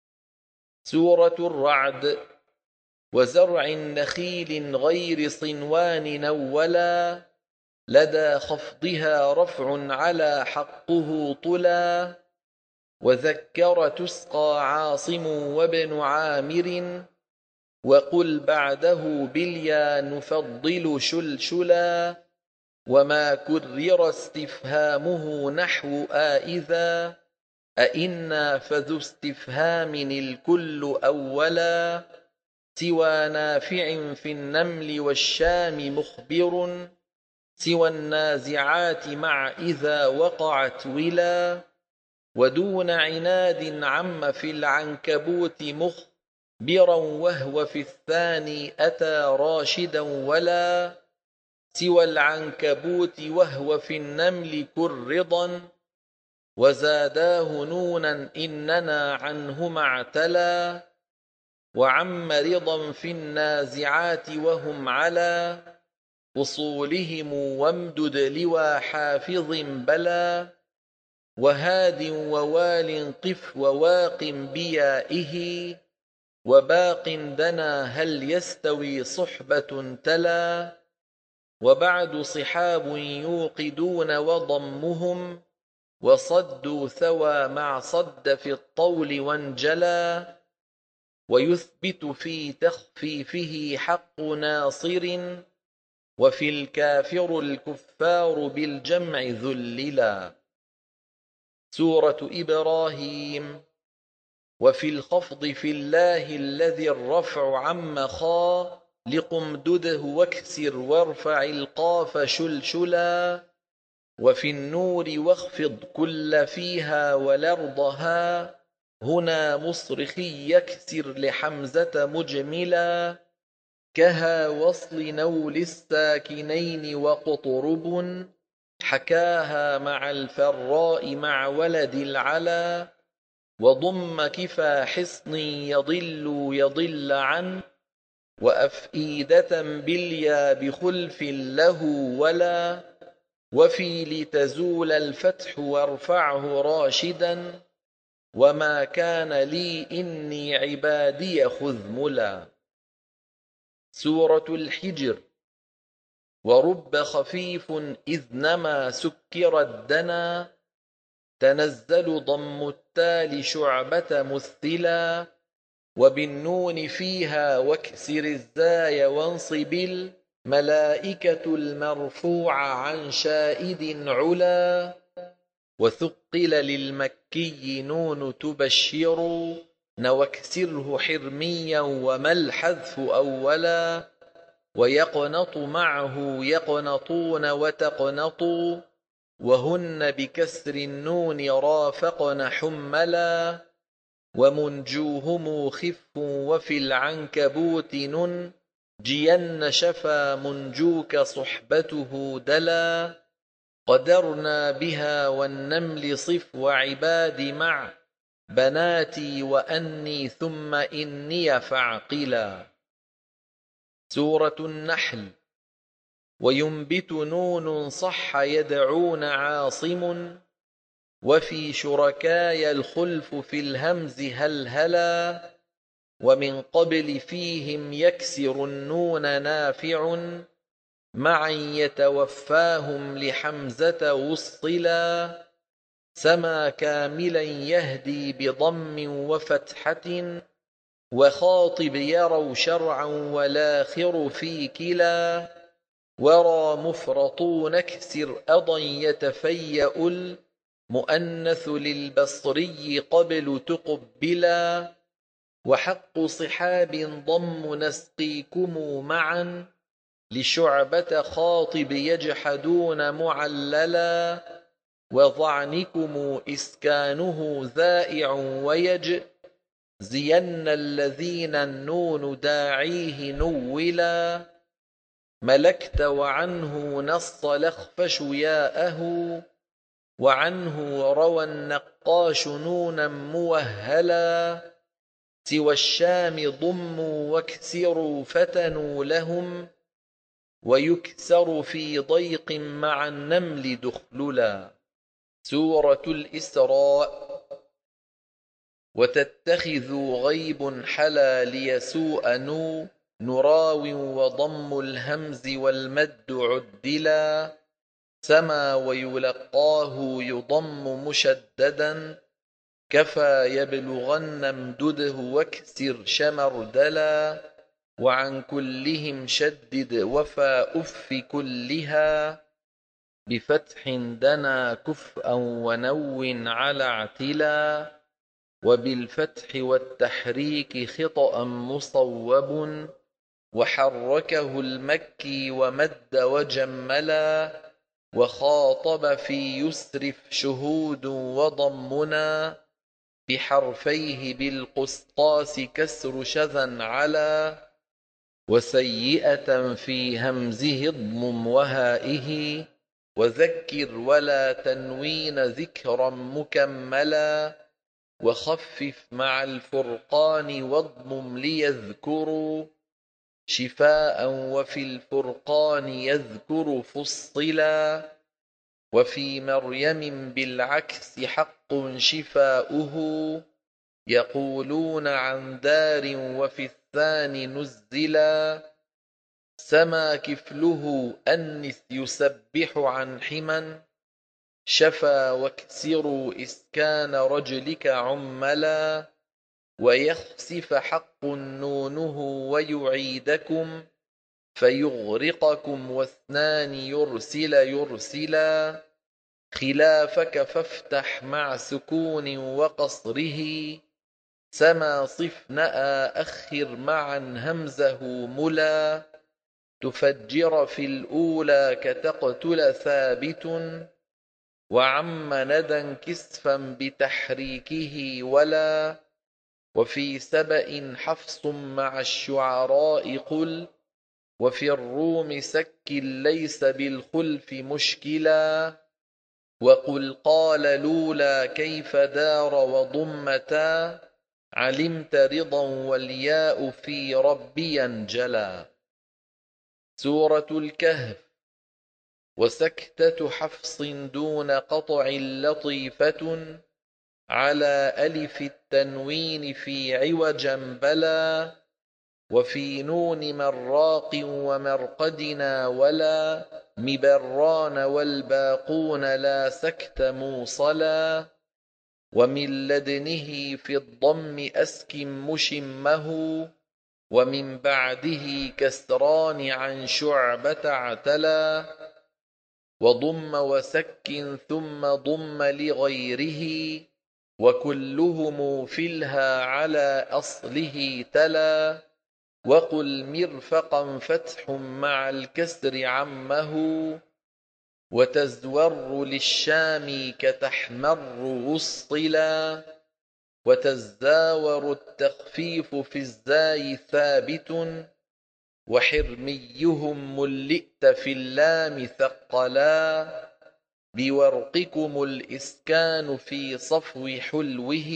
A: سورة الرعد. وزرع نخيل غير صنوان نولا لدى خفضها رفع على حقه طلا. وذكر تسقى عاصم وابن عامر وقل بعده باليا نفضل شلشلا. وما كرر استفهامه نحو آئذا أئنا فذو استفهام الكل أولا. سوى نافع في النمل والشام مخبر سوى النازعات مع إذا وقعت ولا. ودون عناد عم في العنكبوت مخبرا وهو في الثاني أتى راشدا ولا. سوى العنكبوت وهو في النمل كرضا وزاداه نونا إننا عنهما اعتلا. وعم رضا في النازعات وهم على أصولهم وامدد لوى حافظ بلا. وهاد ووال قف وواق بيائه وباق دنا هل يستوي صحبة تلا. وبعد صحاب يوقدون وضمهم وصدوا ثوى مع صد في الطول وانجلا. ويثبت في تخفيفه حق ناصر وفي الكافر الكفار بالجمع ذللا. سورة إبراهيم. وفي الخفض في الله الذي الرفع عم خالق امدده واكسر وارفع القاف شلشلا. وفي النور واخفض كل فيها والأرضها هنا مصرخي يكسر لحمزة مجملا. كها وصل نول الساكنين وقطرب حكاها مع الفراء مع ولد العلا. وضم كفى حصن يضل يضل عن وأفئدة باليا بخلف له ولا. وفي لتزول الفتح وارفعه راشدا وما كان لي إني عبادي خذملا. سورة الحجر. ورب خفيف إذ نما سكر الدنا تنزل ضم التال شعبة مثلا. وبالنون فيها واكسر الزاي وانصب الملائكة المرفوع عن شائد علا. وثقل للمكي نون تبشر واكسره حرميا وما الحذف أولا. ويقنط معه يقنطون وتقنطوا وهن بكسر النون رافقن حملا. ومنجوهم خف وفي العنكبوت ننجين شفا منجوك صحبته دلا. قدرنا بها والنمل صف وعباد مع بناتي وأني ثم إني فاعقلا. سورة النحل. وينبت نون صح يدعون عاصم وفي شركاي الخلف في الهمز هلهلا. ومن قبل فيهم يكسر النون نافع معا يتوفاهم لحمزة وصلا. سما كاملا يهدي بضم وفتحة وخاطب يروا شرعا والآخر في كلا. ورى مفرطون اكسر أضا يتفيأ المؤنث للبصري قبل تقبلا. وحق صحاب ضم نسقيكم معا لشعبة خاطب يجحدون معللا. وضعنكم إسكانه ذائع ويج زين الذين النون داعيه نولا. ملكت وعنه نص لخفش ياءه وعنه روى النقاش نونا موهلا. سوى الشام ضموا واكسروا فتنوا لهم ويكسر في ضيق مع النمل دخللا. سورة الإسراء. وتتخذوا غيب حلا ليسوء نو نراو وضم الهمز والمد عدلا. سما ويلقاه يضم مشددا كفى يبلغن امدده واكسر شمردلا. وعن كلهم شدد وفى أف كلها بفتح دنا كفءا ونو على اعتلا. وبالفتح والتحريك خطأ مصوب وحركه المكي ومد وجملا. وخاطب في يسرف شهود وضمنا بحرفيه بالقسطاس كسر شذا على. وسيئة في همزه اضمم وهائه وذكر ولا تنوين ذكرا مكملا. وخفف مع الفرقان واضمم ليذكروا شفاء وفي الفرقان يذكر فصلا. وفي مريم بالعكس حق شفاؤه يقولون عن دار وفي الثاني نزلا. سما كفله أنث يسبح عن حما شفا واكسروا إسكان رجلك عملا. ويخسف حق نونه ويعيدكم فيغرقكم واثنان يرسل يرسلا. خلافك فافتح مع سكون وقصره سما صف نأى أخر معا همزه ملا. تفجر في الأولى كتقتل ثابت وعم ندى كسفا بتحريكه ولا. وفي سبأ حفص مع الشعراء قل وفي الروم سك ليس بالخلف مشكلا. وقل قال لولا كيف دار وضمتا علمت رضا والياء في ربي انجلا. سورة الكهف. وسكتة حفص دون قطع لطيفة على ألف التنوين في عوجا بلا. وفي نون مراق ومرقدنا ولا مبران والباقون لا سكت موصلا. ومن لدنه في الضم أسكن مشمه ومن بعده كسران عن شعبة اعتلا. وضم وسكن ثم ضم لغيره وكلهم في الها على أصله تلا. وقل مرفقا فتح مع الكسر عمه وتزور للشام كتحمر وصلا. وتزاور التخفيف في الزاي ثابت وحرميهم ملئت في اللام ثقلا. بورقكم الإسكان في صفو حلوه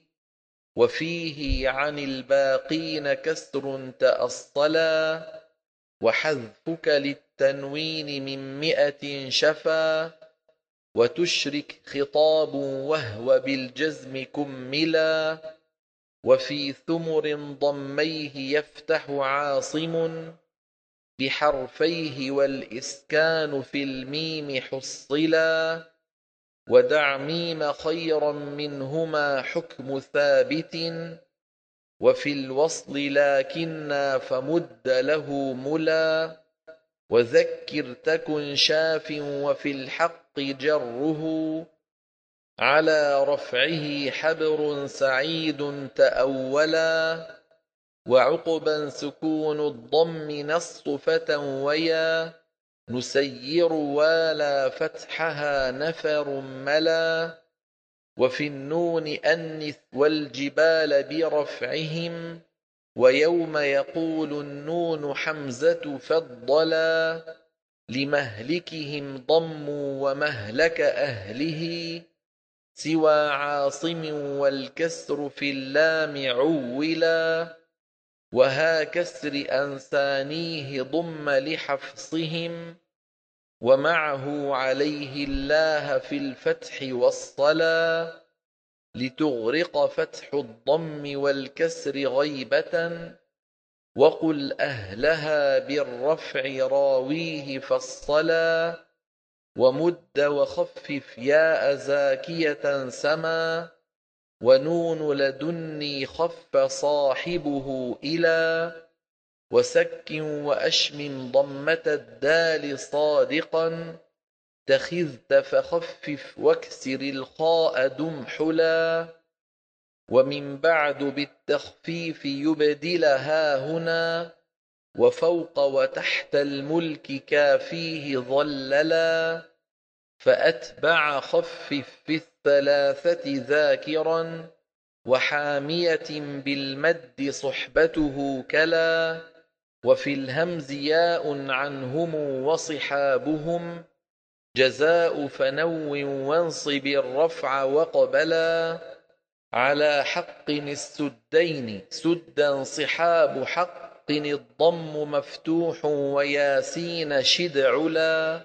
A: وفيه عن الباقين كسر تأصلا. وحذفك للتنوين من مئة شفا وتشرك خطاب وهو بالجزم كملا. وفي ثمر ضميه يفتح عاصم بحرفيه والإسكان في الميم حصلا. ودع ميم خيرا منهما حكم ثابت وفي الوصل لكنا فمد له ملا. وذكر تكن شاف وفي الحق جره على رفعه حبر سعيد تأولا. وعقبا سكون الضم نص فتى ويا نسير والا فتحها نفر ملا. وفي النون أنث والجبال برفعهم ويوم يقول النون حمزة فضلا. لمهلكهم ضموا ومهلك أهله سوى عاصم والكسر في اللام عولا. وها كسر أنسانيه ضم لحفصهم، ومعه عليه الله في الفتح والصلا، لتغرق فتح الضم والكسر غيبة، وقل أهلها بالرفع راويه فالصلا، ومد وخفف ياء زاكية سما، ونون لدني خف صاحبه إلى، وسك وأشمم ضمة الدال صادقا، تخذت فخفف واكسر الخاء دم حلا، ومن بعد بالتخفيف يبدلها هنا، وفوق وتحت الملك كافيه ظللا، فأتبع خفف في الثلاثة ذاكرا، وحامية بالمد صحبته كلا، وفي الهمز ياء عنهم وصحابهم، جزاء فنو وانصب الرفع وقبلا، على حق السدين سدا صحاب حق الضم مفتوح وياسين شد علا،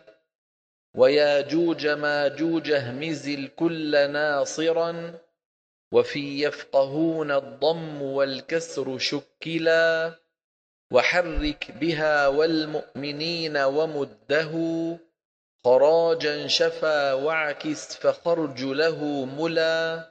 A: وياجوج ماجوج اهمز الكل ناصرا، وفي يفقهون الضم والكسر شكلا، وحرك بها والمؤمنين ومده، خراجا شفا واعكس فخرج له ملا،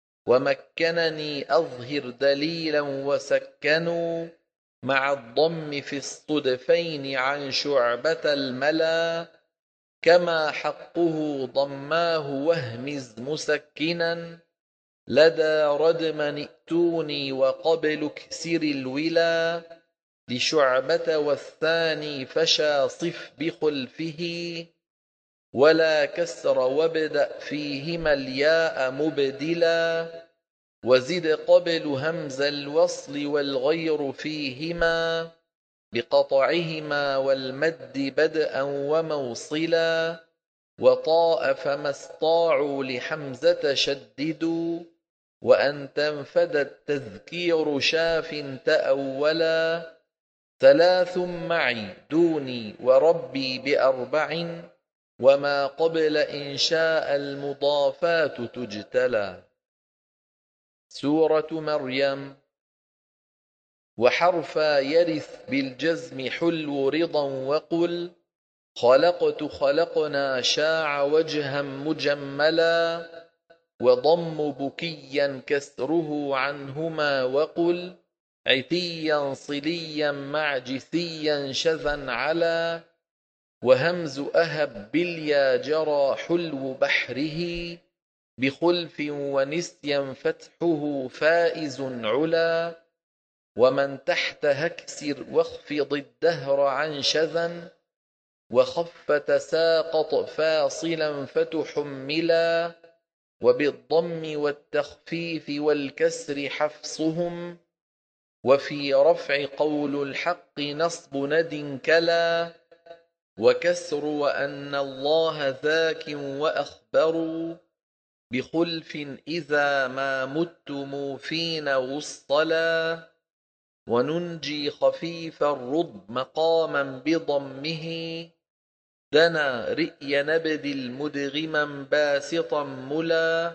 A: ومكنني أظهر دليلا وسكنوا، مع الضم في الصدفين عن شعبة الملا، كما حقه ضماه واهمز مسكنا، لدى ردمن ائتوني وقبل اكسر الولا، لشعبة والثاني فشى صف بخلفه، ولا كسر وابدأ فيهما الياء مبدلا، وزد قبل همز الوصل والغير فيهما، بقطعهما والمد بدءا وموصلا، وطاء فما استطاعوا لحمزة شددوا، وأن تنفد التذكير شاف تأولا، ثلاث معي دوني وربي بأربع، وما قبل إنشاء المضافات تجتلى. سورة مريم. وحرفا يرث بالجزم حلو رضا، وقل خلقت خلقنا شاع وجها مجملا، وضم بكيا كسره عنهما، وقل عتيا صليا معجثيا شذا على، وهمز أهب باليا جرى حلو بحره، بخلف ونسيا فتحه فائز علا، ومن تحت هكسر واخفض الدهر عن شذا، وخف تساقط فاصلا فتحملا، وبالضم والتخفيف والكسر حفصهم، وفي رفع قول الحق نصب ند كلا، وكسر وأن الله ذاك وأخبروا، بخلف إذا ما متم فينا وصلا، وننجي خفيف الرض مقاما بضمه، دنا رئي نبذ مدغما باسطا ملا،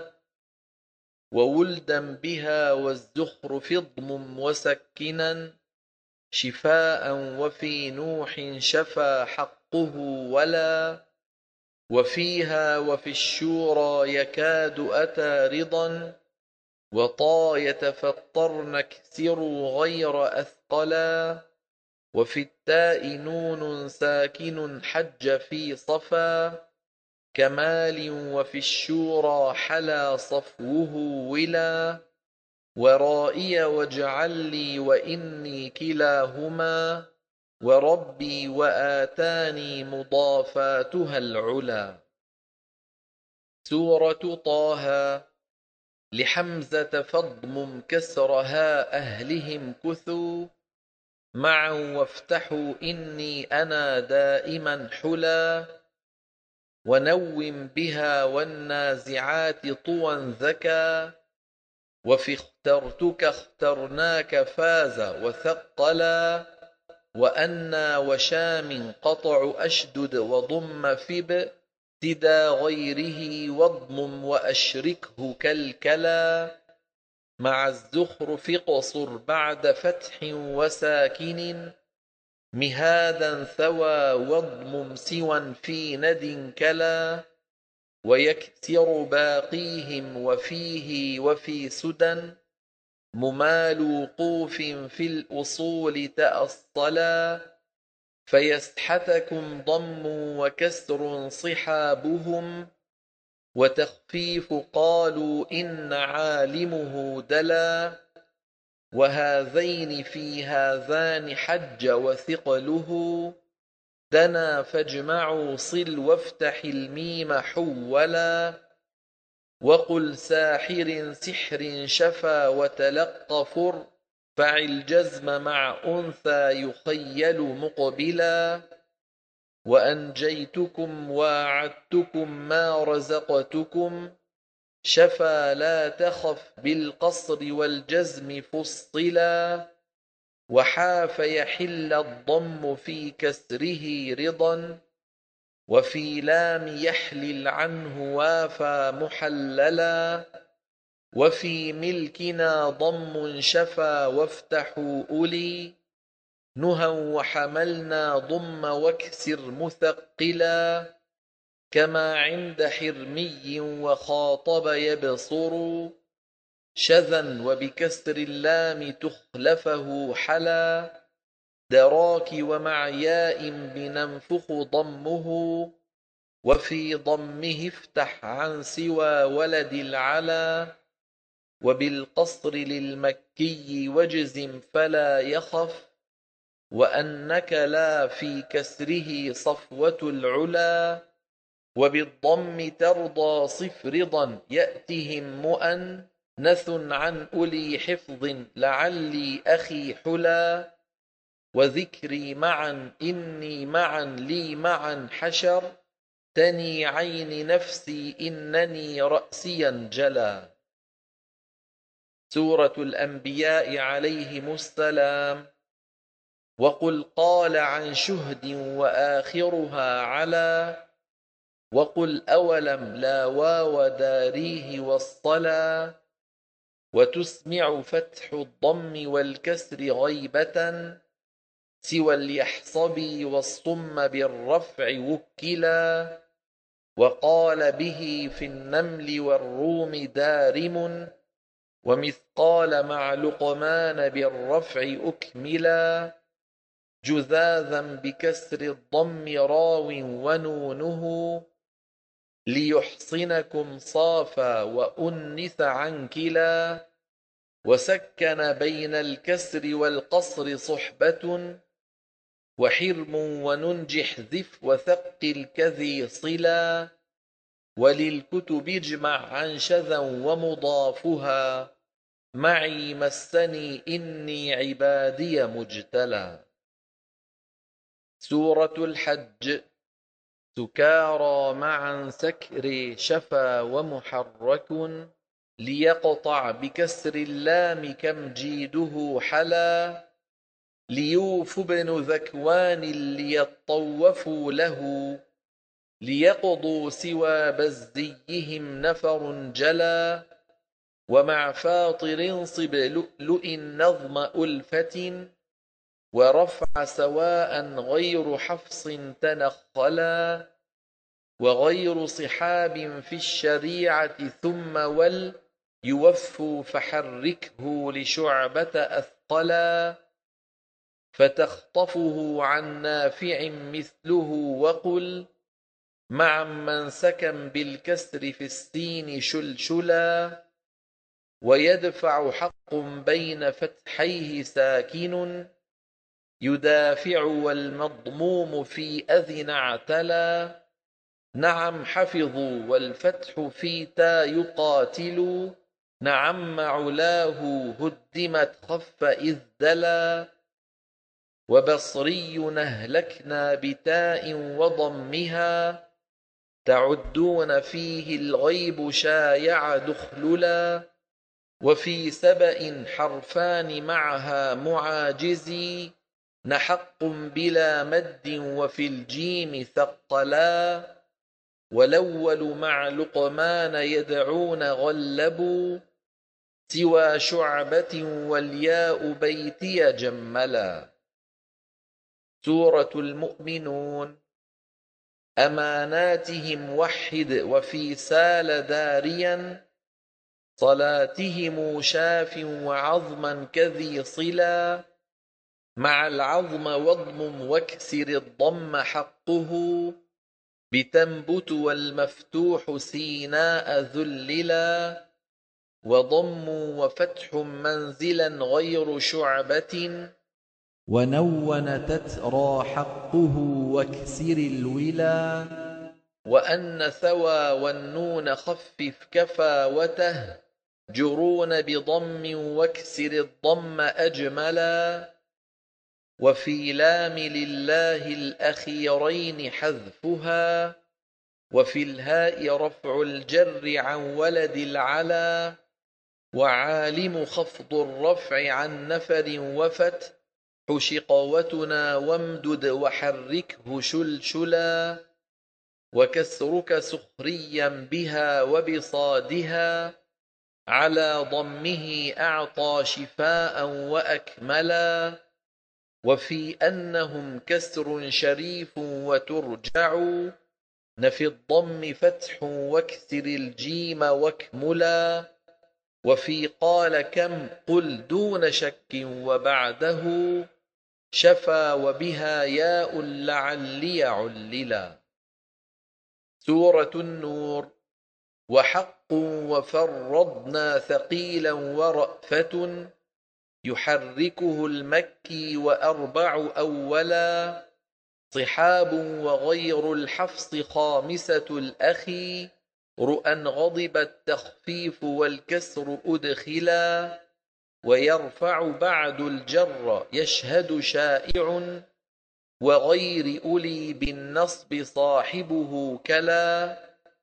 A: وولدا بها والزخرف اضمم وسكنا، شفاء وفي نوح شفى حقه ولا، وفيها وفي الشورى يكاد أتى رضا، وطا يتفطرن اكسروا غير أثقلا، وفي التاء نون ساكن حج في صفا، كمال وفي الشورى حلا صفوه ولا، ورائي واجعل لي وإني كلاهما، وربي وآتاني مضافاتها العلا. سورة طه. لحمزة فاضمم كسرها أهلهم كثوا، معا وافتحوا إني أنا دائما حلا، ونوم بها والنازعات طوى ذكا، وفي اخترتك اخترناك فاز وثقلا، وأنا وشام قطع أشدد وضم في ابتدى غيره واضمم وأشركه كالكلا، مع الزخرف قصر بعد فتح وساكن مهادا ثوى واضمم سوى في ند كلا، ويكسر باقيهم وفيه وفي سدى ممال وقوف في الأصول تأصلا، فيسحتكم ضم وكسر صحابهم وتخفيف قالوا إن عالمه دلا، وهذين في هذان حج وثقله دنا فاجمعوا صل وافتح الميم حولا، وقل ساحر سحر شفا وتلقف فعل جزم مع أنثى يخيل مقبلا، وأنجيتكم واعدتكم ما رزقتكم شفا لا تخف بالقصر والجزم فصلا، وحاف يحل الضم في كسره رضا وفي لام يحلل عنه وافى محللا، وفي ملكنا ضم شفا وافتحوا أولي نهى وحملنا ضم واكسر مثقلا، كما عند حرمي وخاطب يبصر شذا وبكسر اللام تخلفه حلا، دراك ومع ياء بننفخ ضمه وفي ضمه افتح عن سوى ولد العلا، وبالقصر للمكي واجزم فلا يخف وأنك لا في كسره صفوة العلا، وبالضم ترضى صف رضا يأتهم مؤنث عن أولي حفظ لعلي أخي حلا، وذكري معا إني معا لي معا حشر تني عين نفسي إنني رأسيا جلا. سورة الأنبياء عليهم السلام. وقل قال عن شهد وآخرها على، وقل أولم لا واو داريه والصلا، وتسمع فتح الضم والكسر غيبة سوى اليحصبي والصم بالرفع وكلا، وقال به في النمل والروم دارم ومثقال مع لقمان بالرفع أكملا، جذاذا بكسر الضم راو ونونه ليحصنكم صافا وأنث عن كلا، وسكن بين الكسر والقصر صحبة وحرم وننجح ذف وثقل كذي صلا، وللكتب اجمع عن شذا ومضافها معي مسني إني عبادي مجتلى. سورة الحج. سكارى معا سكر شفا ومحرك ليقطع بكسر اللام كم جيده حلا، ليوف بن ذكوان ليطوفوا له ليقضوا سوى بزيهم نفر جلا، ومع فاطر صب لؤلؤ نظم ألفة ورفع سواء غير حفص تنخلا، وغير صحاب في الشريعة ثم ول يوفوا فحركه لشعبة أثقلا، فتخطفه عن نافع مثله وقل مع من سكن بالكسر في السين شلشلا، ويدفع حق بين فتحيه ساكن يدافع والمضموم في أذن اعتلى، نعم حفظوا والفتح في تا يقاتل نعم علاه هدمت خف إذ دلا، وبصري نهلكنا بتاء وضمها تعدون فيه الغيب شايع دخللا، وفي سبأ حرفان معها معاجزي نحق بلا مد وفي الجيم ثقلا والأول مع لقمان يدعون غلبوا سوى شعبة والياء بيتي جملا. سورة المؤمنون. أماناتهم وحد وفي سال داريا صلاتهم شاف وعظما كذي صلا مع العظم واضم واكسر الضم حقه بتنبت والمفتوح سيناء ذللا وضم وفتح منزلا غير شعبة
B: ونون تترى حقه واكسر الولا
A: وأن ثوى والنون خفف كفاوته جرون بضم واكسر الضم أجملا وفي لام لله الأخيرين حذفها وفي الهاء رفع الجر عن ولد العلا وعالم خفض الرفع عن نفر وفت حشقوتنا وامدد وحركه شلشلا وكسرك سخريا بها وبصادها على ضمه أعطى شفاء وأكملا وفي أنهم كسر شريف وترجع نفي الضم فتح واكسر الجيم واكملا وفي قال كم قل دون شك وبعده شفا وبها ياء لعلي عللا. سورة النور. وحق وفرضنا ثقيلا ورأفة يحركه المكي وأربع أولا صحاب وغير الحفص خامسة الأخي رؤى غضب التخفيف والكسر أدخلا ويرفع بعد الجر يشهد شائع وغير أولي بالنصب صاحبه كلا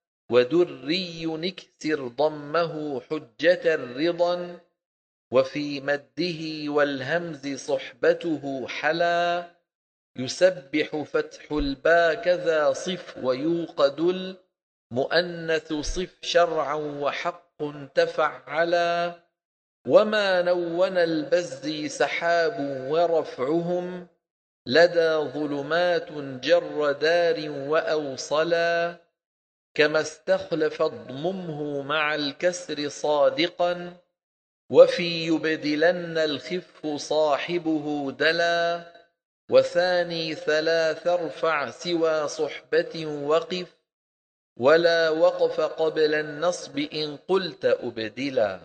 A: ودري نكسر ضمه حجة رضا وفي مده والهمز صحبته حلا يسبح فتح البا كذا صف ويوقد المؤنث صف شرعا وحق تفعلا وما نون البزي سحاب ورفعهم لدى ظلمات جر دار وأوصلا كما استخلف اضممه مع الكسر صادقا وفي يبدلن الخف صاحبه دلا وثاني ثلاث ارفع سوى صحبة وقف ولا وقف قبل النصب إن قلت أبدلا.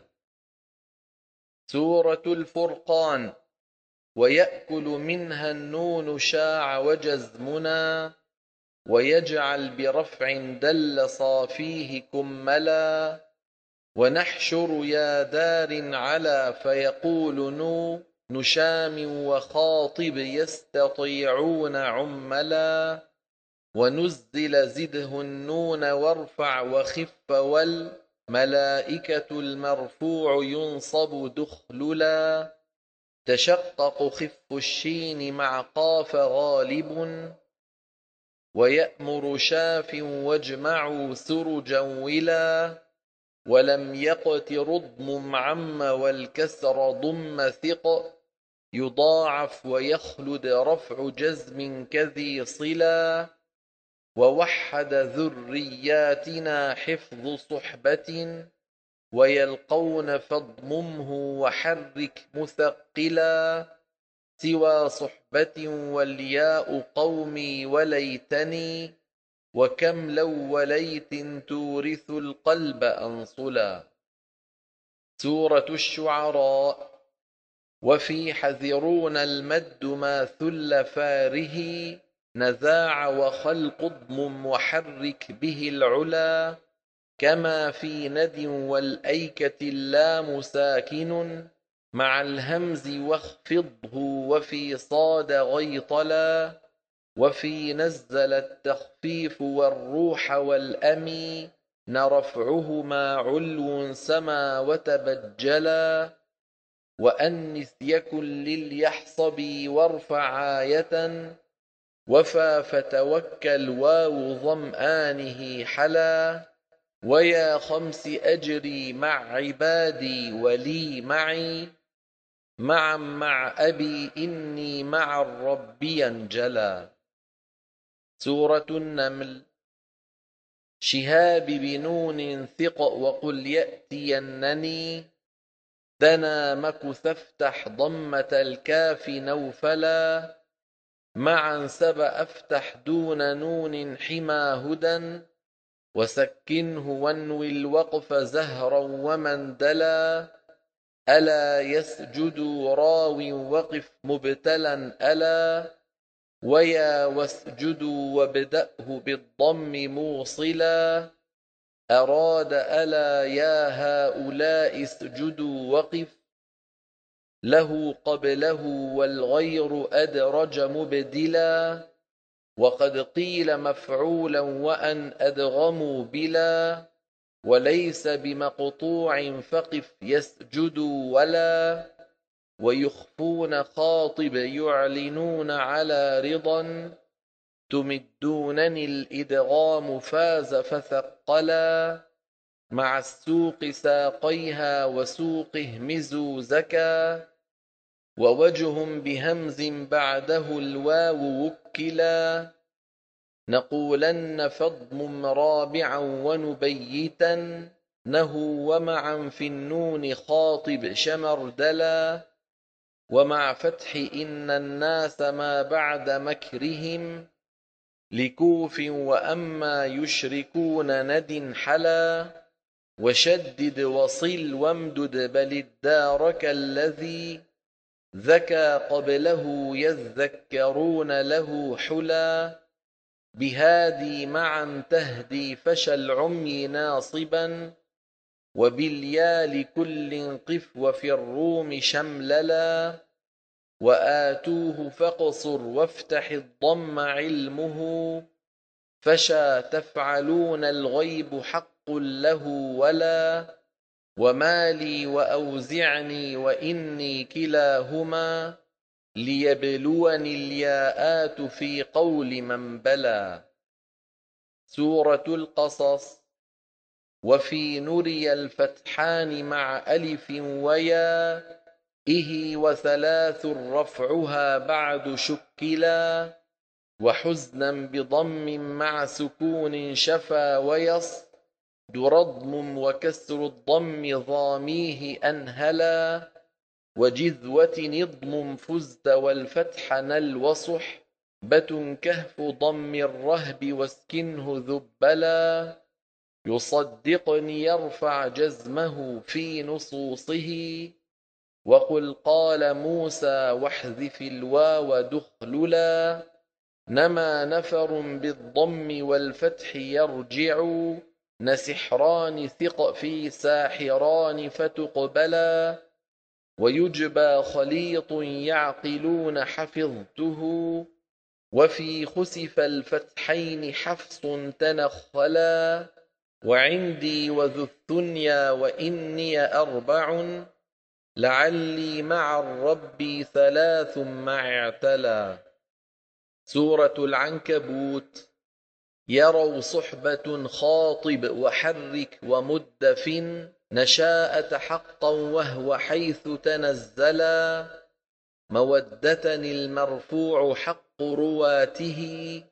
A: سورة الفرقان. ويأكل منها النون شاع وجزمنا ويجعل برفع دل صافيه كملا ونحشر يا دار على فيقول نو نشام وخاطب يستطيعون عملا ونزل زده النون وارفع وخف والملائكة المرفوع ينصب دخللا تشقق خف الشين مع قاف غالب ويأمر شاف واجمعوا سرجا ولا ولم يقت رضم عم والكسر ضم ثق يضاعف ويخلد رفع جزم كذي صلا ووحد ذرياتنا حفظ صحبة ويلقون فاضممه وحرك مثقلا سوى صحبة والياء قومي وليتني وكم لو وليت تورث القلب أنصلا. سورة الشعراء. وفي حذرون المد ما ثل فاره نزاع وخلق اضمم وحرك به العلا كما في ند والأيكة اللام ساكن مع الهمز واخفضه وفي صاد غيطلا وفي نزل التخفيف والروح والأمي رفعهما علو سما وتبجلا وأنث يكن لليحصبي وارفع آية وفى فتوكل واو ظمآنه حلا ويا خمس أجري مع عبادي ولي معي معا مع أبي إني مع الرب ينجلى. سورة النمل. شهاب بنون ثق وقل يأتينني دنا مكث افتح ضمة الكاف نوفلا معا سب أفتح دون نون حما هدى وسكنه وانوي الوقف زهرا ومندلا ألا يسجد راو وقف مبتلا ألا ويا واسجدوا وابدأه بالضم موصلا أراد ألا يا هؤلاء اسجدوا وقف له قبله والغير أدرج مبدلا وقد قيل مفعولا وأن أدغموا بلا وليس بمقطوع فقف يسجدوا ولا ويخفون خاطب يعلنون على رضا تمدونني الإدغام فاز فثقلا مع السوق ساقيها وسوق اهمزوا زكا ووجه بهمز بعده الواو وكلا نقولن فاضمم رابعا ونبيتا نه ومعا في النون خاطب شمردلا ومع فتح إن الناس ما بعد مكرهم لكوف وأما يشركون ند حلا وشدد وصل وامدد بل الدارك الذي ذكى قبله يذكرون له حلا بهادي معا تهدي فشى العمي ناصبا وباليا لكل قف وفي الروم شمللا وآتوه فاقصر وافتح الضم علمه فشى تفعلون الغيب حق له ولا ومالي وأوزعني وإني كلاهما ليبلوني الياءات في قول من بلى. سورة القصص. وفي نري الفتحان مع ألف ويا إه وثلاث رفعها بعد شكلا وحزنا بضم مع سكون شفا ويص درضم وكسر الضم ضاميه أنهلا وجذوة نضم فزت والفتح نل وصح بة كهف ضم الرهب واسكنه ذبلا يصدقني يرفع جزمه في نصوصه وقل قال موسى واحذف الواو دخللا نما نفر بالضم والفتح يرجع نسحران ثق في ساحران فتقبلا ويجبى خليط يعقلون حفظته وفي خسف الفتحين حفص تنخلا وعندي وذو الثنيا وإني أربع لعلي مع الرب ثلاث مع اعتلى. سورة العنكبوت. يروا صحبة خاطب وحرك ومدف نشاءة حقا وهو حيث تنزلا مودة المرفوع حق رواته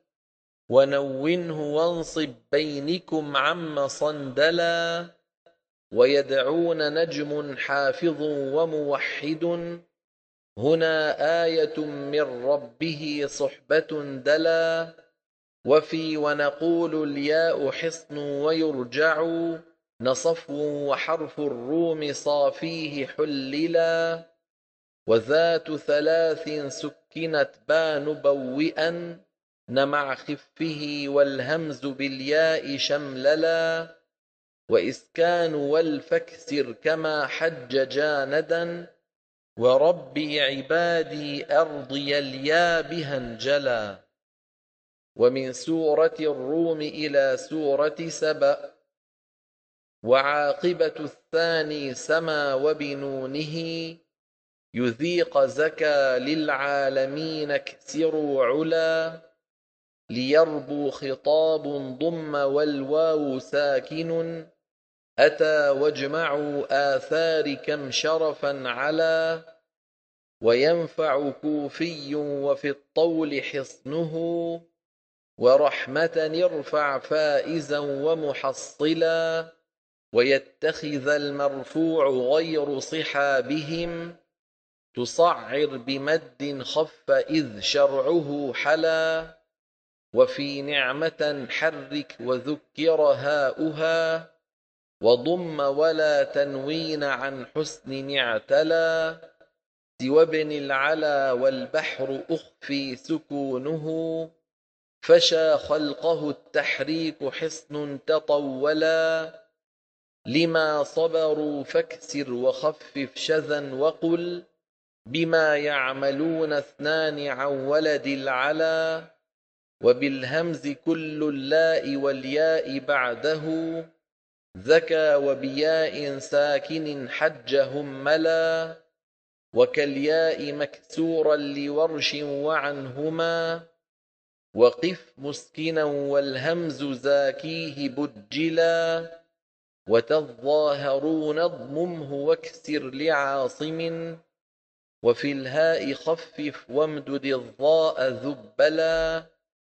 A: ونونه وانصب بينكم عم صندلا ويدعون نجم حافظ وموحد هنا آية من ربه صحبة دلا وفي ونقول الياء حصن ويرجع نصف وحرف الروم صافيه حللا وذات ثلاث سكنت با نبوئا نمع خفه والهمز بالياء شمللا وإسكان والفكسر كما حج جاندا وربي عبادي أرضي اليا بها انجلا. ومن سورة الروم إلى سورة سبأ وعاقبة الثاني سما وبنونه يذيق زكا للعالمين اكسروا علا ليربو خطاب ضم والواو ساكن أتى واجمعوا آثار كم شرفا على وينفع كوفي وفي الطول حصنه ورحمة ارفع فائزا ومحصلا ويتخذ المرفوع غير صحابهم تصعر بمد خف إذ شرعه حلا وفي نعمة حرك وذكر هاؤها وضم ولا تنوين عن حسن اعتلى سوى ابن العلا والبحر أخفي سكونه فشى خلقه التحريك حصن تطولا لما صبروا فاكسر وخفف شذا وقل بما يعملون اثنان عن ولد العلا وبالهمز كل اللاء والياء بعده ذكى وبياء ساكن حجهم ملا وكالياء مكسورا لورش وعنهما وقف مسكنا والهمز زاكيه بجلا وتظاهرون اضممه واكسر لعاصم وفي الهاء خفف وامدد الضاء ذبلا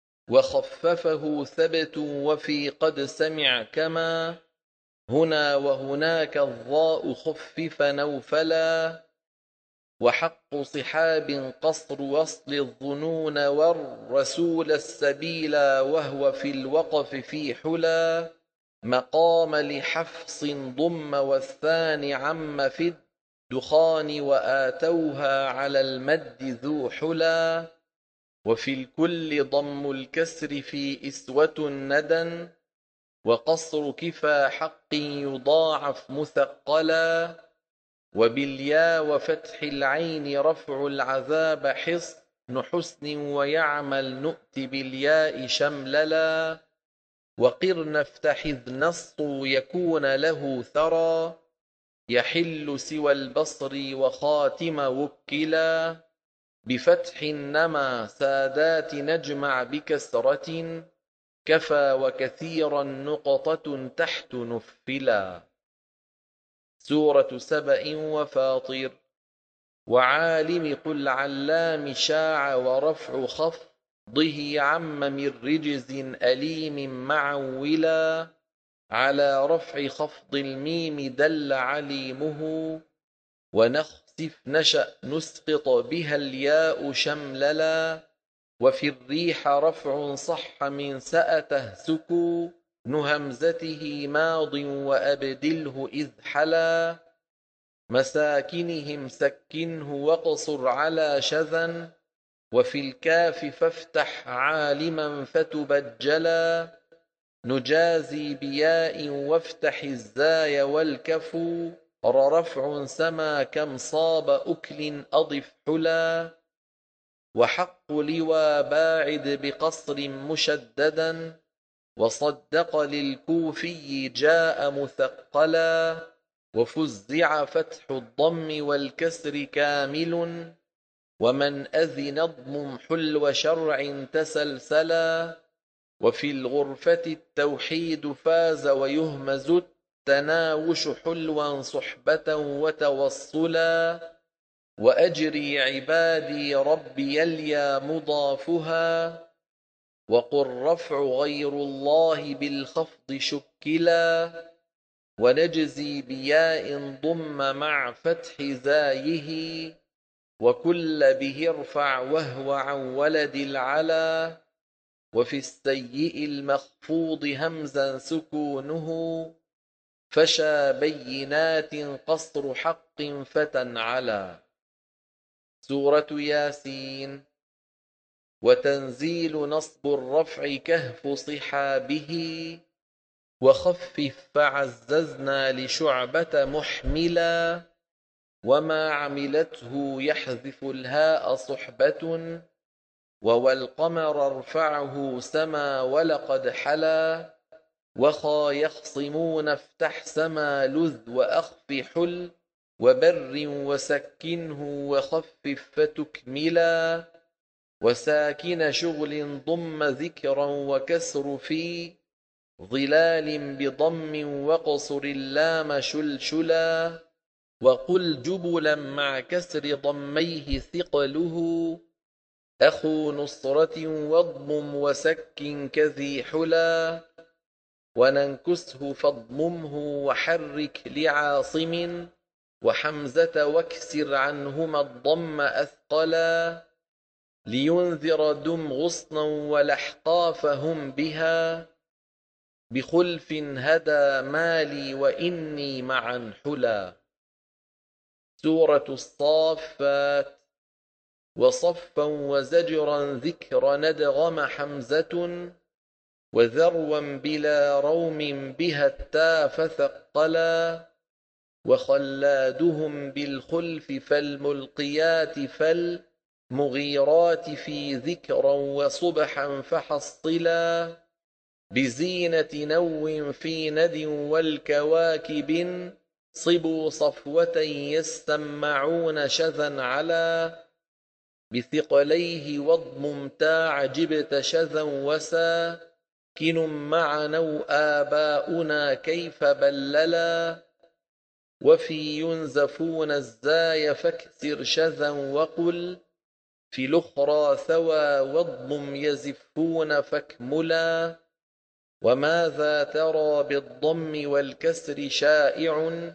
A: وخففه ثبت وفي قد سمع كما هنا وهناك الضاء خفف نوفلا وحق صحاب قصر وصل الظنون والرسول السبيلا وهو في الوقف في حلا مقام لحفص ضم والثاني عم في الدخان وآتوها على المد ذو حلا وفي الكل ضم الكسر في إسوة ندى وقصر كفى حق يضاعف مثقلا وباليا وفتح العين رفع العذاب حصن حسن ويعمل نؤت بالياء شمللا وقرن افتح إذ نص يكون له ثرى يحل سوى البصر وخاتم وكلا بفتح نما سادات نجمع بكسرة كفى وكثيرا نقطة تحت نفلا سورة سبأ وفاطر وعالم قل علام شاع ورفع خفضه عم من رجز أليم معولا على رفع خفض الميم دل عليمه ونخسف نشأ نسقط بها الياء شمللا وفي الريح رفع صح من سأته سكو نهمزته ماض وأبدله إذ حلا مساكنهم سكنه واقصر على شذا وفي الكاف فافتح عالما فتبجلا نجازي بياء وافتح الزاي والكفو رفع سما كم صاب أكل أضف حلا وحق لوى باعد بقصر مشددا وصدق للكوفي جاء مثقلا وفزع فتح الضم والكسر كامل ومن أذن اضمم حلو شرع تسلسلا وفي الغرفة التوحيد فاز ويهمز التناوش حلوا صحبة وتوصلا وأجري عبادي ربي اليا مضافها وقل رفع غير الله بالخفض شكلا ونجزي بياء ضم مع فتح زايه وكل به ارفع وهو عن ولد العلا وفي السيء المخفوض همزا سكونه فشى بينات قصر حق فتى على سورة ياسين وتنزيل نصب الرفع كهف صحابه وخفف فعززنا لشعبة محملا وما عملته يحذف الهاء صحبة ووالقمر ارفعه سما ولقد حلا وخا يخصمون افتح سما لذ وأخف حل وبر وسكنه وخفف فتكملا وساكن شغل ضم ذكرا وكسر في ظلال بضم وقصر اللام شلشلا وقل جبلا مع كسر ضميه ثقله أخو نصرة واضمم وسك كذي حلا وننكسه فاضممه وحرك لعاصم وحمزة واكسر عنهما الضم أثقلا لينذر دم غصنا ولحقافهم بها بخلف هدى مالي وإني معا حلا سورة الصافات وصفا وزجرا ذكر ندغم حمزة وذروا بلا روم بها التا فثقلا وخلادهم بالخلف فالملقيات فالمغيرات في ذكرا وصبحا فحصلا بزينة نو في ند والكواكب صبوا صفوة يستمعون شذا على بثقليه واضمم تاع جبت شذا وساكن معنو آباؤنا كيف بللا وفي ينزفون الزاي فاكسر شذا وقل في الأخرى ثوى واضمم يزفون فاكملا وماذا ترى بالضم والكسر شائع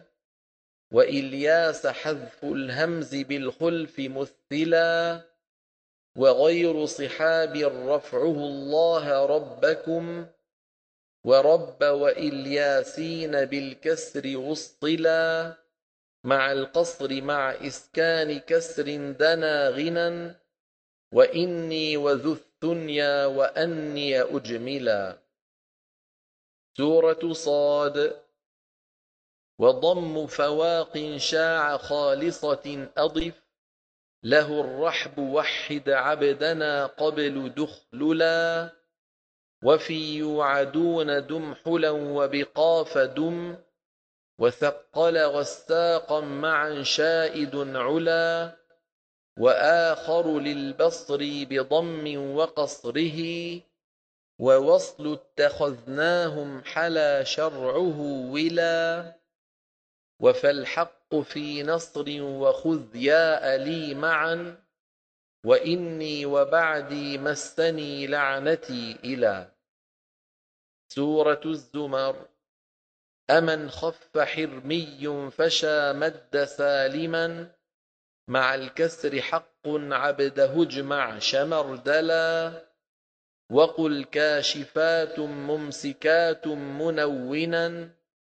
A: وإلياس حذف الهمز بالخلف مثلا وغير صحاب رفعه الله ربكم ورب وإلياسين بالكسر وصلا مع القصر مع إسكان كسر دنا غنى وإني وذو الثنيا وأني أجملا سورة صاد وضم فواق شاع خالصة أضف له الرحب وحد عبدنا قبل دخللا وفي يوعدون دم حلا وبقاف دم وثقل غساقا معا شائد علا وآخر للبصر بضم وقصره ووصل اتخذناهم حلا شرعه ولا وفالحق في نصر وخذ ياء لي معا وإني وبعدي مسني لعنتي إلى سورة الزمر أمن خف حرمي فشى مد سالما مع الكسر حق عبده اجمع شمردلا وقل كاشفات ممسكات منونا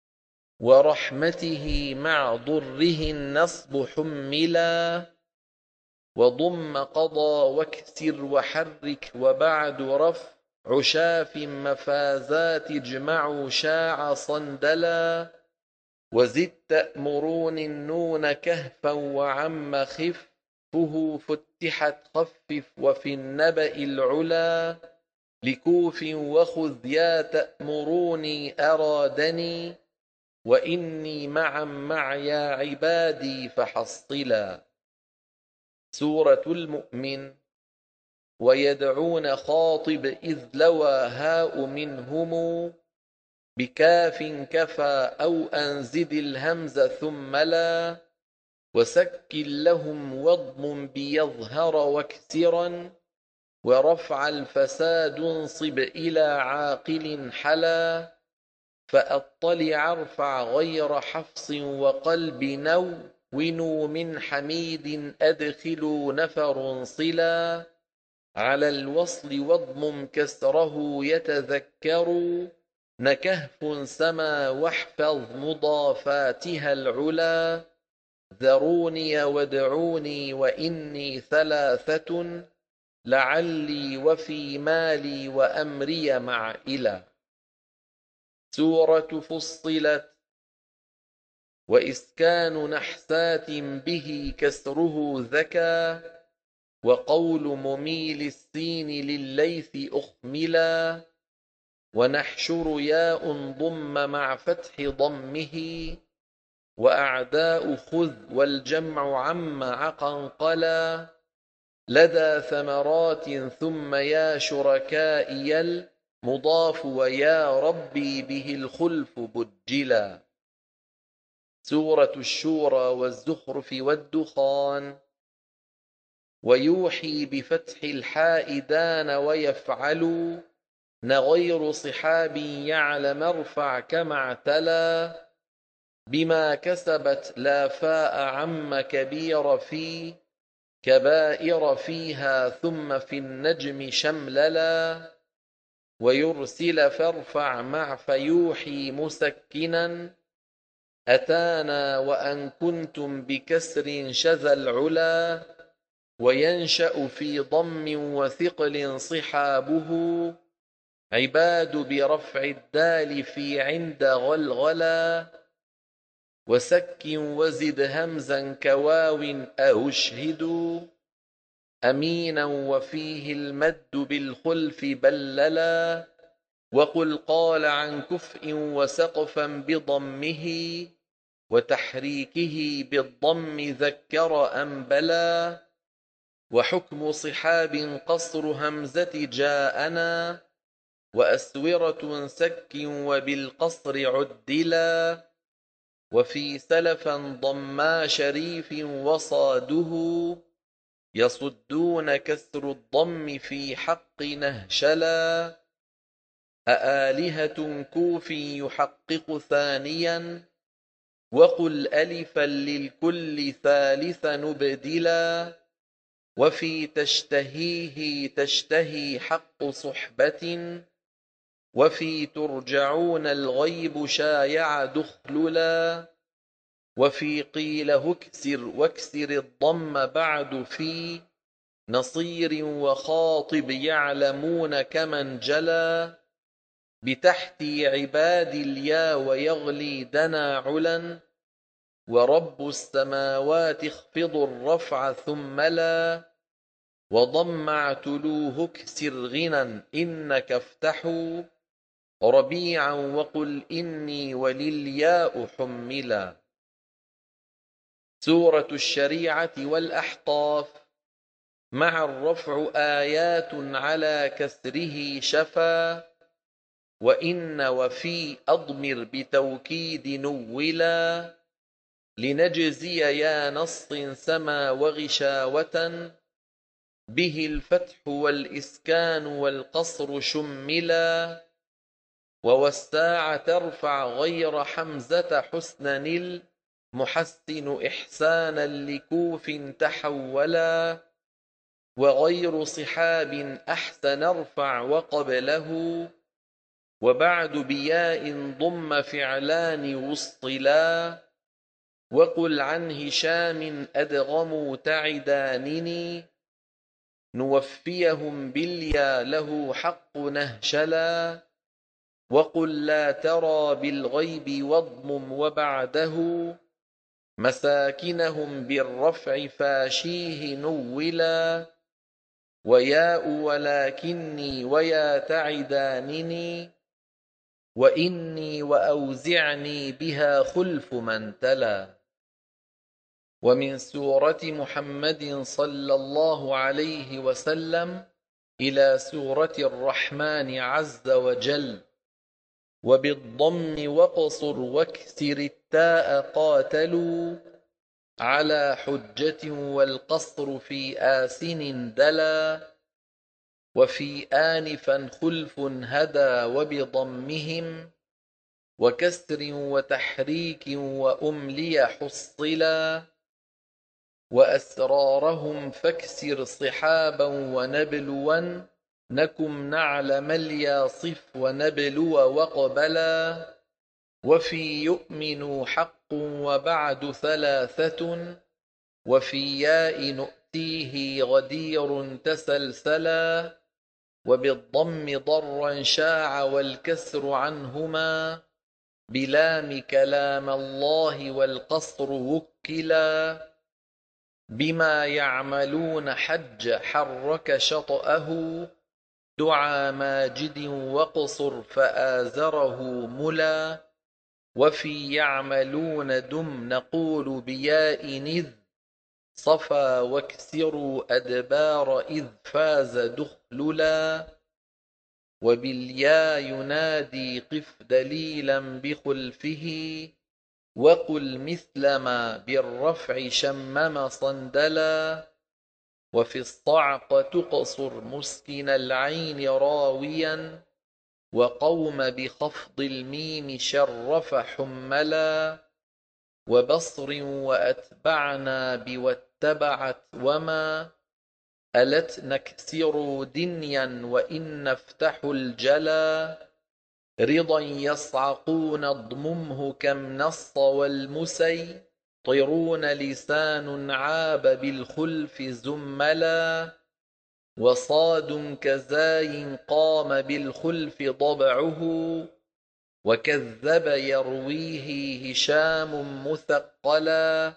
A: ورحمته مع ضره النصب حملا وضم قضى واكسر وحرك وبعد رفع عشاف مفازات اجمعوا شاع صندلا وزد تأمرون النون كهفا وعم خفه فتحت خفف وفي النبأ العلا لكوف وخذ يا تأمروني أرادني وإني معا مع يا عبادي فحصلا سورة المؤمن ويدعون خاطب إذ لوى هاء منهم بكاف كفى أو أنزد الهمز ثم لا وسكن لهم واضم بيظهر واكسرا ورفع الفساد انصب إلى عاقل حلا فأطلع ارفع غير حفص وقلب نو ونوا من حميد أدخلوا نفر صلا على الوصل واضمم كسره يتذكر نكهف سما واحفظ مضافاتها العلا ذروني وادعوني وإني ثلاثة لعلي وفي مالي وأمري مع إلى سورة فصلت وإسكان نحسات به كسره ذكى وقول مميل السين للليث أخملا ونحشر ياء ضم مع فتح ضمه، وأعداء خذ والجمع عم عقنقلا، لدى ثمرات ثم يا شركائي المضاف ويا ربي به الخلف بجلا. سورة الشورى والزخرف والدخان. ويوحي بفتح الحاء دان ويفعل، نغير صحاب يعلم ارفع كما اعتلى، بما كسبت لا فاء عم كبير في كبائر فيها ثم في النجم شمللا، ويرسل فارفع مع فيوحي مسكنا، أتانا وأن كنتم بكسر شذا العلا، وينشأ في ضم وثقل صحابه، عباد برفع الدال في عند غلغلا، وسك وزد همزا كواو أشهد، أمينا وفيه المد بالخلف بللا، وقل قال عن كفء وسقفا بضمه، وتحريكه بالضم ذكر أنبلا، وحكم صحاب قصر همزة جاءنا، وأسورة سك وبالقصر عدلا، وفي سلفا ضما شريف وصاده، يصدون كسر الضم في حق نهشلا، أآلهة كوفي يحقق ثانيا، وقل ألفا للكل ثالث نبدلا، وفي تشتهيه تشتهي حق صحبة، وفي ترجعون الغيب شايع دخللا، وفي قيل هكسر واكسر الضم بعد في نصير وخاطب يعلمون كمن جلا، بتحتي عباد اليا ويغلي دنا علا، ورب السماوات اخفض الرفع ثم لا، وضم اعتلوه اكسر غنى إنك افتحوا، ربيعا وقل إني وللياء حملا. سورة الشريعة والأحقاف. مع الرفع آيات على كسره شفا، وإن وفي أضمر بتوكيد نولا، لنجزي يا نص سما وغشاوة، به الفتح والإسكان والقصر شملا، ووساع ترفع غير حمزة حسنا المحسن إحسانا لكوف تحولا، وغير صحاب أحسن ارفع وقبله، وبعد بياء ضم فعلان وصلا، وقل عن هشام أدغموا تعدانني، نوفيهم باليا له حق نهشلا، وقل لا ترى بالغيب واضمم وبعده، مساكنهم بالرفع فاشيه نولا، وياء ولكني ويا تعدانني، وإني وأوزعني بها خلف من تلا. ومن سورة محمد صلى الله عليه وسلم إلى سورة الرحمن عز وجل. وبالضم وقصر واكسر التاء قاتلوا، على حجة والقصر في آسن دلا، وفي آنفا خلف هدى وبضمهم، وكسر وتحريك وأملي حصلا، وأسرارهم فاكسر صحابا ونبلوا، نكم نعلم الياصف ونبلو وقبلا، وفي يؤمن حق وبعد ثلاثة، وفي ياء نؤتيه غدير تسلسلا، وبالضم ضرا شاع والكسر عنهما، بلام كلام الله والقصر وكلا، بما يعملون حج حرك شطأه، دعا ماجد واقصر فآزره ملا. وفي يعملون دم نقول بياء إذ صفا واكسروا أدبار إذ فاز دخللا. وباليا ينادي قف دليلا بخلفه وقل مثل ما بالرفع شمم صندلا. وفي الصعق تقصر مسكن العين راويا وقوم بخفض الميم شرف حملا. وبصر وأتبعنا بواتبعت وما ألت نكسر دنيا وإن نفتح الجلا. رضا يصعقون اضممه كم نص والمسي طرون لسان عاب بالخلف زملا. وصاد كزاي قام بالخلف ضبعه وكذب يرويه هشام مثقلا.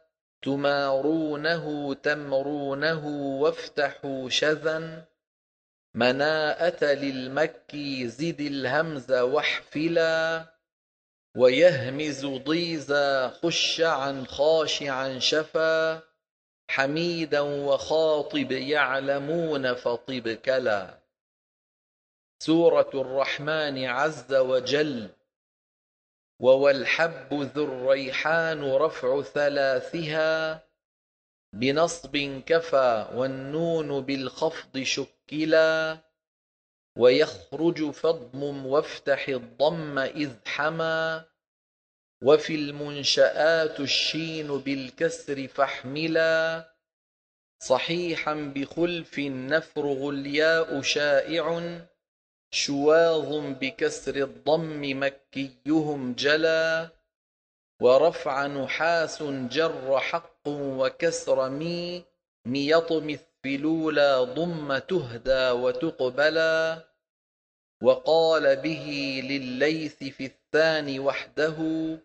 A: تمارونه تمرونه وافتحوا شذا مناءة للمكي زد الهمز واحفلا. ويهمز ضيزا خشعا خاشعا شفا حميدا وخاطب يعلمون فطب كلا. سورة الرحمن عز وجل. ووالحب ذو الريحان رفع ثلاثها بنصب كفى والنون بالخفض شكلا. ويخرج فاضمم وافتح الضم إذ حما وفي المنشآت الشين بالكسر فاحملا. صحيحا بخلف نفرغ الياء شائع شواظ بكسر الضم مكيهم جلا. ورفع نحاس جر حق وكسر مي ميطمث في الأولى ضم تهدى وتقبلا. وقال به للليث في الثاني وحده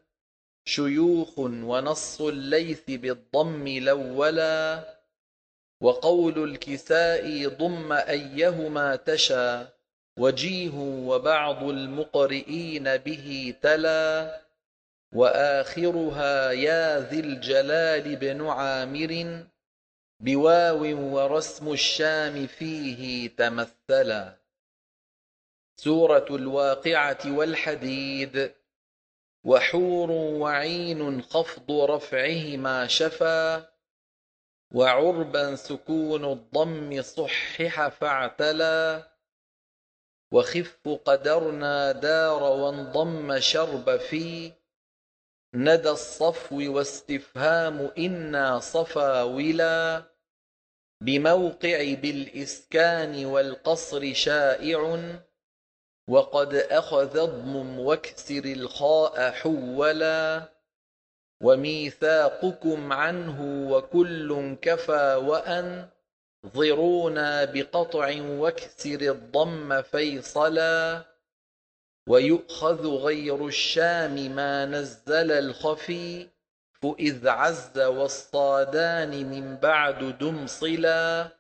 A: شيوخ ونص الليث بالضم لولا. وقول الكساء ضم أيهما تشى وجيه وبعض المقرئين به تلا. وآخرها يا ذي الجلال بن عامر بواو ورسم الشام فيه تمثلا. سورة الواقعة والحديد. وحور وعين خفض رفعهما شفا وعربا سكون الضم صحح فاعتلا. وخف قدرنا دار وانضم شرب في ندى الصفو واستفهام إنا صفا ولا. بموقع بالإسكان والقصر شائع وقد أخذ اضمم واكسر الخاء حولا. وميثاقكم عنه وكل كفى وأن ظرونا بقطع واكسر الضم فيصلا. ويؤخذ غير الشام ما نزل الخفي فإذ عز والصادان من بعد دمصلا.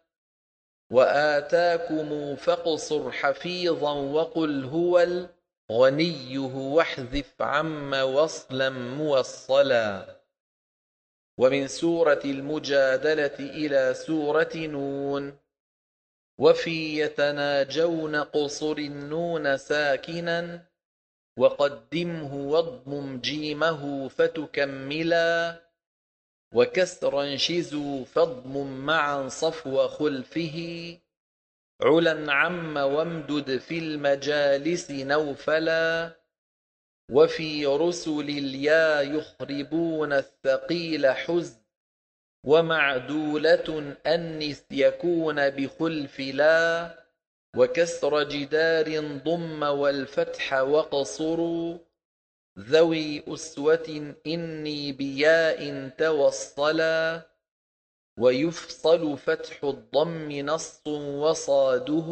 A: وآتاكم فاقصر حفيظا وقل هو الغنيه واحذف عم وصلا موصلا. ومن سورة المجادلة إلى سورة نون. وفي يتناجون قصر النون ساكنا وقدمه واضمم جيمه فتكملا. وكسرا شزوا فاضمم معا صفو خلفه علا عم وامدد في المجالس نوفلا. وفي رسل اليا يخربون الثقيل حز ومعدولة أنث يكون بخلف لا. وكسر جدار ضم والفتح وقصروا ذوي أسوة إني بياء توصلا. ويفصل فتح الضم نص وصاده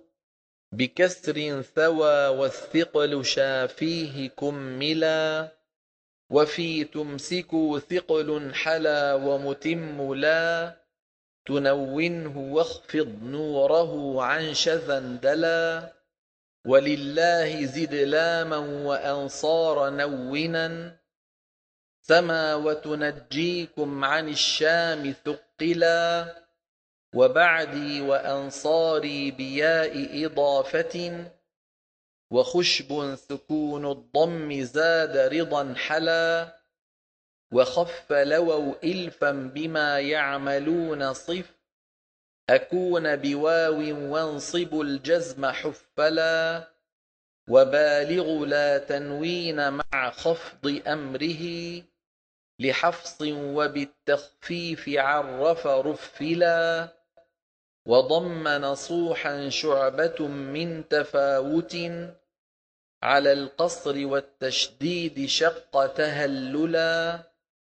A: بكسر ثوى والثقل شافيه كملا. وفي تمسكوا ثقل حلا ومتم لا تنونه واخفض نوره عن شذا دلا. ولله زد لاما وأنصار نونا. سما وتنجيكم عن الشام ثقلا. وبعدي وأنصاري بياء إضافة. وخشب سكون الضم زاد رضا حلا. وخف لووا إلفا بما يعملون صف. أكون بواو وانصب الجزم حفلا. وبالغ لا تنوين مع خفض أمره. لحفص وبالتخفيف عرف رفلا. وضم نصوحا شعبة من تفاوت. على القصر والتشديد شق تهللا.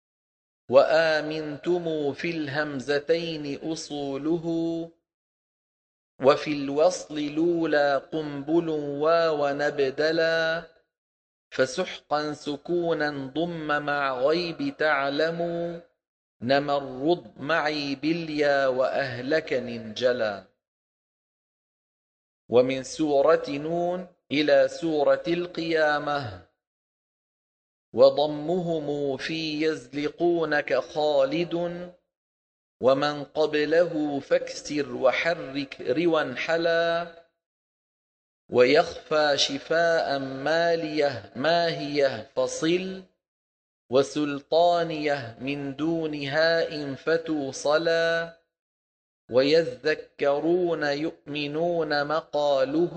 A: وآمنتم في الهمزتين أصوله. وفي الوصل لولا قنبل واو نبدلا. فسحقا سكونا ضم مع غيب تعلموا. نما الرض معي باليا وأهلك انجلا. ومن سورة نون إلى سورة القيامة. وضمهم في يزلقونك خالد. ومن قبله فاكسر وحرك روا حلا. ويخفى شفاء ماليه ماهيه فصل. وسلطانيه من دون هاء فتوصلا. ويذكرون يؤمنون مقاله.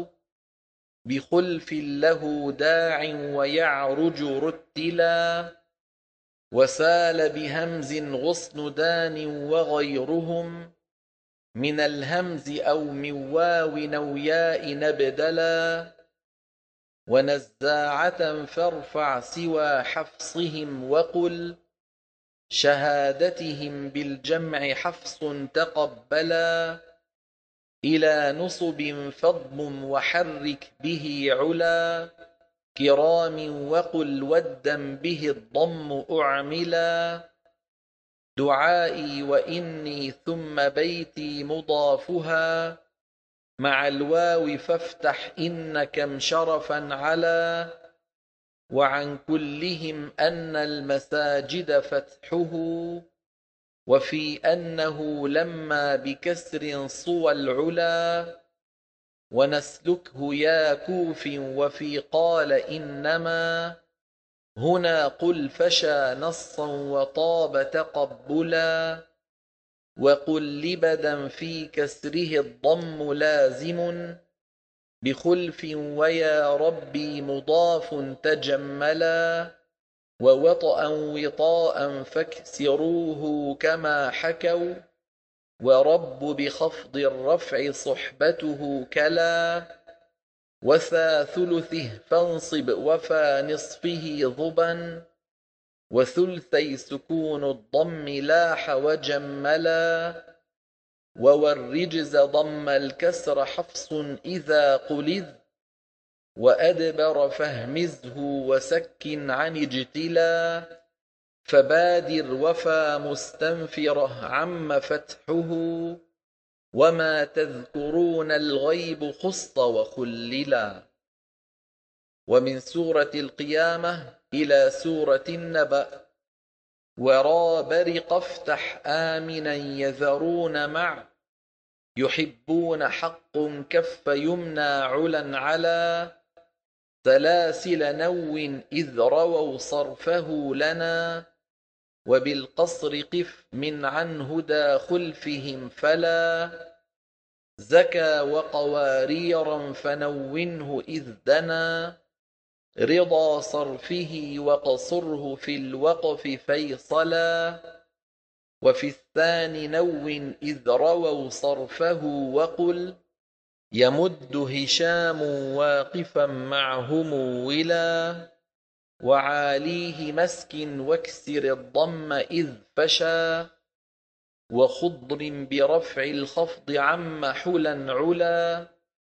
A: بخلف له داع ويعرج رتلا. وسال بهمز غصن دان وغيرهم. من الهمز أو من واو أو ياء نبدلا. ونزاعة فارفع سوى حفصهم وقل. شهادتهم بالجمع حفص تقبلا. إلى نصب فضم وحرك به علا. كرام وقل ودا به الضم أعملا. دعائي وإني ثم بيتي مضافها. مع الواو فافتح إن كم شرفا علا. وعن كلهم أن المساجد فتحه. وفي أنه لما بكسر صوى العلا. ونسلكه يا كوف وفي قال إنما. هنا قل فشى نصا وطاب تقبلا. وقل لبدا في كسره الضم لازم. بخلف ويا ربي مضاف تجملا. ووطأ وطاء فاكسروه كما حكوا. ورب بخفض الرفع صحبته كلا. وثا ثلثه فانصب وفا نصفه ضبا. وثلثي سكون الضم لاح وجملا. ووالرجز ضم الكسر حفص إذا قلذ. وأدبر فاهمزه وسكن عن اجتلا. فبادر وفا مستنفره عم فتحه. وما تذكرون الغيب خص وخللا. ومن سورة القيامة إلى سورة النبأ. ورا برق افتح آمنا يذرون مع. يحبون حق كف يمنى علا على. سلاسل نو إذ رووا صرفه لنا. وبالقصر قف من عن هدى خلفهم فلا. زكى وقواريرا فنونه إذ دنا. رضا صرفه وقصره في الوقف فيصلا. وفي الثاني نو إذ رووا صرفه وقل. يمد هشام واقفا معهم ولا. وعاليه مسكن واكسر الضم إذ فشى. وخضر برفع الخفض عم حلا علا.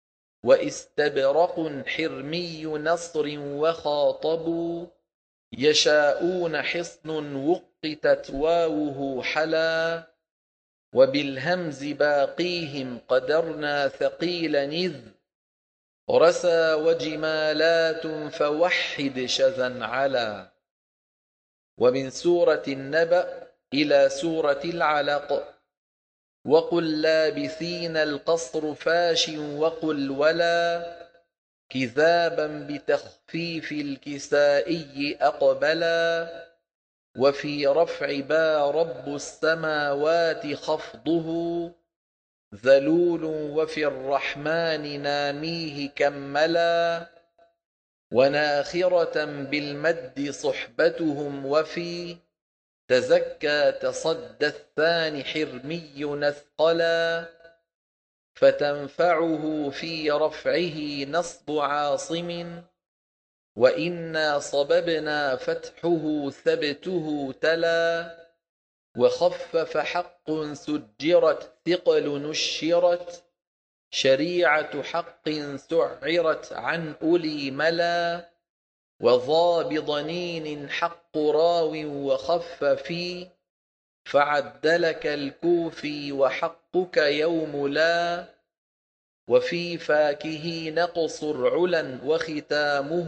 A: واستبرق حرمي نصر وخاطبوا. يشاءون حصن وقتت واوه حلا. وبالهمز باقيهم قدرنا ثقيلا إذ رسى وجمالات فوحد شذا علا. ومن سورة النبأ إلى سورة العلق. وقل لابثين القصر فاش وقل ولا كذابا بتخفيف الكسائي أقبلا. وفي رفع با رب السماوات خفضه ذلول وفي الرحمن ناميه كملا. وناخرة بالمد صحبتهم وفي تزكى تصدى الثاني حرمي نثقلا. فتنفعه في رفعه نصب عاصم وإنا صببنا فتحه ثبته تلا. وخفف حق سجرت ثقل نشرت شريعة حق سعرت عن أولي ملا. وضاب ضنين حق راو وخف في فعدلك الكوفي وحقك يوم لا. وفي فاكه نقصر علا وختامه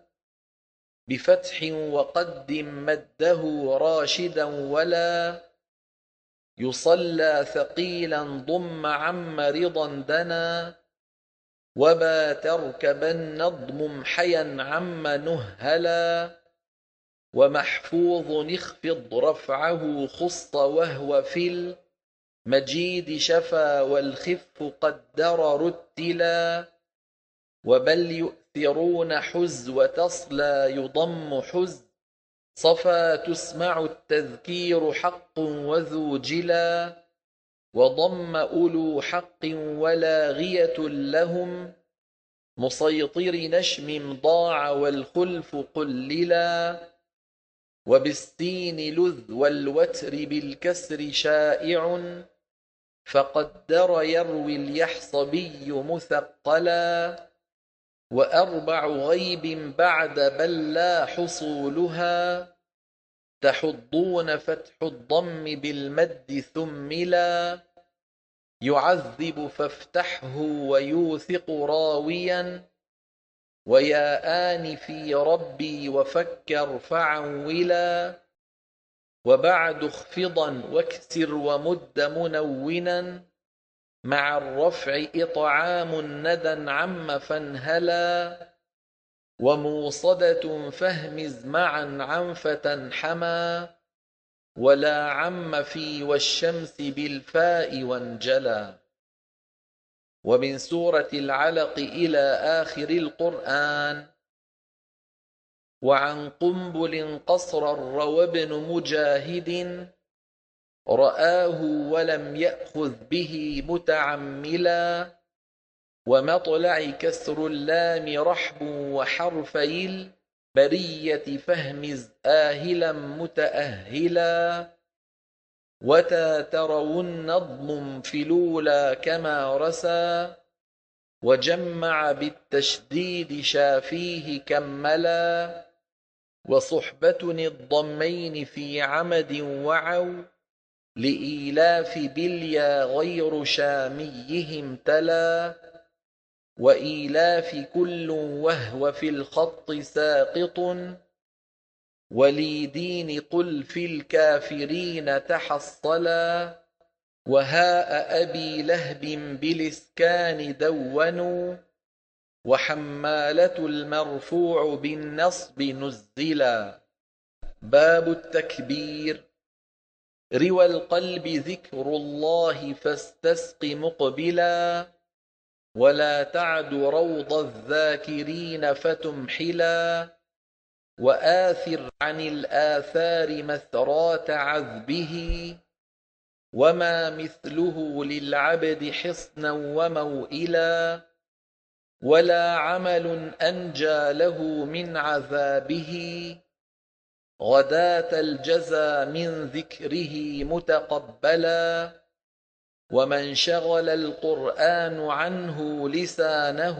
A: بفتح وقدم مده راشدا ولا. يصلى ثقيلا ضم عم رضا دنا وبا تركبن نضم حيا عم نهلا. ومحفوظ اخفض رفعه خص وهو في المجيد شفا والخف قدر رتلا. وبل يؤثرون حز وتصلى يضم حز صفا تسمع التذكير حق وذو جلا. وضم أولو حق ولاغية لهم مسيطر نشم ضاع والخلف قللا. وبالسين لذ والوتر بالكسر شائع فقدر يروي اليحصبي مثقلا. وأربع غيب بعد بل لا حصولها تحضون فتح الضم بالمد ثملا. يعذب فافتحه ويوثق راويا ويا آن في ربي وفكر فعولا. وبعد اخفضا واكسر ومد منونا مع الرفع إطعام ندى عم فانهلا. وموصدة فهمز معا عنفة حما ولا عم في والشمس بالفاء وانجلا. ومن سورة العلق إلى آخر القرآن. وعن قنبل قصر روى ابن مجاهد رآه ولم يأخذ به متعملا. ومطلع كسر اللام رحب وحرفي البرية فهمز آهلا متأهلا. وتا ترون نظم في الأولى كما رسى وجمع بالتشديد شافيه كملا. وصحبة الضمين في عمد وعوا لإيلاف بليا غير شاميهم تلا. وإيلاف كل وهو في الخط ساقط وليدين قل في الكافرين تحصلا. وهاء أبي لهب بالإسكان دونوا وحمالة المرفوع بالنصب نزلا. باب التكبير. روى القلب ذكر الله فاستسق مقبلا ولا تعد روض الذاكرين فتمحلا. وآثر عن الآثار مثرات عذبه وما مثله للعبد حصنا وموئلا. ولا عمل أنجى له من عذابه غداة الجزى من ذكره متقبلا. ومن شغل القرآن عنه لسانه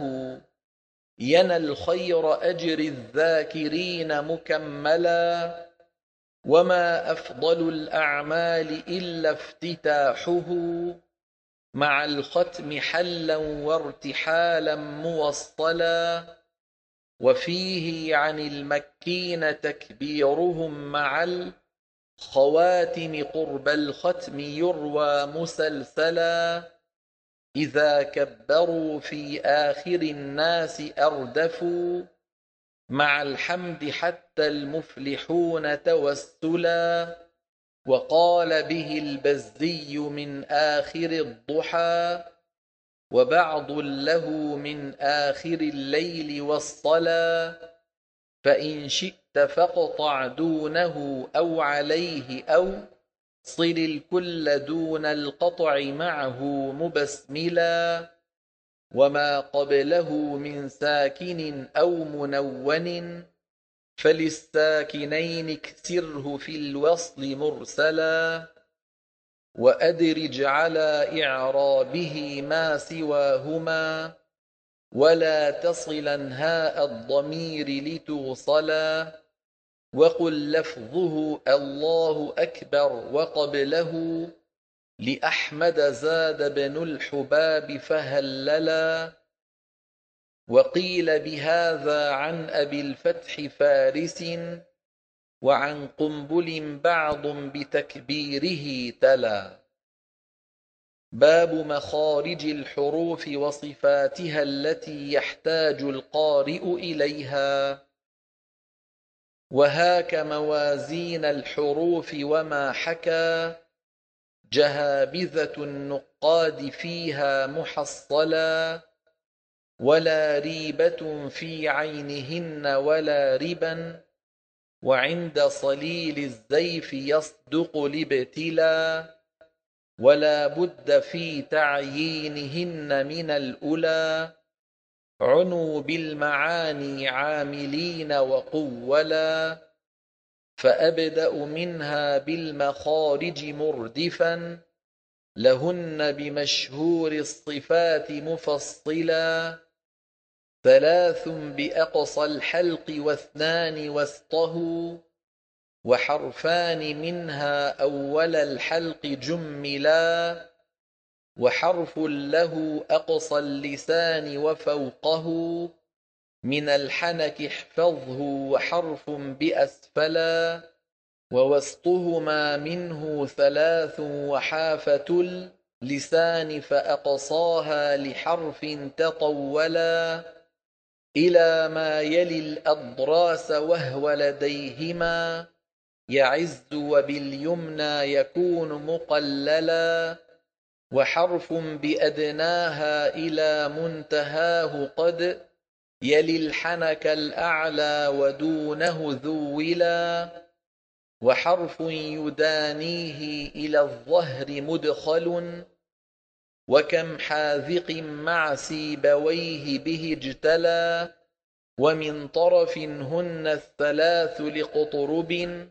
A: ينى الخير أجر الذاكرين مكملا. وما أفضل الأعمال إلا افتتاحه مع الختم حلا وارتحالا موصلا. وفيه عن المكين تكبيرهم مع الخواتم قرب الختم يروى مسلسلا. إذا كبروا في آخر الناس أردفوا مع الحمد حتى المفلحون توسلا. وقال به البزي من آخر الضحى وبعض له من آخر الليل والصلا. فإن شئت فاقطع دونه أو عليه أو صل الكل دون القطع معه مبسملا. وما قبله من ساكن أو منون فللساكنين اكسره في الوصل مرسلا. وأدرج على إعرابه ما سواهما ولا تصلا هاء الضمير لتوصلا. وقل لفظه الله أكبر وقبله لأحمد زاد بن الحباب فهللا. وقيل بهذا عن أبي الفتح فارس وعن قنبل بعض بتكبيره تلا. باب مخارج الحروف وصفاتها التي يحتاج القارئ إليها. وهاك موازين الحروف وما حكى جهابذة النقاد فيها محصلا. ولا ريبة في عينهن ولا ربا وعند صليل الزيف يصدق الابتلا. ولا بد في تعيينهن من الأولى عنوا بالمعاني عاملين وقولا. فأبدأ منها بالمخارج مردفا لهن بمشهور الصفات مفصلا. ثلاث بأقصى الحلق واثنان وسطه وحرفان منها أول الحلق جملا. وحرف له أقصى اللسان وفوقه من الحنك احفظه وحرف بأسفلا. ووسطهما منه ثلاث وحافة اللسان فأقصاها لحرف تطولا إلى ما يلي الأضراس وهو لديهما يعز وباليمنى يكون مقللا. وحرف بأدناها إلى منتهاه قد يلي الحنك الأعلى ودونه ذولا. وحرف يدانيه إلى الظهر مدخل وكم حاذق مع سيبويه به اجتلى. ومن طرف هن الثلاث لقطرب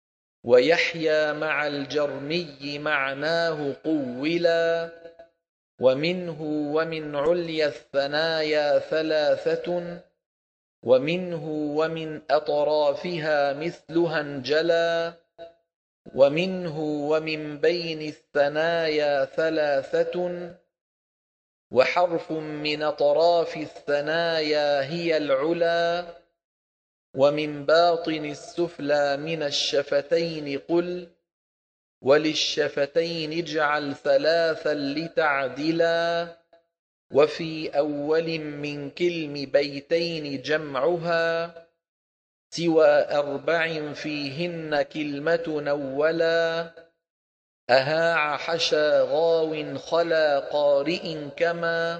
A: ويحيى مع الجرمي معناه قولا. ومنه ومن عليا الثنايا ثلاثة ومنه ومن أطرافها مثلها انجلا. ومنه ومن بين الثنايا ثلاثة وحرف من أطراف الثنايا هي العلا. ومن باطن السفلى من الشفتين قل وللشفتين اجعل ثلاثا لتعدلا. وفي أول من كلم بيتين جمعها سوى أربع فيهن كلمة نولا. أهاع حشا غاو خلا قارئ كما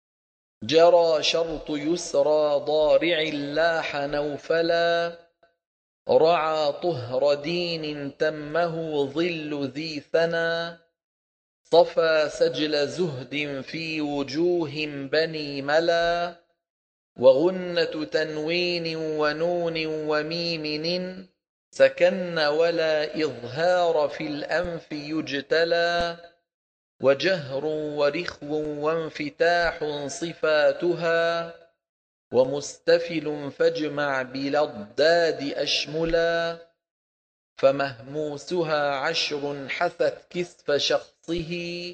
A: جرى شرط يسرى ضارع لاح نوفلا. رعى طهر دين تمه ظل ذي ثنى صفى سجل زهد في وجوه بني ملا. وغنة تنوين ونون وميم سكن ولا إظهار في الأنف يجتلى. وجهر ورخو وانفتاح صفاتها ومستفل فاجمع بلا الضاد أشملا. فمهموسها عشر حثت كسف شخصه،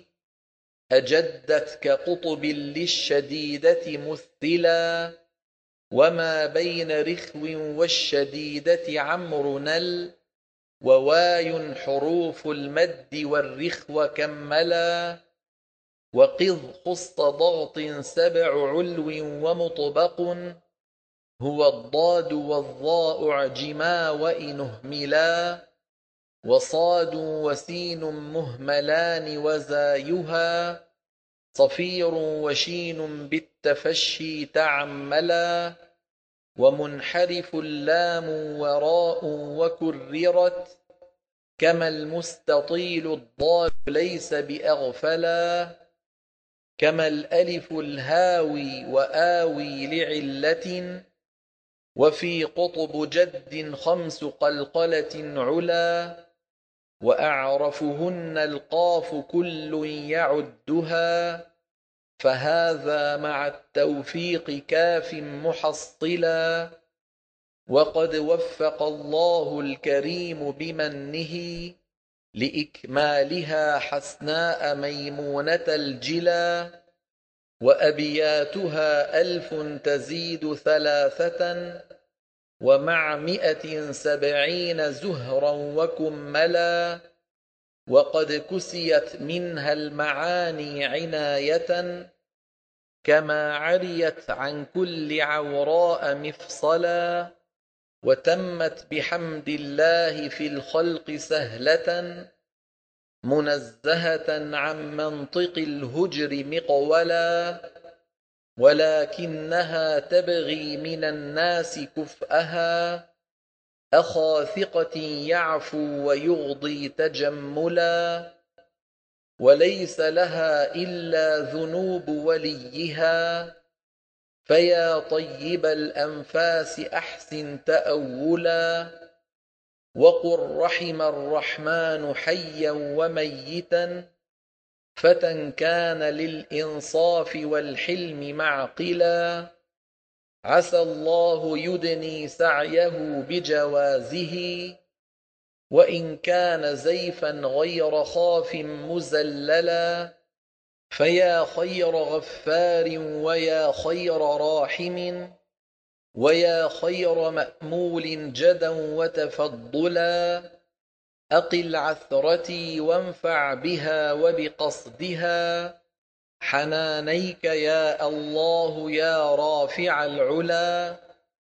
A: أجدت كقطب للشديدة مثلا، وما بين رخو والشديدة عمرو نل، وواي حروف المد والرخو كملا، وقذ خص ضغط سبع علو ومطبق، هو الضاد والضاء عجما وإن اهملا، وصاد وسين مهملان وزايها، صفير وشين بالتفشي تعملا، ومنحرف اللام وراء وكررت، كما المستطيل الضاد ليس بأغفلا، كما الألف الهاوي وآوي لعلة، وفي قطب جد خمس قلقلة علا، وأعرفهن القاف كل يعدها، فهذا مع التوفيق كاف محصلا، وقد وفق الله الكريم بمنه لإكمالها حسناء ميمونة الجلا، وأبياتها ألف تزيد ثلاثة، ومع مئة سبعين زهرا وكملا، وقد كسيت منها المعاني عناية، كما عريت عن كل عوراء مفصلا، وتمت بحمد الله في الخلق سهلة، منزهة عن منطق الهجر مقولا، ولكنها تبغي من الناس كفءها، أخا ثقة يعفو ويغضي تجملا، وليس لها إلا ذنوب وليها، فيا طيب الأنفاس أحسن تأولا، وقل رحم الرحمن حيا وميتا، فتى كان للإنصاف والحلم معقلا، عسى الله يدني سعيه بجوازه، وإن كان زيفا غير خاف مزللا، فيا خير غفار ويا خير راحم، ويا خير مأمول جدا وتفضلا، أقل عثرتي وانفع بها وبقصدها، حنانيك يا الله يا رافع العلا،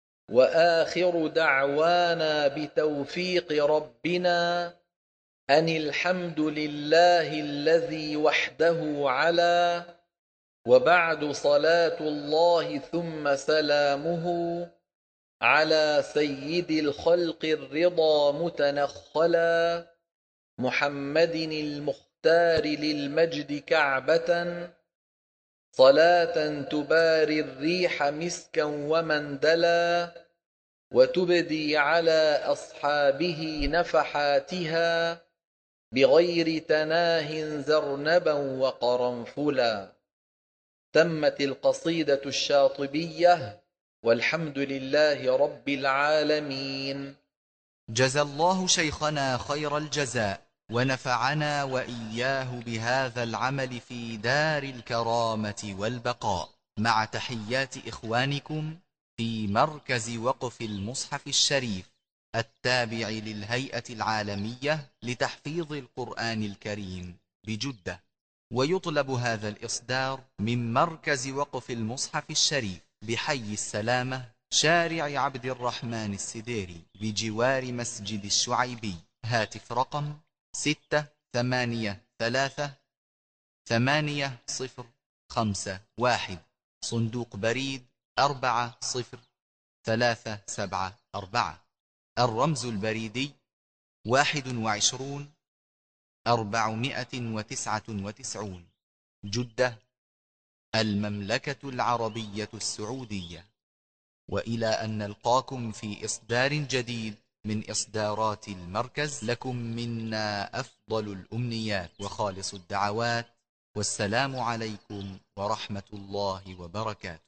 A: وآخر دعوانا بتوفيق ربنا أن الحمد لله الذي وحده علا، وبعد صلاة الله ثم سلامه على سيد الخلق الرضا متنخلا، محمد المختار للمجد كعبة، صلاة تباري الريح مسكا ومندلا، وتبدي على أصحابه نفحاتها، بغير تناه زرنبا وقرنفلا. تمت القصيدة الشاطبية، والحمد لله رب العالمين.
C: جزى الله شيخنا خير الجزاء، ونفعنا وإياه بهذا العمل في دار الكرامة والبقاء، مع تحيات إخوانكم في مركز وقف المصحف الشريف التابع للهيئة العالمية لتحفيظ القرآن الكريم بجدة. ويطلب هذا الإصدار من مركز وقف المصحف الشريف بحي السلامة، شارع عبد الرحمن السديري، بجوار مسجد الشعيبي. هاتف رقم ستة ثمانية ثلاثة ثمانية صفر خمسة واحد، صندوق بريد أربعة صفر ثلاثة سبعة أربعة. الرمز البريدي واحد وعشرون أربعمائة وتسعة وتسعون، جدة، المملكة العربية السعودية. وإلى أن نلقاكم في إصدار جديد من إصدارات المركز، لكم منا أفضل الأمنيات وخالص الدعوات، والسلام عليكم ورحمة الله وبركاته.